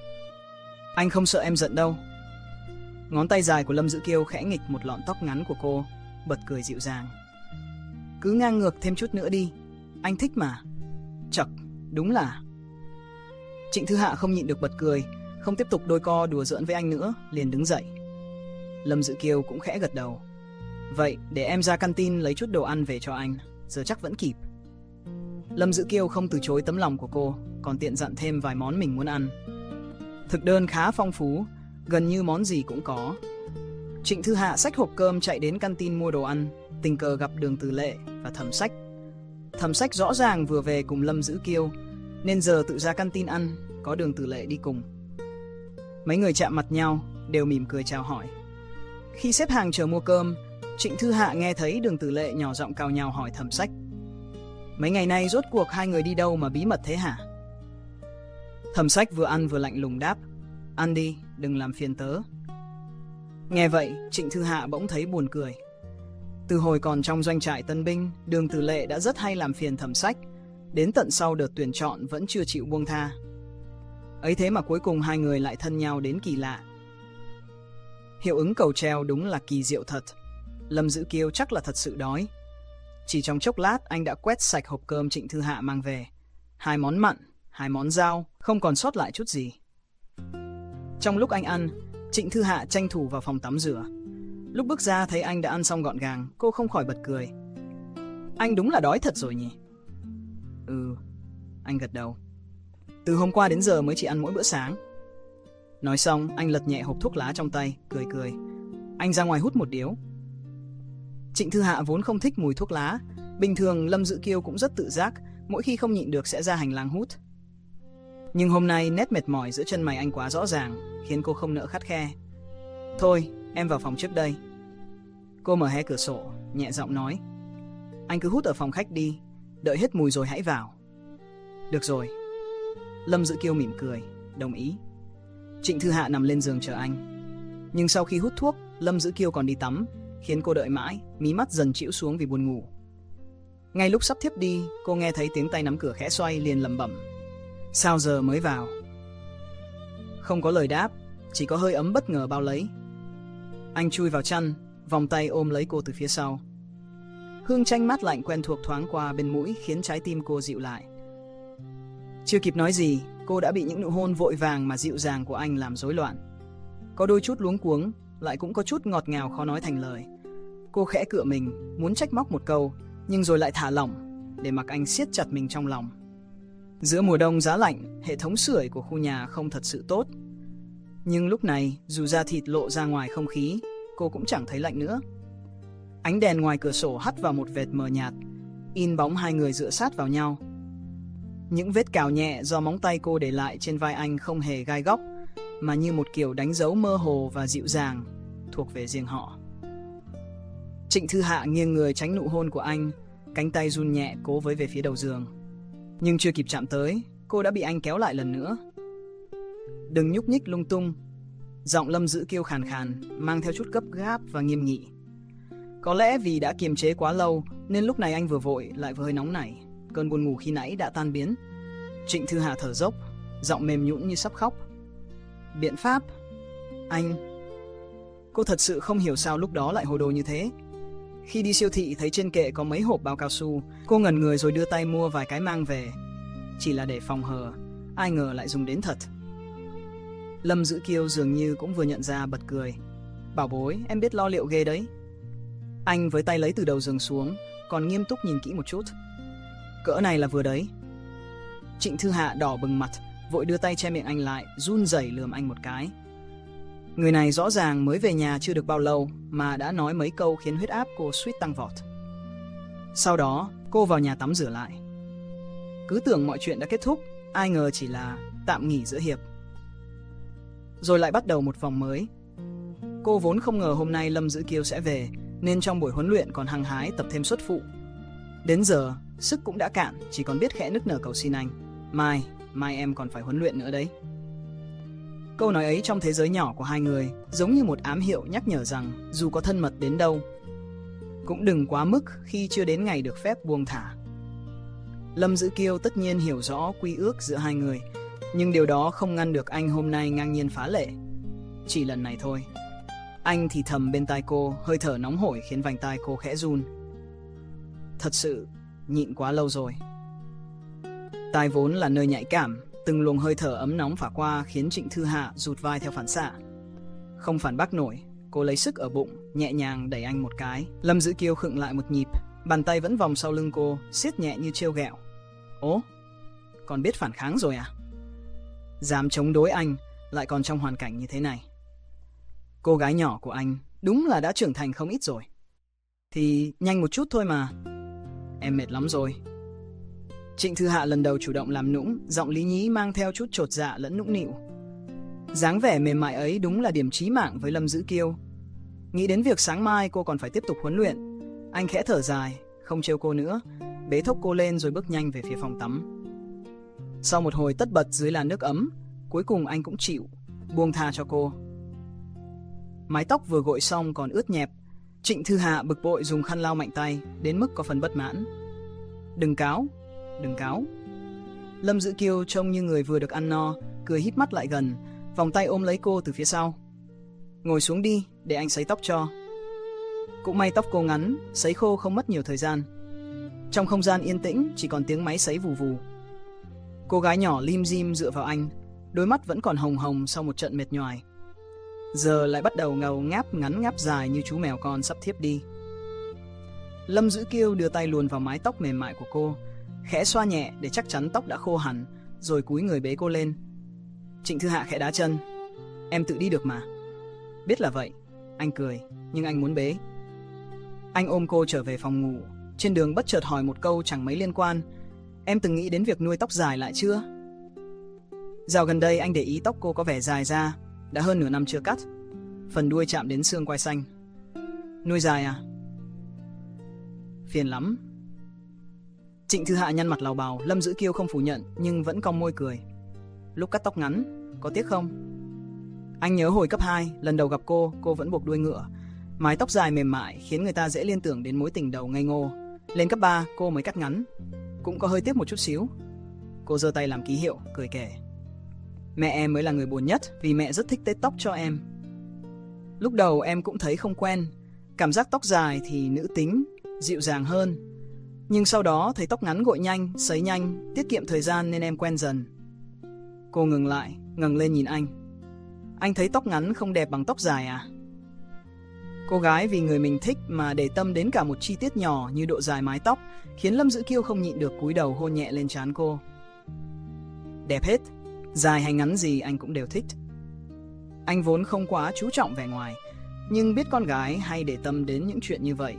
Anh không sợ em giận đâu. Ngón tay dài của Lâm Dữ Kiêu khẽ nghịch một lọn tóc ngắn của cô, bật cười dịu dàng. Cứ ngang ngược thêm chút nữa đi, anh thích mà. Chậc, đúng là. Trịnh Thư Hạ không nhịn được bật cười, không tiếp tục đôi co đùa giỡn với anh nữa, liền đứng dậy. Lâm Dữ Kiêu cũng khẽ gật đầu. Vậy để em ra canteen lấy chút đồ ăn về cho anh, giờ chắc vẫn kịp. Lâm Dữ Kiêu không từ chối tấm lòng của cô, còn tiện dặn thêm vài món mình muốn ăn. Thực đơn khá phong phú, gần như món gì cũng có. Trịnh Thư Hạ xách hộp cơm chạy đến canteen mua đồ ăn, tình cờ gặp Đường Tử Lệ và Thẩm Sách. Thẩm Sách rõ ràng vừa về cùng Lâm Dữ Kiêu, nên giờ tự ra canteen ăn, có Đường Tử Lệ đi cùng. Mấy người chạm mặt nhau, đều mỉm cười chào hỏi. Khi xếp hàng chờ mua cơm, Trịnh Thư Hạ nghe thấy Đường Tử Lệ nhỏ giọng cào nhào hỏi Thẩm Sách. Mấy ngày nay rốt cuộc hai người đi đâu mà bí mật thế hả? Thẩm Sách vừa ăn vừa lạnh lùng đáp. Ăn đi, đừng làm phiền tớ. Nghe vậy, Trịnh Thư Hạ bỗng thấy buồn cười. Từ hồi còn trong doanh trại tân binh, Đường Tử Lệ đã rất hay làm phiền Thẩm Sách, đến tận sau đợt tuyển chọn vẫn chưa chịu buông tha. Ấy thế mà cuối cùng hai người lại thân nhau đến kỳ lạ. Hiệu ứng cầu treo đúng là kỳ diệu thật. Lâm Dữ Kiêu chắc là thật sự đói. Chỉ trong chốc lát anh đã quét sạch hộp cơm Trịnh Thư Hạ mang về. Hai món mặn, hai món rau, không còn sót lại chút gì. Trong lúc anh ăn, Trịnh Thư Hạ tranh thủ vào phòng tắm rửa. Lúc bước ra thấy anh đã ăn xong gọn gàng, cô không khỏi bật cười. Anh đúng là đói thật rồi nhỉ? Ừ, anh gật đầu. Từ hôm qua đến giờ mới chỉ ăn mỗi bữa sáng. Nói xong, anh lật nhẹ hộp thuốc lá trong tay, cười cười. Anh ra ngoài hút một điếu. Trịnh Thư Hạ vốn không thích mùi thuốc lá. Bình thường Lâm Dữ Kiêu cũng rất tự giác, mỗi khi không nhịn được sẽ ra hành lang hút. Nhưng hôm nay nét mệt mỏi giữa chân mày anh quá rõ ràng, khiến cô không nỡ khắt khe. Thôi, em vào phòng trước đây. Cô mở hé cửa sổ, nhẹ giọng nói. Anh cứ hút ở phòng khách đi, đợi hết mùi rồi hãy vào. Được rồi. Lâm Dữ Kiêu mỉm cười, đồng ý. Trịnh Thư Hạ nằm lên giường chờ anh. Nhưng sau khi hút thuốc, Lâm Dữ Kiêu còn đi tắm, khiến cô đợi mãi, mí mắt dần chĩu xuống vì buồn ngủ. Ngay lúc sắp thiếp đi, cô nghe thấy tiếng tay nắm cửa khẽ xoay, liền lẩm bẩm. Sao giờ mới vào? Không có lời đáp, chỉ có hơi ấm bất ngờ bao lấy. Anh chui vào chăn, vòng tay ôm lấy cô từ phía sau. Hương chanh mát lạnh quen thuộc thoáng qua bên mũi khiến trái tim cô dịu lại. Chưa kịp nói gì, cô đã bị những nụ hôn vội vàng mà dịu dàng của anh làm rối loạn. Có đôi chút luống cuống, lại cũng có chút ngọt ngào khó nói thành lời. Cô khẽ cựa mình, muốn trách móc một câu, nhưng rồi lại thả lỏng, để mặc anh siết chặt mình trong lòng. Giữa mùa đông giá lạnh, hệ thống sưởi của khu nhà không thật sự tốt. Nhưng lúc này, dù da thịt lộ ra ngoài không khí, cô cũng chẳng thấy lạnh nữa. Ánh đèn ngoài cửa sổ hắt vào một vệt mờ nhạt, in bóng hai người dựa sát vào nhau. Những vết cào nhẹ do móng tay cô để lại trên vai anh không hề gai góc, mà như một kiểu đánh dấu mơ hồ và dịu dàng, thuộc về riêng họ. Trịnh Thư Hạ nghiêng người tránh nụ hôn của anh, cánh tay run nhẹ cố với về phía đầu giường. Nhưng chưa kịp chạm tới, cô đã bị anh kéo lại lần nữa. Đừng nhúc nhích lung tung. Giọng Lâm Dữ Kiêu khàn khàn, mang theo chút gấp gáp và nghiêm nghị. Có lẽ vì đã kiềm chế quá lâu nên lúc này anh vừa vội lại vừa hơi nóng nảy. Cơn buồn ngủ khi nãy đã tan biến. Trịnh Thư Hạ thở dốc, giọng mềm nhũn như sắp khóc. Biện pháp? Anh... Cô thật sự không hiểu sao lúc đó lại hồ đồ như thế. Khi đi siêu thị thấy trên kệ có mấy hộp bao cao su, cô ngẩn người rồi đưa tay mua vài cái mang về. Chỉ là để phòng hờ, ai ngờ lại dùng đến thật. Lâm Dữ Kiêu dường như cũng vừa nhận ra, bật cười. Bảo bối, em biết lo liệu ghê đấy. Anh với tay lấy từ đầu giường xuống, còn nghiêm túc nhìn kỹ một chút. Cỡ này là vừa đấy. Trịnh Thư Hạ đỏ bừng mặt, vội đưa tay che miệng anh lại, run rẩy lườm anh một cái. Người này rõ ràng mới về nhà chưa được bao lâu mà đã nói mấy câu khiến huyết áp cô suýt tăng vọt. Sau đó, cô vào nhà tắm rửa lại. Cứ tưởng mọi chuyện đã kết thúc, ai ngờ chỉ là tạm nghỉ giữa hiệp. Rồi lại bắt đầu một vòng mới. Cô vốn không ngờ hôm nay Lâm Dữ Kiêu sẽ về, nên trong buổi huấn luyện còn hăng hái tập thêm xuất phụ. Đến giờ, sức cũng đã cạn, chỉ còn biết khẽ nức nở cầu xin anh. Mai, mai em còn phải huấn luyện nữa đấy. Câu nói ấy trong thế giới nhỏ của hai người giống như một ám hiệu nhắc nhở rằng dù có thân mật đến đâu, cũng đừng quá mức khi chưa đến ngày được phép buông thả. Lâm Dữ Kiêu tất nhiên hiểu rõ quy ước giữa hai người, nhưng điều đó không ngăn được anh hôm nay ngang nhiên phá lệ. Chỉ lần này thôi. Anh thì thầm bên tai cô, hơi thở nóng hổi khiến vành tai cô khẽ run. Thật sự, nhịn quá lâu rồi. Tai vốn là nơi nhạy cảm, từng luồng hơi thở ấm nóng phả qua khiến Trịnh Thư Hạ rụt vai theo phản xạ. Không phản bác nổi, cô lấy sức ở bụng, nhẹ nhàng đẩy anh một cái. Lâm Dữ Kiêu khựng lại một nhịp, bàn tay vẫn vòng sau lưng cô, siết nhẹ như trêu ghẹo. Ố, còn biết phản kháng rồi à? Dám chống đối anh, lại còn trong hoàn cảnh như thế này. Cô gái nhỏ của anh đúng là đã trưởng thành không ít rồi. Thì nhanh một chút thôi mà. Em mệt lắm rồi. Trịnh Thư Hạ lần đầu chủ động làm nũng, giọng lý nhí mang theo chút chột dạ lẫn nũng nịu. Dáng vẻ mềm mại ấy đúng là điểm chí mạng với Lâm Dữ Kiêu. Nghĩ đến việc sáng mai cô còn phải tiếp tục huấn luyện, anh khẽ thở dài, không trêu cô nữa, bế thốc cô lên rồi bước nhanh về phía phòng tắm. Sau một hồi tất bật dưới làn nước ấm, cuối cùng anh cũng chịu, buông tha cho cô. Mái tóc vừa gội xong còn ướt nhẹp, Trịnh Thư Hạ bực bội dùng khăn lau mạnh tay, đến mức có phần bất mãn. Đừng cáo, đừng cáo. Lâm Dữ Kiêu trông như người vừa được ăn no, cười híp mắt lại gần, vòng tay ôm lấy cô từ phía sau. Ngồi xuống đi, để anh sấy tóc cho. Cũng may tóc cô ngắn, sấy khô không mất nhiều thời gian. Trong không gian yên tĩnh, chỉ còn tiếng máy sấy vù vù. Cô gái nhỏ lim dim dựa vào anh, đôi mắt vẫn còn hồng hồng sau một trận mệt nhoài. Giờ lại bắt đầu ngầu ngáp ngắn ngáp dài như chú mèo con sắp thiếp đi. Lâm Dữ Kiêu đưa tay luồn vào mái tóc mềm mại của cô, khẽ xoa nhẹ để chắc chắn tóc đã khô hẳn, rồi cúi người bế cô lên. Trịnh Thư Hạ khẽ đá chân. Em tự đi được mà. Biết là vậy, anh cười, nhưng anh muốn bế. Anh ôm cô trở về phòng ngủ, trên đường bất chợt hỏi một câu chẳng mấy liên quan. Em từng nghĩ đến việc nuôi tóc dài lại chưa? Dạo gần đây anh để ý tóc cô có vẻ dài ra, đã hơn nửa năm chưa cắt, phần đuôi chạm đến xương quai xanh. Nuôi dài à? Phiền lắm. Trịnh Thư Hạ nhăn mặt lào bào. Lâm Dữ Kiêu không phủ nhận, nhưng vẫn cong môi cười. Lúc cắt tóc ngắn, có tiếc không? Anh nhớ hồi cấp hai, lần đầu gặp cô, cô vẫn buộc đuôi ngựa. Mái tóc dài mềm mại khiến người ta dễ liên tưởng đến mối tình đầu ngây ngô. Lên cấp ba, cô mới cắt ngắn, cũng có hơi tiếc một chút xíu. Cô giơ tay làm ký hiệu, cười kể. Mẹ em mới là người buồn nhất, vì mẹ rất thích tết tóc cho em. Lúc đầu em cũng thấy không quen, cảm giác tóc dài thì nữ tính, dịu dàng hơn. Nhưng sau đó thấy tóc ngắn gội nhanh, sấy nhanh, tiết kiệm thời gian nên em quen dần. Cô ngừng lại, ngẩng lên nhìn anh. Anh thấy tóc ngắn không đẹp bằng tóc dài à? Cô gái vì người mình thích mà để tâm đến cả một chi tiết nhỏ như độ dài mái tóc, khiến Lâm Dữ Kiêu không nhịn được cúi đầu hôn nhẹ lên trán cô. Đẹp hết, dài hay ngắn gì anh cũng đều thích. Anh vốn không quá chú trọng vẻ ngoài, nhưng biết con gái hay để tâm đến những chuyện như vậy,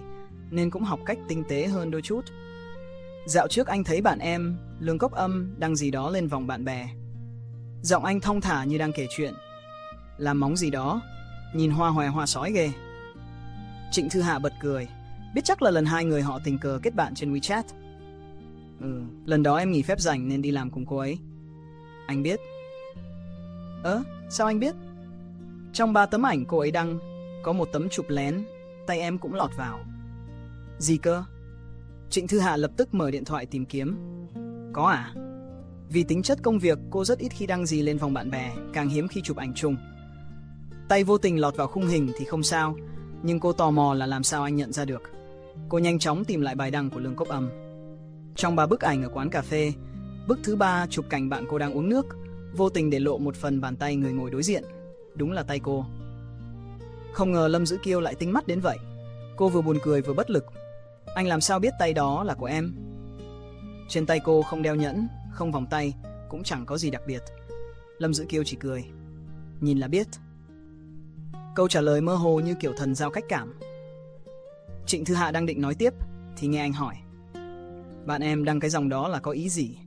nên cũng học cách tinh tế hơn đôi chút. Dạo trước anh thấy bạn em, Lương Cốc Âm, đăng gì đó lên vòng bạn bè. Giọng anh thong thả như đang kể chuyện. Làm móng gì đó, nhìn hoa hòe hoa sói ghê. Trịnh Thư Hạ bật cười, biết chắc là lần hai người họ tình cờ kết bạn trên WeChat. Ừ, lần đó em nghỉ phép rảnh nên đi làm cùng cô ấy. Anh biết. Ơ, sao anh biết? Trong ba tấm ảnh cô ấy đăng, có một tấm chụp lén, tay em cũng lọt vào. Gì cơ? Trịnh Thư Hạ lập tức mở điện thoại tìm kiếm. Có à? Vì tính chất công việc, cô rất ít khi đăng gì lên vòng bạn bè, càng hiếm khi chụp ảnh chung. Tay vô tình lọt vào khung hình thì không sao, nhưng cô tò mò là làm sao anh nhận ra được. Cô nhanh chóng tìm lại bài đăng của Lương Cốc Âm. Trong ba bức ảnh ở quán cà phê, bức thứ ba chụp cảnh bạn cô đang uống nước, vô tình để lộ một phần bàn tay người ngồi đối diện. Đúng là tay cô. Không ngờ Lâm Dữ Kiêu lại tinh mắt đến vậy. Cô vừa buồn cười vừa bất lực. Anh làm sao biết tay đó là của em? Trên tay cô không đeo nhẫn, không vòng tay, cũng chẳng có gì đặc biệt. Lâm Dữ Kiêu chỉ cười. Nhìn là biết. Câu trả lời mơ hồ như kiểu thần giao cách cảm. Trịnh Thư Hạ đang định nói tiếp thì nghe anh hỏi. Bạn em đăng cái dòng đó là có ý gì?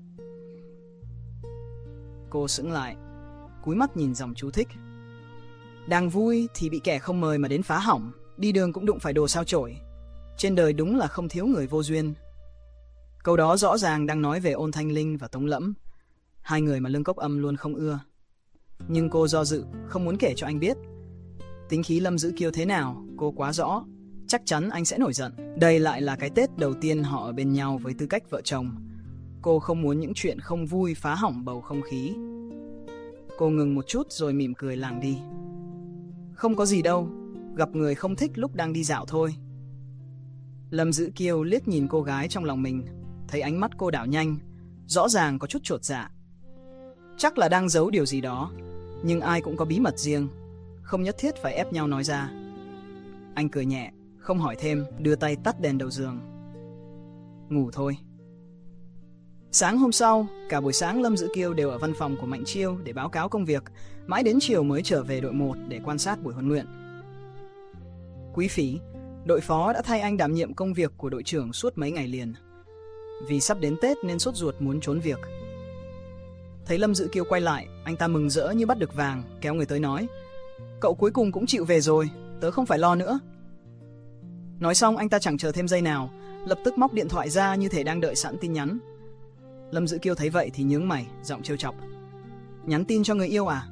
Cô sững lại, cúi mắt nhìn dòng chú thích. Đang vui thì bị kẻ không mời mà đến phá hỏng, đi đường cũng đụng phải đồ sao chổi. Trên đời đúng là không thiếu người vô duyên. Câu đó rõ ràng đang nói về Ôn Thanh Linh và Tống Lẫm, hai người mà Lương Cốc Âm luôn không ưa. Nhưng cô do dự, không muốn kể cho anh biết. Tính khí Lâm Dữ Kiêu thế nào, cô quá rõ. Chắc chắn anh sẽ nổi giận. Đây lại là cái Tết đầu tiên họ ở bên nhau với tư cách vợ chồng. Cô không muốn những chuyện không vui phá hỏng bầu không khí. Cô ngừng một chút rồi mỉm cười lảng đi. Không có gì đâu, gặp người không thích lúc đang đi dạo thôi. Lâm Dữ Kiêu liếc nhìn cô gái trong lòng mình, thấy ánh mắt cô đảo nhanh, rõ ràng có chút chột dạ. Chắc là đang giấu điều gì đó, nhưng ai cũng có bí mật riêng, không nhất thiết phải ép nhau nói ra. Anh cười nhẹ, không hỏi thêm, đưa tay tắt đèn đầu giường. Ngủ thôi. Sáng hôm sau, cả buổi sáng Lâm Dữ Kiêu đều ở văn phòng của Mạnh Chiêu để báo cáo công việc, mãi đến chiều mới trở về đội một để quan sát buổi huấn luyện. Quý Phỉ, đội phó đã thay anh đảm nhiệm công việc của đội trưởng suốt mấy ngày liền. Vì sắp đến Tết nên sốt ruột muốn trốn việc. Thấy Lâm Dữ Kiêu quay lại, anh ta mừng rỡ như bắt được vàng, kéo người tới nói: Cậu cuối cùng cũng chịu về rồi, tớ không phải lo nữa. Nói xong anh ta chẳng chờ thêm giây nào, lập tức móc điện thoại ra như thể đang đợi sẵn tin nhắn. Lâm Dữ Kiêu thấy vậy thì nhướng mày, giọng trêu chọc: Nhắn tin cho người yêu à?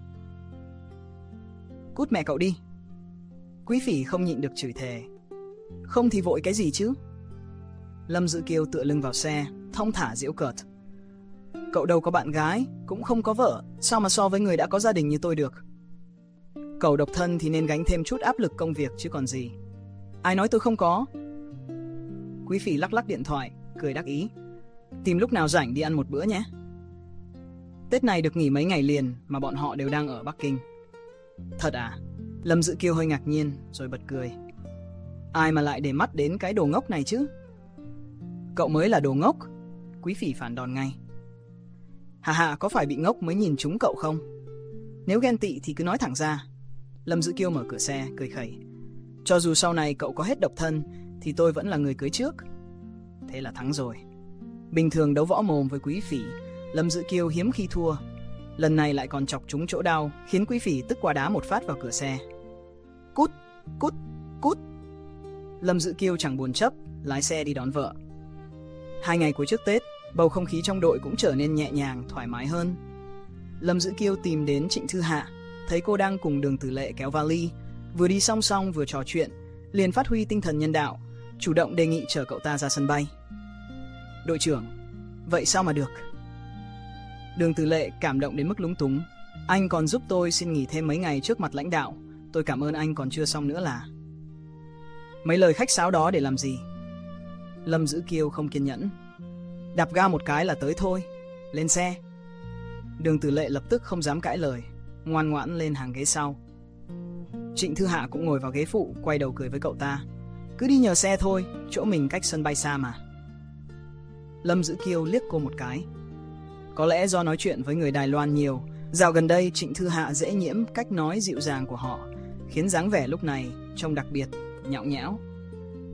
Cút mẹ cậu đi. Quý Phỉ không nhịn được chửi thề. Không thì vội cái gì chứ? Lâm Dữ Kiêu tựa lưng vào xe, thong thả giễu cợt: Cậu đâu có bạn gái, cũng không có vợ, sao mà so với người đã có gia đình như tôi được? Cậu độc thân thì nên gánh thêm chút áp lực công việc chứ còn gì. Ai nói tôi không có? Quý Phỉ lắc lắc điện thoại, cười đắc ý: Tìm lúc nào rảnh đi ăn một bữa nhé. Tết này được nghỉ mấy ngày liền mà bọn họ đều đang ở Bắc Kinh. Thật à? Lâm Dữ Kiêu hơi ngạc nhiên rồi bật cười. Ai mà lại để mắt đến cái đồ ngốc này chứ? Cậu mới là đồ ngốc. Quý Phỉ phản đòn ngay. Hà hà, có phải bị ngốc mới nhìn trúng cậu không? Nếu ghen tị thì cứ nói thẳng ra. Lâm Dữ Kiêu mở cửa xe, cười khẩy. Cho dù sau này cậu có hết độc thân thì tôi vẫn là người cưới trước. Thế là thắng rồi. Bình thường đấu võ mồm với Quý Phỉ, Lâm Dữ Kiêu hiếm khi thua. Lần này lại còn chọc trúng chỗ đau, khiến Quý Phỉ tức quá đá một phát vào cửa xe. Cút, cút, cút. Lâm Dữ Kiêu chẳng buồn chấp, lái xe đi đón vợ. Hai ngày cuối trước Tết, bầu không khí trong đội cũng trở nên nhẹ nhàng, thoải mái hơn. Lâm Dữ Kiêu tìm đến Trịnh Thư Hạ, thấy cô đang cùng Đường Tử Lệ kéo vali, vừa đi song song vừa trò chuyện, liền phát huy tinh thần nhân đạo, chủ động đề nghị chở cậu ta ra sân bay. Đội trưởng, vậy sao mà được? Đường Tử Lệ cảm động đến mức lúng túng. Anh còn giúp tôi xin nghỉ thêm mấy ngày trước mặt lãnh đạo, tôi cảm ơn anh còn chưa xong nữa là. Mấy lời khách sáo đó để làm gì? Lâm Dữ Kiêu không kiên nhẫn. Đạp ga một cái là tới thôi, lên xe. Đường Tử Lệ lập tức không dám cãi lời, ngoan ngoãn lên hàng ghế sau. Trịnh Thư Hạ cũng ngồi vào ghế phụ, quay đầu cười với cậu ta. Cứ đi nhờ xe thôi, chỗ mình cách sân bay xa mà. Lâm Dữ Kiêu liếc cô một cái. Có lẽ do nói chuyện với người Đài Loan nhiều, dạo gần đây Trịnh Thư Hạ dễ nhiễm cách nói dịu dàng của họ, khiến dáng vẻ lúc này trông đặc biệt, nhão nhẽo.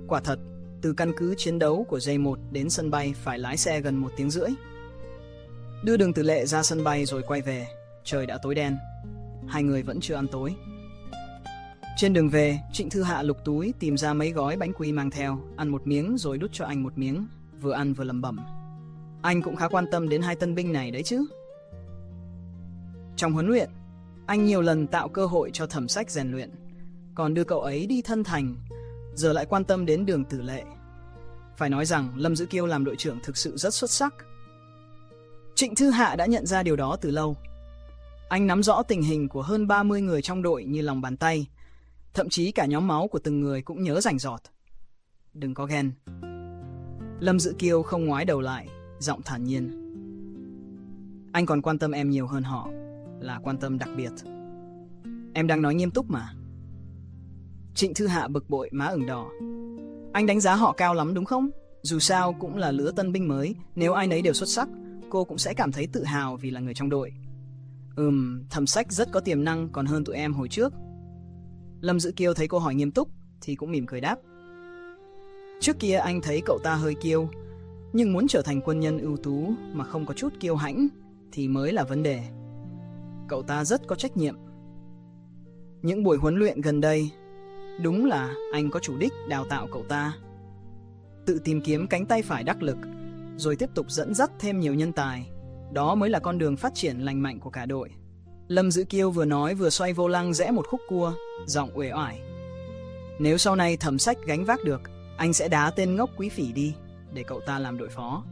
Quả thật, từ căn cứ chiến đấu của J một đến sân bay phải lái xe gần một tiếng rưỡi. Đưa Đường Tử Lệ ra sân bay rồi quay về, trời đã tối đen. Hai người vẫn chưa ăn tối. Trên đường về, Trịnh Thư Hạ lục túi tìm ra mấy gói bánh quy mang theo, ăn một miếng rồi đút cho anh một miếng, vừa ăn vừa lẩm bẩm. Anh cũng khá quan tâm đến hai tân binh này đấy chứ. Trong huấn luyện, anh nhiều lần tạo cơ hội cho Thẩm Sách rèn luyện, còn đưa cậu ấy đi thân thành, giờ lại quan tâm đến Đường Tử Lệ. Phải nói rằng Lâm Dữ Kiêu làm đội trưởng thực sự rất xuất sắc. Trịnh Thư Hạ đã nhận ra điều đó từ lâu. Anh nắm rõ tình hình của hơn ba mươi người trong đội như lòng bàn tay, thậm chí cả nhóm máu của từng người cũng nhớ rành rọt. Đừng có ghen. Lâm Dữ Kiêu không ngoái đầu lại, giọng thản nhiên. Anh còn quan tâm em nhiều hơn họ, là quan tâm đặc biệt. Em đang nói nghiêm túc mà. Trịnh Thư Hạ bực bội, má ửng đỏ. Anh đánh giá họ cao lắm đúng không? Dù sao cũng là lứa tân binh mới, nếu ai nấy đều xuất sắc, cô cũng sẽ cảm thấy tự hào vì là người trong đội. Ừm, Thẩm Sách rất có tiềm năng còn hơn tụi em hồi trước. Lâm Dữ Kiêu thấy cô hỏi nghiêm túc thì cũng mỉm cười đáp. Trước kia anh thấy cậu ta hơi kiêu, nhưng muốn trở thành quân nhân ưu tú mà không có chút kiêu hãnh thì mới là vấn đề. Cậu ta rất có trách nhiệm. Những buổi huấn luyện gần đây, đúng là anh có chủ đích đào tạo cậu ta. Tự tìm kiếm cánh tay phải đắc lực, rồi tiếp tục dẫn dắt thêm nhiều nhân tài. Đó mới là con đường phát triển lành mạnh của cả đội. Lâm Dữ Kiêu vừa nói vừa xoay vô lăng rẽ một khúc cua, giọng uể oải. Nếu sau này Thẩm Sách gánh vác được, anh sẽ đá tên ngốc Quý Phỉ đi, để cậu ta làm đội phó.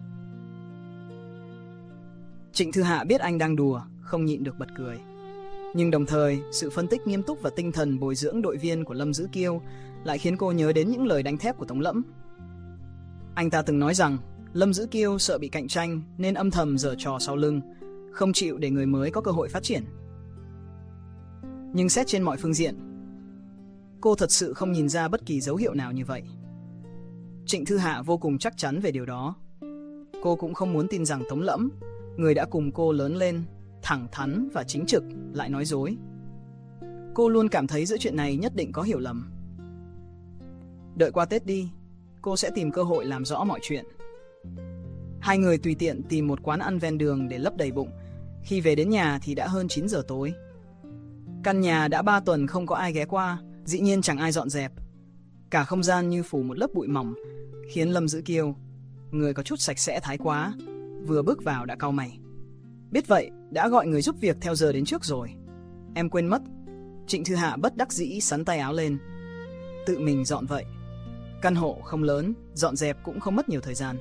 Trịnh Thư Hạ biết anh đang đùa, không nhịn được bật cười. Nhưng đồng thời, sự phân tích nghiêm túc và tinh thần bồi dưỡng đội viên của Lâm Dữ Kiêu lại khiến cô nhớ đến những lời đánh thép của Tống Lẫm. Anh ta từng nói rằng Lâm Dữ Kiêu sợ bị cạnh tranh nên âm thầm giở trò sau lưng, không chịu để người mới có cơ hội phát triển. Nhưng xét trên mọi phương diện, cô thật sự không nhìn ra bất kỳ dấu hiệu nào như vậy. Trịnh Thư Hạ vô cùng chắc chắn về điều đó. Cô cũng không muốn tin rằng Tống Lẫm, người đã cùng cô lớn lên, thẳng thắn và chính trực, lại nói dối. Cô luôn cảm thấy giữa chuyện này nhất định có hiểu lầm. Đợi qua Tết đi, cô sẽ tìm cơ hội làm rõ mọi chuyện. Hai người tùy tiện tìm một quán ăn ven đường để lấp đầy bụng. Khi về đến nhà thì đã hơn chín giờ tối. Căn nhà đã ba tuần không có ai ghé qua, dĩ nhiên chẳng ai dọn dẹp. Cả không gian như phủ một lớp bụi mỏng, khiến Lâm Dữ Kiêu, người có chút sạch sẽ thái quá, vừa bước vào đã cau mày. Biết vậy, đã gọi người giúp việc theo giờ đến trước rồi. Em quên mất. Trịnh Thư Hạ bất đắc dĩ sắn tay áo lên. Tự mình dọn vậy. Căn hộ không lớn, dọn dẹp cũng không mất nhiều thời gian.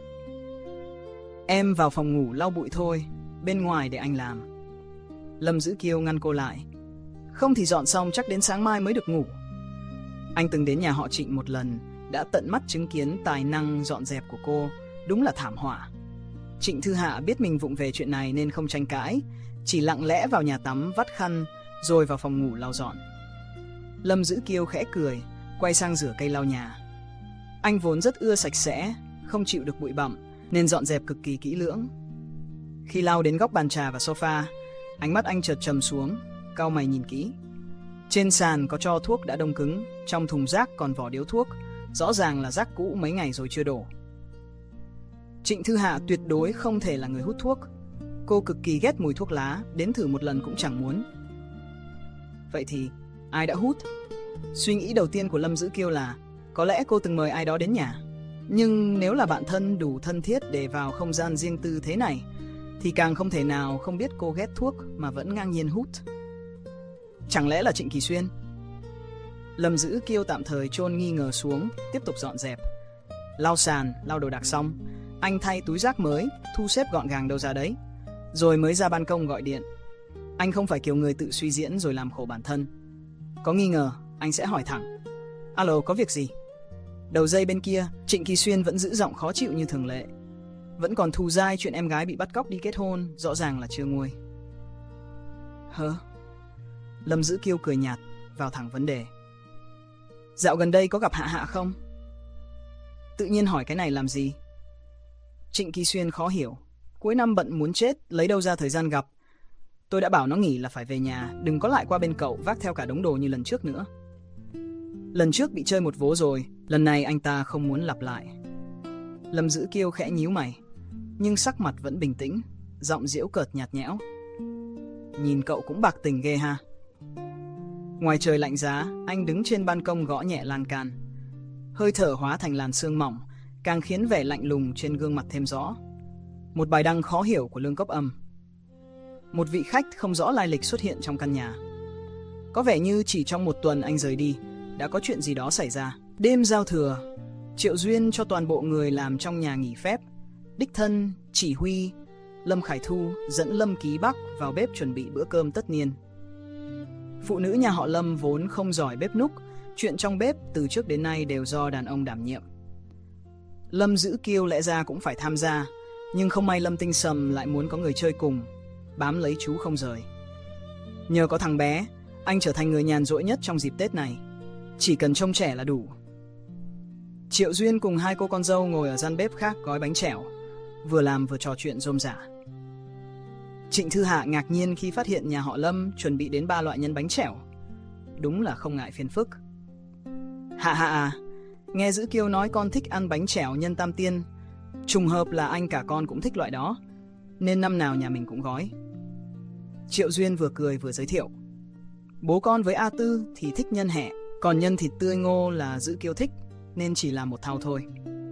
Em vào phòng ngủ lau bụi thôi, bên ngoài để anh làm. Lâm Dữ Kiêu ngăn cô lại. Không thì dọn xong chắc đến sáng mai mới được ngủ. Anh từng đến nhà họ Trịnh một lần, đã tận mắt chứng kiến tài năng dọn dẹp của cô, đúng là thảm họa. Trịnh Thư Hạ biết mình vụng về chuyện này nên không tranh cãi, chỉ lặng lẽ vào nhà tắm vắt khăn, rồi vào phòng ngủ lau dọn. Lâm Dữ Kiêu khẽ cười, quay sang rửa cây lau nhà. Anh vốn rất ưa sạch sẽ, không chịu được bụi bặm, nên dọn dẹp cực kỳ kỹ lưỡng. Khi lau đến góc bàn trà và sofa, ánh mắt anh chợt trầm xuống, cau mày nhìn kỹ. Trên sàn có tro thuốc đã đông cứng, trong thùng rác còn vỏ điếu thuốc, rõ ràng là rác cũ mấy ngày rồi chưa đổ. Trịnh Thư Hạ tuyệt đối không thể là người hút thuốc. Cô cực kỳ ghét mùi thuốc lá, đến thử một lần cũng chẳng muốn. Vậy thì, ai đã hút? Suy nghĩ đầu tiên của Lâm Dữ Kiêu là có lẽ cô từng mời ai đó đến nhà. Nhưng nếu là bạn thân đủ thân thiết để vào không gian riêng tư thế này, thì càng không thể nào không biết cô ghét thuốc mà vẫn ngang nhiên hút. Chẳng lẽ là Trịnh Kỳ Xuyên? Lâm Dữ Kiêu tạm thời chôn nghi ngờ xuống, tiếp tục dọn dẹp. Lau sàn, lau đồ đạc xong, anh thay túi rác mới, thu xếp gọn gàng đâu ra đấy, rồi mới ra ban công gọi điện. Anh không phải kiểu người tự suy diễn rồi làm khổ bản thân. Có nghi ngờ, anh sẽ hỏi thẳng. Alo, có việc gì? Đầu dây bên kia, Trịnh Kỳ Xuyên vẫn giữ giọng khó chịu như thường lệ. Vẫn còn thù dai chuyện em gái bị bắt cóc đi kết hôn, rõ ràng là chưa nguôi. Hơ? Lâm Dữ Kiêu cười nhạt, vào thẳng vấn đề. Dạo gần đây có gặp Hạ Hạ không? Tự nhiên hỏi cái này làm gì? Trịnh Kỳ Xuyên khó hiểu. Cuối năm bận muốn chết, lấy đâu ra thời gian gặp. Tôi đã bảo nó nghỉ là phải về nhà, đừng có lại qua bên cậu vác theo cả đống đồ như lần trước nữa. Lần trước bị chơi một vố rồi, lần này anh ta không muốn lặp lại. Lâm Dữ Kiêu khẽ nhíu mày, nhưng sắc mặt vẫn bình tĩnh, giọng giễu cợt nhạt nhẽo. Nhìn cậu cũng bạc tình ghê ha. Ngoài trời lạnh giá, anh đứng trên ban công gõ nhẹ lan can. Hơi thở hóa thành làn sương mỏng, càng khiến vẻ lạnh lùng trên gương mặt thêm rõ. Một bài đăng khó hiểu của Lương Cốc Âm. Một vị khách không rõ lai lịch xuất hiện trong căn nhà. Có vẻ như chỉ trong một tuần anh rời đi, đã có chuyện gì đó xảy ra. Đêm giao thừa, Triệu Duyên cho toàn bộ người làm trong nhà nghỉ phép. Đích thân, chỉ huy, Lâm Khải Thu dẫn Lâm Ký Bắc vào bếp chuẩn bị bữa cơm tất niên. Phụ nữ nhà họ Lâm vốn không giỏi bếp núc, chuyện trong bếp từ trước đến nay đều do đàn ông đảm nhiệm. Lâm Dữ Kiêu lẽ ra cũng phải tham gia, nhưng không may Lâm Tinh Sầm lại muốn có người chơi cùng, bám lấy chú không rời. Nhờ có thằng bé, anh trở thành người nhàn rỗi nhất trong dịp Tết này. Chỉ cần trông trẻ là đủ. Triệu Duyên cùng hai cô con dâu ngồi ở gian bếp khác gói bánh chèo, vừa làm vừa trò chuyện rôm rả. Trịnh Thư Hạ ngạc nhiên khi phát hiện nhà họ Lâm chuẩn bị đến ba loại nhân bánh chèo. Đúng là không ngại phiền phức. Hạ hạ à, nghe Dữ Kiêu nói con thích ăn bánh chèo nhân tam tiên. Trùng hợp là anh cả con cũng thích loại đó, nên năm nào nhà mình cũng gói. Triệu Duyên vừa cười vừa giới thiệu. Bố con với A Tư thì thích nhân hẹ, còn nhân thịt tươi ngô là Dữ Kiêu thích, nên chỉ làm một thau thôi.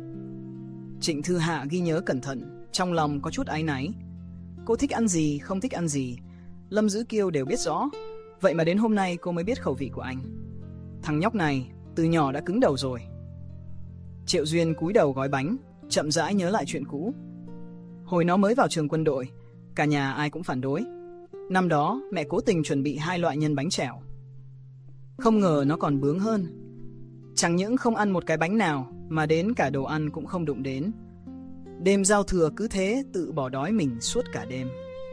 Trịnh Thư Hạ ghi nhớ cẩn thận, trong lòng có chút áy náy. Cô thích ăn gì, không thích ăn gì, Lâm Dữ Kiêu đều biết rõ. Vậy mà đến hôm nay cô mới biết khẩu vị của anh. Thằng nhóc này từ nhỏ đã cứng đầu rồi. Triệu Duyên cúi đầu gói bánh, chậm rãi nhớ lại chuyện cũ. Hồi nó mới vào trường quân đội, cả nhà ai cũng phản đối. Năm đó mẹ cố tình chuẩn bị hai loại nhân bánh chèo. Không ngờ nó còn bướng hơn. Chẳng những không ăn một cái bánh nào, mà đến cả đồ ăn cũng không đụng đến. Đêm giao thừa cứ thế tự bỏ đói mình suốt cả đêm.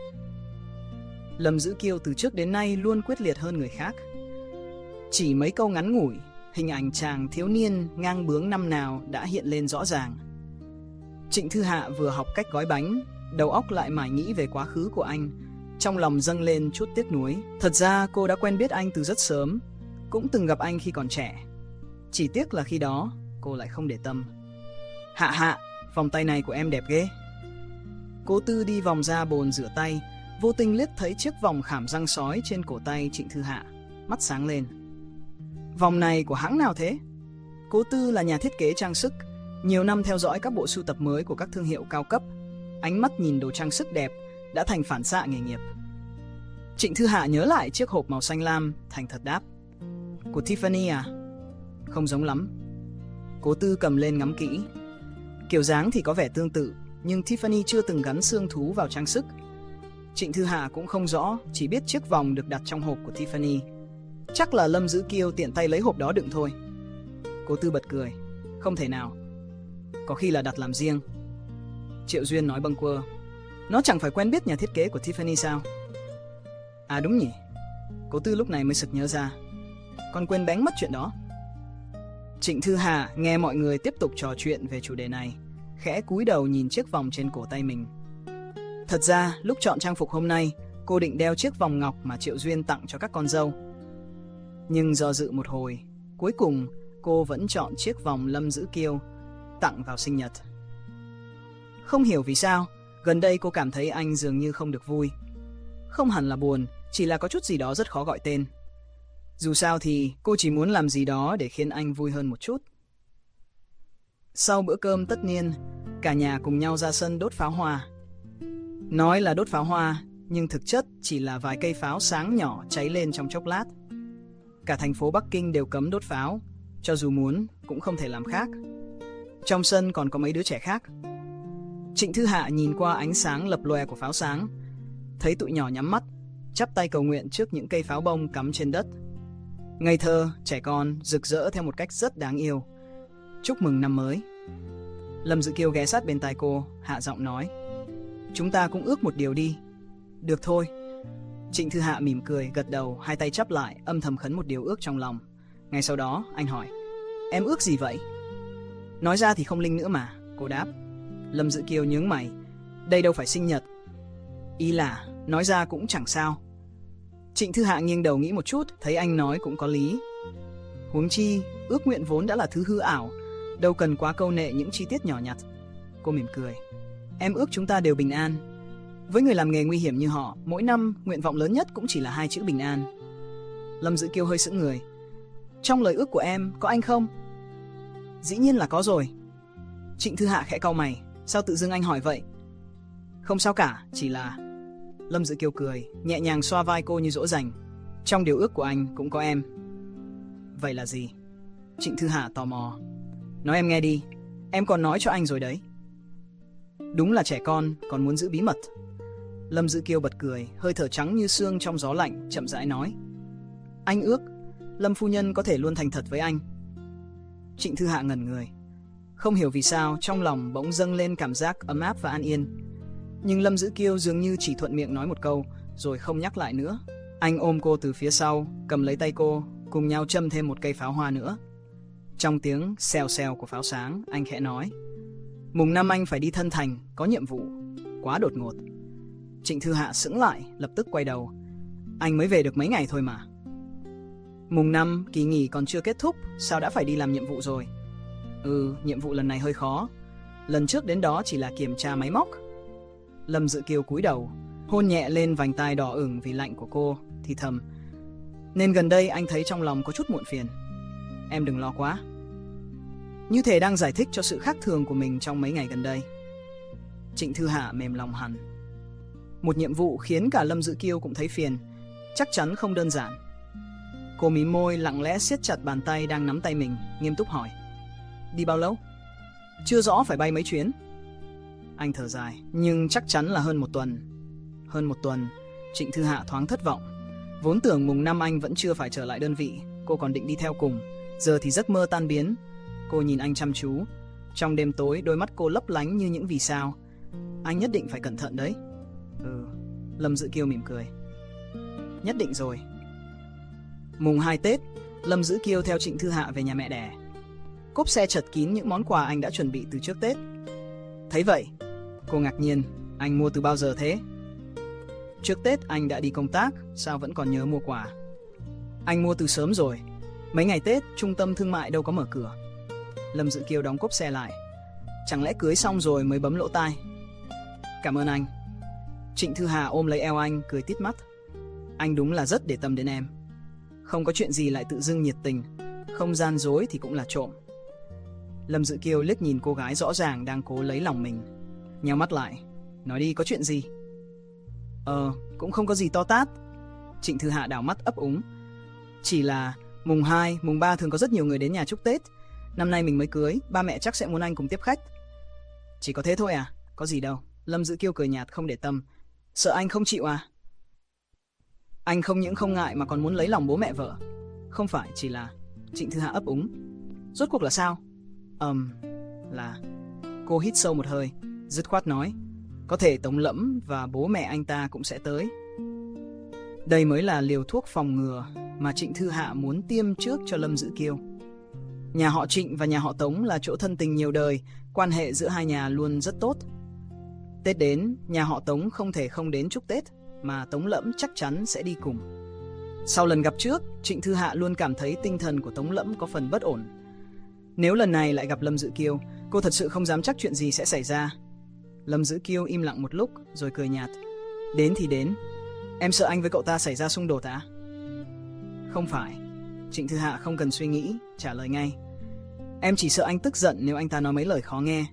Lâm Dữ Kiêu từ trước đến nay luôn quyết liệt hơn người khác. Chỉ mấy câu ngắn ngủi, hình ảnh chàng thiếu niên ngang bướng năm nào đã hiện lên rõ ràng. Trịnh Thư Hạ vừa học cách gói bánh, đầu óc lại mải nghĩ về quá khứ của anh, trong lòng dâng lên chút tiếc nuối. Thật ra cô đã quen biết anh từ rất sớm, cũng từng gặp anh khi còn trẻ. Chỉ tiếc là khi đó cô lại không để tâm. Hạ hạ, vòng tay này của em đẹp ghê. Cố Tư đi vòng ra bồn rửa tay, vô tình liếc thấy chiếc vòng khảm răng sói trên cổ tay Trịnh Thư Hạ, mắt sáng lên. Vòng này của hãng nào thế? Cố Tư là nhà thiết kế trang sức, nhiều năm theo dõi các bộ sưu tập mới của các thương hiệu cao cấp. Ánh mắt nhìn đồ trang sức đẹp đã thành phản xạ nghề nghiệp. Trịnh Thư Hạ nhớ lại chiếc hộp màu xanh lam, thành thật đáp. Của Tiffany à? Không giống lắm. Cố Tư cầm lên ngắm kỹ. Kiểu dáng thì có vẻ tương tự, nhưng Tiffany chưa từng gắn xương thú vào trang sức. Trịnh Thư Hạ cũng không rõ, chỉ biết chiếc vòng được đặt trong hộp của Tiffany. Chắc là Lâm Dữ Kiêu tiện tay lấy hộp đó đựng thôi. Cố Tư bật cười. Không thể nào. Có khi là đặt làm riêng. Triệu Duyên nói bâng quơ. Nó chẳng phải quen biết nhà thiết kế của Tiffany sao? À đúng nhỉ. Cố Tư lúc này mới sực nhớ ra. Con quên bén mất chuyện đó. Trịnh Thư Hạ nghe mọi người tiếp tục trò chuyện về chủ đề này, khẽ cúi đầu nhìn chiếc vòng trên cổ tay mình. Thật ra lúc chọn trang phục hôm nay, cô định đeo chiếc vòng ngọc mà Triệu Duyên tặng cho các con dâu. Nhưng do dự một hồi, cuối cùng cô vẫn chọn chiếc vòng Lâm Dữ Kiêu tặng vào sinh nhật. Không hiểu vì sao, gần đây cô cảm thấy anh dường như không được vui. Không hẳn là buồn, chỉ là có chút gì đó rất khó gọi tên. Dù sao thì cô chỉ muốn làm gì đó để khiến anh vui hơn một chút. Sau bữa cơm tất niên, cả nhà cùng nhau ra sân đốt pháo hoa. Nói là đốt pháo hoa, nhưng thực chất chỉ là vài cây pháo sáng nhỏ cháy lên trong chốc lát. Cả thành phố Bắc Kinh đều cấm đốt pháo, cho dù muốn cũng không thể làm khác. Trong sân còn có mấy đứa trẻ khác. Trịnh Thư Hạ nhìn qua ánh sáng lập lòe của pháo sáng, thấy tụi nhỏ nhắm mắt, chắp tay cầu nguyện trước những cây pháo bông cắm trên đất. Ngây thơ, trẻ con, rực rỡ theo một cách rất đáng yêu. Chúc mừng năm mới. Lâm Dữ Kiêu ghé sát bên tai cô, hạ giọng nói. Chúng ta cũng ước một điều đi. Được thôi. Trịnh Thư Hạ mỉm cười, gật đầu, hai tay chắp lại, âm thầm khấn một điều ước trong lòng. Ngay sau đó, anh hỏi. Em ước gì vậy? Nói ra thì không linh nữa mà, cô đáp. Lâm Dữ Kiêu nhướng mày. Đây đâu phải sinh nhật. Ý là, nói ra cũng chẳng sao. Trịnh Thư Hạ nghiêng đầu nghĩ một chút, thấy anh nói cũng có lý. Huống chi, ước nguyện vốn đã là thứ hư ảo, đâu cần quá câu nệ những chi tiết nhỏ nhặt. Cô mỉm cười. Em ước chúng ta đều bình an. Với người làm nghề nguy hiểm như họ, mỗi năm nguyện vọng lớn nhất cũng chỉ là hai chữ bình an. Lâm Dữ Kiêu hơi sững người. Trong lời ước của em có anh không? Dĩ nhiên là có rồi. Trịnh Thư Hạ khẽ cau mày. Sao tự dưng anh hỏi vậy? Không sao cả, chỉ là... Lâm Dữ Kiêu cười, nhẹ nhàng xoa vai cô như dỗ dành. Trong điều ước của anh cũng có em. Vậy là gì? Trịnh Thư Hạ tò mò. Nói em nghe đi, em còn nói cho anh rồi đấy. Đúng là trẻ con, còn muốn giữ bí mật. Lâm Dữ Kiêu bật cười, hơi thở trắng như sương trong gió lạnh, chậm rãi nói. Anh ước, Lâm phu nhân có thể luôn thành thật với anh. Trịnh Thư Hạ ngẩn người. Không hiểu vì sao, trong lòng bỗng dâng lên cảm giác ấm áp và an yên. Nhưng Lâm Dữ Kiêu dường như chỉ thuận miệng nói một câu, rồi không nhắc lại nữa. Anh ôm cô từ phía sau, cầm lấy tay cô, cùng nhau châm thêm một cây pháo hoa nữa. Trong tiếng xèo xèo của pháo sáng, anh khẽ nói. Mùng năm anh phải đi Thân Thành, có nhiệm vụ. Quá đột ngột. Trịnh Thư Hạ sững lại, lập tức quay đầu. Anh mới về được mấy ngày thôi mà. Mùng năm, kỳ nghỉ còn chưa kết thúc, sao đã phải đi làm nhiệm vụ rồi? Ừ, nhiệm vụ lần này hơi khó. Lần trước đến đó chỉ là kiểm tra máy móc. Lâm Dữ Kiêu cúi đầu, hôn nhẹ lên vành tai đỏ ửng vì lạnh của cô, thì thầm. Nên gần đây anh thấy trong lòng có chút muộn phiền. Em đừng lo quá. Như thể đang giải thích cho sự khác thường của mình trong mấy ngày gần đây. Trịnh Thư Hạ mềm lòng hẳn. Một nhiệm vụ khiến cả Lâm Dữ Kiêu cũng thấy phiền, chắc chắn không đơn giản. Cô mím môi lặng lẽ siết chặt bàn tay đang nắm tay mình, nghiêm túc hỏi. Đi bao lâu? Chưa rõ phải bay mấy chuyến. Anh thở dài, nhưng chắc chắn là hơn một tuần. Hơn một tuần, Trịnh Thư Hạ thoáng thất vọng. Vốn tưởng mùng năm anh vẫn chưa phải trở lại đơn vị, cô còn định đi theo cùng. Giờ thì giấc mơ tan biến. Cô nhìn anh chăm chú. Trong đêm tối, đôi mắt cô lấp lánh như những vì sao. Anh nhất định phải cẩn thận đấy. Ừ, Lâm Dữ Kiêu mỉm cười. Nhất định rồi. Mùng hai Tết, Lâm Dữ Kiêu theo Trịnh Thư Hạ về nhà mẹ đẻ. Cốp xe chật kín những món quà anh đã chuẩn bị từ trước Tết. Thấy vậy, cô ngạc nhiên. Anh mua từ bao giờ thế? Trước Tết anh đã đi công tác, sao vẫn còn nhớ mua quà? Anh mua từ sớm rồi. Mấy ngày Tết, trung tâm thương mại đâu có mở cửa. Lâm Dữ Kiêu đóng cốp xe lại. Chẳng lẽ cưới xong rồi mới bấm lỗ tai? Cảm ơn anh. Trịnh Thư Hà ôm lấy eo anh, cười tít mắt. Anh đúng là rất để tâm đến em. Không có chuyện gì lại tự dưng nhiệt tình, không gian dối thì cũng là trộm. Lâm Dữ Kiêu liếc nhìn cô gái rõ ràng đang cố lấy lòng mình, nheo mắt lại. Nói đi, có chuyện gì? Ờ, cũng không có gì to tát. Trịnh Thư Hạ đảo mắt ấp úng. Chỉ là mùng hai, mùng ba thường có rất nhiều người đến nhà chúc Tết. Năm nay mình mới cưới, ba mẹ chắc sẽ muốn anh cùng tiếp khách. Chỉ có thế thôi à? Có gì đâu. Lâm Dữ Kiêu cười nhạt không để tâm. Sợ anh không chịu à? Anh không những không ngại mà còn muốn lấy lòng bố mẹ vợ. Không phải, chỉ là... Trịnh Thư Hạ ấp úng. Rốt cuộc là sao? Ừm, um, là... Cô hít sâu một hơi, dứt khoát nói. Có thể Tống Lẫm và bố mẹ anh ta cũng sẽ tới. Đây mới là liều thuốc phòng ngừa mà Trịnh Thư Hạ muốn tiêm trước cho Lâm Dữ Kiêu. Nhà họ Trịnh và nhà họ Tống là chỗ thân tình nhiều đời, quan hệ giữa hai nhà luôn rất tốt. Tết đến, nhà họ Tống không thể không đến chúc Tết, mà Tống Lẫm chắc chắn sẽ đi cùng. Sau lần gặp trước, Trịnh Thư Hạ luôn cảm thấy tinh thần của Tống Lẫm có phần bất ổn. Nếu lần này lại gặp Lâm Dữ Kiêu, cô thật sự không dám chắc chuyện gì sẽ xảy ra. Lâm Dữ Kiêu im lặng một lúc, rồi cười nhạt. Đến thì đến. Em sợ anh với cậu ta xảy ra xung đột à? Không phải. Trịnh Thư Hạ không cần suy nghĩ, trả lời ngay. Em chỉ sợ anh tức giận nếu anh ta nói mấy lời khó nghe.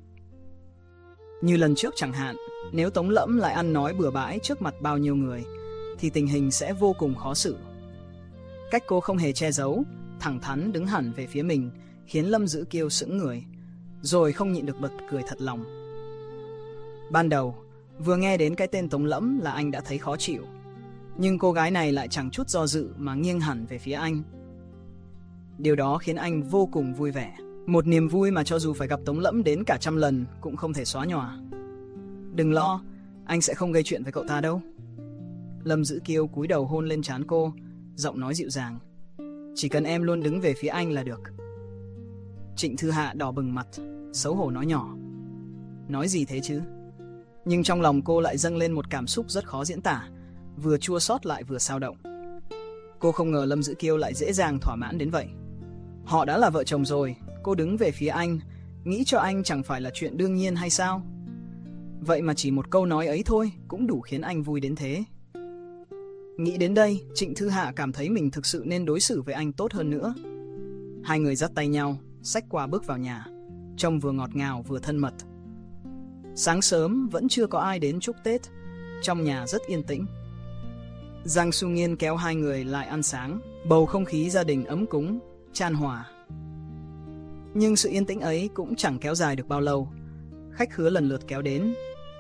Như lần trước chẳng hạn, nếu Tống Lẫm lại ăn nói bừa bãi trước mặt bao nhiêu người, thì tình hình sẽ vô cùng khó xử. Cách cô không hề che giấu, thẳng thắn đứng hẳn về phía mình, khiến Lâm Dữ Kiêu sững người, rồi không nhịn được bật cười thật lòng. Ban đầu, vừa nghe đến cái tên Tống Lẫm là anh đã thấy khó chịu, nhưng cô gái này lại chẳng chút do dự mà nghiêng hẳn về phía anh. Điều đó khiến anh vô cùng vui vẻ, một niềm vui mà cho dù phải gặp Tống Lẫm đến cả trăm lần cũng không thể xóa nhòa. Đừng lo, anh sẽ không gây chuyện với cậu ta đâu. Lâm Dữ Kiêu cúi đầu hôn lên trán cô, giọng nói dịu dàng. Chỉ cần em luôn đứng về phía anh là được. Trịnh Thư Hạ đỏ bừng mặt, xấu hổ nói nhỏ. Nói gì thế chứ? Nhưng trong lòng cô lại dâng lên một cảm xúc rất khó diễn tả, vừa chua xót lại vừa xao động. Cô không ngờ Lâm Dữ Kiêu lại dễ dàng thỏa mãn đến vậy. Họ đã là vợ chồng rồi, cô đứng về phía anh, nghĩ cho anh chẳng phải là chuyện đương nhiên hay sao? Vậy mà chỉ một câu nói ấy thôi cũng đủ khiến anh vui đến thế. Nghĩ đến đây, Trịnh Thư Hạ cảm thấy mình thực sự nên đối xử với anh tốt hơn nữa. Hai người dắt tay nhau, xách qua bước vào nhà, trông vừa ngọt ngào vừa thân mật. Sáng sớm vẫn chưa có ai đến chúc Tết, trong nhà rất yên tĩnh. Giang Su Nghiên kéo hai người lại ăn sáng, bầu không khí gia đình ấm cúng, chan hòa. Nhưng sự yên tĩnh ấy cũng chẳng kéo dài được bao lâu, khách khứa lần lượt kéo đến.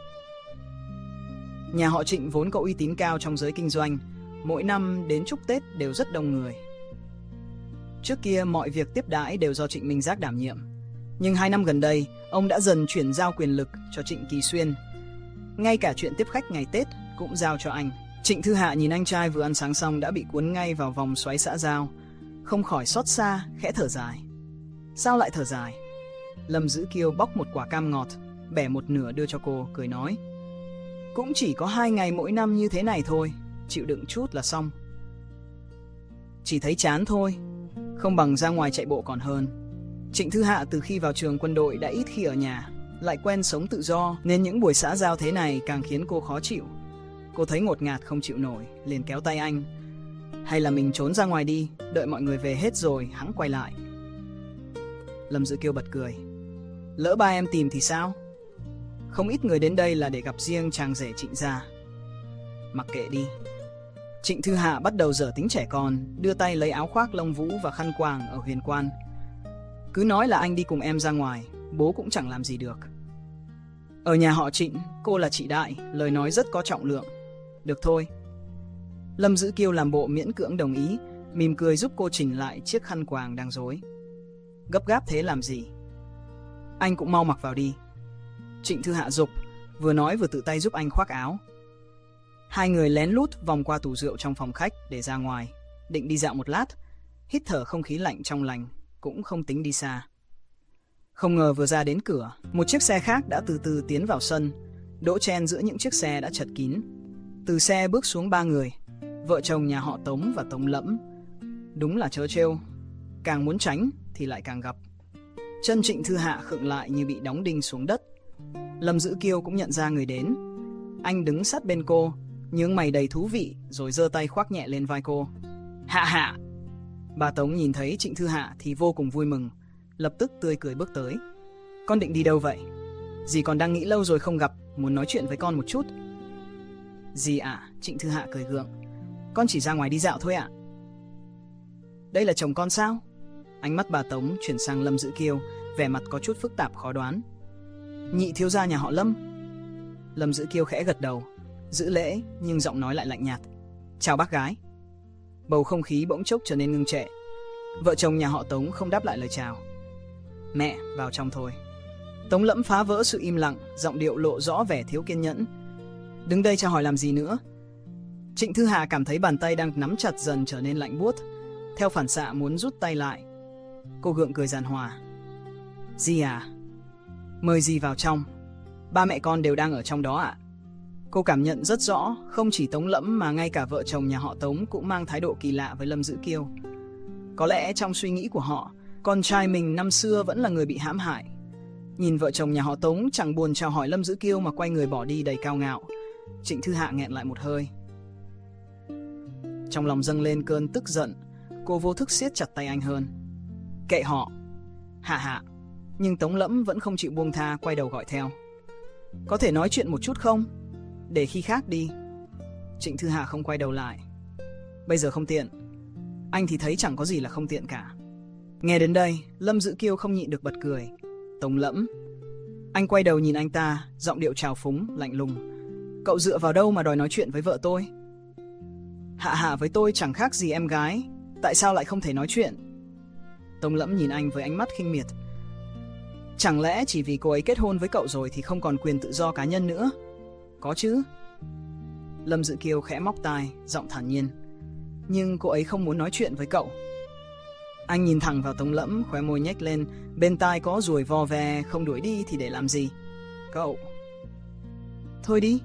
Nhà họ Trịnh vốn có uy tín cao trong giới kinh doanh, mỗi năm đến chúc Tết đều rất đông người. Trước kia mọi việc tiếp đãi đều do Trịnh Minh Giác đảm nhiệm, nhưng hai năm gần đây, ông đã dần chuyển giao quyền lực cho Trịnh Kỳ Xuyên. Ngay cả chuyện tiếp khách ngày Tết cũng giao cho anh. Trịnh Thư Hạ nhìn anh trai vừa ăn sáng xong đã bị cuốn ngay vào vòng xoáy xã giao, không khỏi xót xa, khẽ thở dài. Sao lại thở dài? Lâm Dữ Kiêu bóc một quả cam ngọt, bẻ một nửa đưa cho cô, cười nói: cũng chỉ có hai ngày mỗi năm như thế này thôi, chịu đựng chút là xong. Chỉ thấy chán thôi, không bằng ra ngoài chạy bộ còn hơn. Trịnh Thư Hạ từ khi vào trường quân đội đã ít khi ở nhà, lại quen sống tự do, nên những buổi xã giao thế này càng khiến cô khó chịu. Cô thấy ngột ngạt không chịu nổi, liền kéo tay anh: hay là mình trốn ra ngoài đi, đợi mọi người về hết rồi hẵng quay lại. Lâm Dữ Kiêu bật cười: lỡ ba em tìm thì sao? Không ít người đến đây là để gặp riêng chàng rể Trịnh gia. Mặc kệ đi. Trịnh Thư Hạ bắt đầu dở tính trẻ con, đưa tay lấy áo khoác lông vũ và khăn quàng ở huyền quan. Cứ nói là anh đi cùng em ra ngoài, bố cũng chẳng làm gì được. Ở nhà họ Trịnh, cô là chị đại, lời nói rất có trọng lượng. Được thôi. Lâm Dữ Kiêu làm bộ miễn cưỡng đồng ý, mỉm cười giúp cô chỉnh lại chiếc khăn quàng đang rối. Gấp gáp thế làm gì? Anh cũng mau mặc vào đi. Trịnh Thư Hạ giục, vừa nói vừa tự tay giúp anh khoác áo. Hai người lén lút vòng qua tủ rượu trong phòng khách để ra ngoài, định đi dạo một lát, hít thở không khí lạnh trong lành, cũng không tính đi xa. Không ngờ vừa ra đến cửa, một chiếc xe khác đã từ từ tiến vào sân, đỗ chen giữa những chiếc xe đã chật kín. Từ xe bước xuống ba người, vợ chồng nhà họ Tống và Tống Lẫm. Đúng là trớ trêu, càng muốn tránh thì lại càng gặp. Chân Trịnh Thư Hạ khựng lại như bị đóng đinh xuống đất. Lâm Dữ Kiêu cũng nhận ra người đến. Anh đứng sát bên cô, nhướng mày đầy thú vị, rồi giơ tay khoác nhẹ lên vai cô. Hạ Hạ! Bà Tống nhìn thấy Trịnh Thư Hạ thì vô cùng vui mừng, lập tức tươi cười bước tới. Con định đi đâu vậy? Dì còn đang nghĩ lâu rồi không gặp, muốn nói chuyện với con một chút. Dì ạ, à, Trịnh Thư Hạ cười gượng. Con chỉ ra ngoài đi dạo thôi ạ. À? Đây là chồng con sao? Ánh mắt bà Tống chuyển sang Lâm Dữ Kiêu, vẻ mặt có chút phức tạp khó đoán. Nhị thiếu gia nhà họ Lâm. Lâm Dữ Kiêu khẽ gật đầu, giữ lễ nhưng giọng nói lại lạnh nhạt. Chào bác gái. Bầu không khí bỗng chốc trở nên ngưng trệ. Vợ chồng nhà họ Tống không đáp lại lời chào. Mẹ, vào trong thôi. Tống Lẫm phá vỡ sự im lặng, giọng điệu lộ rõ vẻ thiếu kiên nhẫn. Đứng đây chào hỏi làm gì nữa? Trịnh Thư Hạ cảm thấy bàn tay đang nắm chặt dần trở nên lạnh buốt, theo phản xạ muốn rút tay lại. Cô gượng cười giàn hòa. Dì à, mời dì vào trong. Ba mẹ con đều đang ở trong đó ạ. À? Cô cảm nhận rất rõ, không chỉ Tống Lẫm mà ngay cả vợ chồng nhà họ Tống cũng mang thái độ kỳ lạ với Lâm Dữ Kiêu. Có lẽ trong suy nghĩ của họ, con trai mình năm xưa vẫn là người bị hãm hại. Nhìn vợ chồng nhà họ Tống chẳng buồn chào hỏi Lâm Dữ Kiêu mà quay người bỏ đi đầy cao ngạo, Trịnh Thư Hạ nghẹn lại một hơi. Trong lòng dâng lên cơn tức giận, cô vô thức siết chặt tay anh hơn. Kệ họ. Hạ hạ. Nhưng Tống Lẫm vẫn không chịu buông tha, quay đầu gọi theo. Có thể nói chuyện một chút không? Để khi khác đi. Trịnh Thư Hạ không quay đầu lại. Bây giờ không tiện. Anh thì thấy chẳng có gì là không tiện cả. Nghe đến đây, Lâm Dữ Kiêu không nhịn được bật cười. Tống Lẫm. Anh quay đầu nhìn anh ta, giọng điệu trào phúng, lạnh lùng. Cậu dựa vào đâu mà đòi nói chuyện với vợ tôi? Hạ hạ với tôi chẳng khác gì em gái, tại sao lại không thể nói chuyện? Tống Lẫm nhìn anh với ánh mắt khinh miệt. Chẳng lẽ chỉ vì cô ấy kết hôn với cậu rồi thì không còn quyền tự do cá nhân nữa? Có chứ. Lâm Dữ Kiêu khẽ móc tai, giọng thản nhiên. Nhưng cô ấy không muốn nói chuyện với cậu. Anh nhìn thẳng vào Tống Lẫm, khóe môi nhếch lên, bên tai có ruồi vo ve, không đuổi đi thì để làm gì? Cậu. Thôi đi.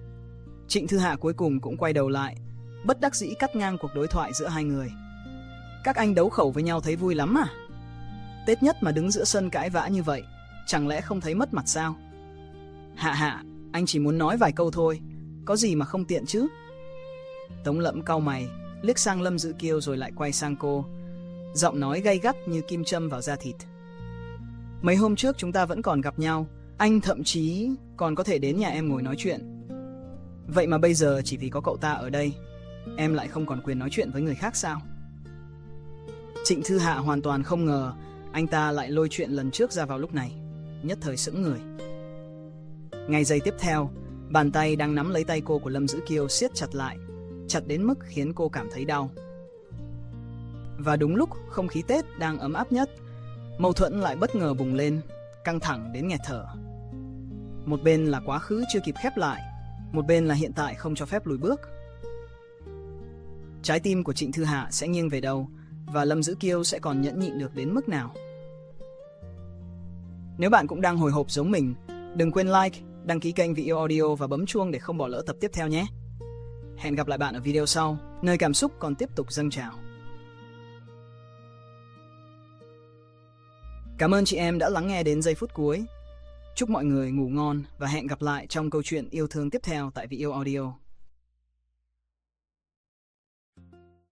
Trịnh Thư Hạ cuối cùng cũng quay đầu lại, bất đắc dĩ cắt ngang cuộc đối thoại giữa hai người. Các anh đấu khẩu với nhau thấy vui lắm à? Tết nhất mà đứng giữa sân cãi vã như vậy, chẳng lẽ không thấy mất mặt sao? Hạ hạ, anh chỉ muốn nói vài câu thôi, có gì mà không tiện chứ? Tống Lẫm cau mày, liếc sang Lâm Dữ Kiêu rồi lại quay sang cô. Giọng nói gay gắt như kim châm vào da thịt. Mấy hôm trước chúng ta vẫn còn gặp nhau, anh thậm chí còn có thể đến nhà em ngồi nói chuyện. Vậy mà bây giờ chỉ vì có cậu ta ở đây, em lại không còn quyền nói chuyện với người khác sao? Trịnh Thư Hạ hoàn toàn không ngờ anh ta lại lôi chuyện lần trước ra vào lúc này, nhất thời sững người. Ngay giây tiếp theo, bàn tay đang nắm lấy tay cô của Lâm Dữ Kiêu siết chặt lại, chặt đến mức khiến cô cảm thấy đau. Và đúng lúc không khí Tết đang ấm áp nhất, mâu thuẫn lại bất ngờ bùng lên, căng thẳng đến nghẹt thở. Một bên là quá khứ chưa kịp khép lại, một bên là hiện tại không cho phép lùi bước. Trái tim của Trịnh Thư Hạ sẽ nghiêng về đâu, và Lâm Dữ Kiêu sẽ còn nhẫn nhịn được đến mức nào? Nếu bạn cũng đang hồi hộp giống mình, đừng quên like, đăng ký kênh Vì Yêu Audio và bấm chuông để không bỏ lỡ tập tiếp theo nhé. Hẹn gặp lại bạn ở video sau, nơi cảm xúc còn tiếp tục dâng trào. Cảm ơn chị em đã lắng nghe đến giây phút cuối. Chúc mọi người ngủ ngon và hẹn gặp lại trong câu chuyện yêu thương tiếp theo tại Vì Yêu Audio.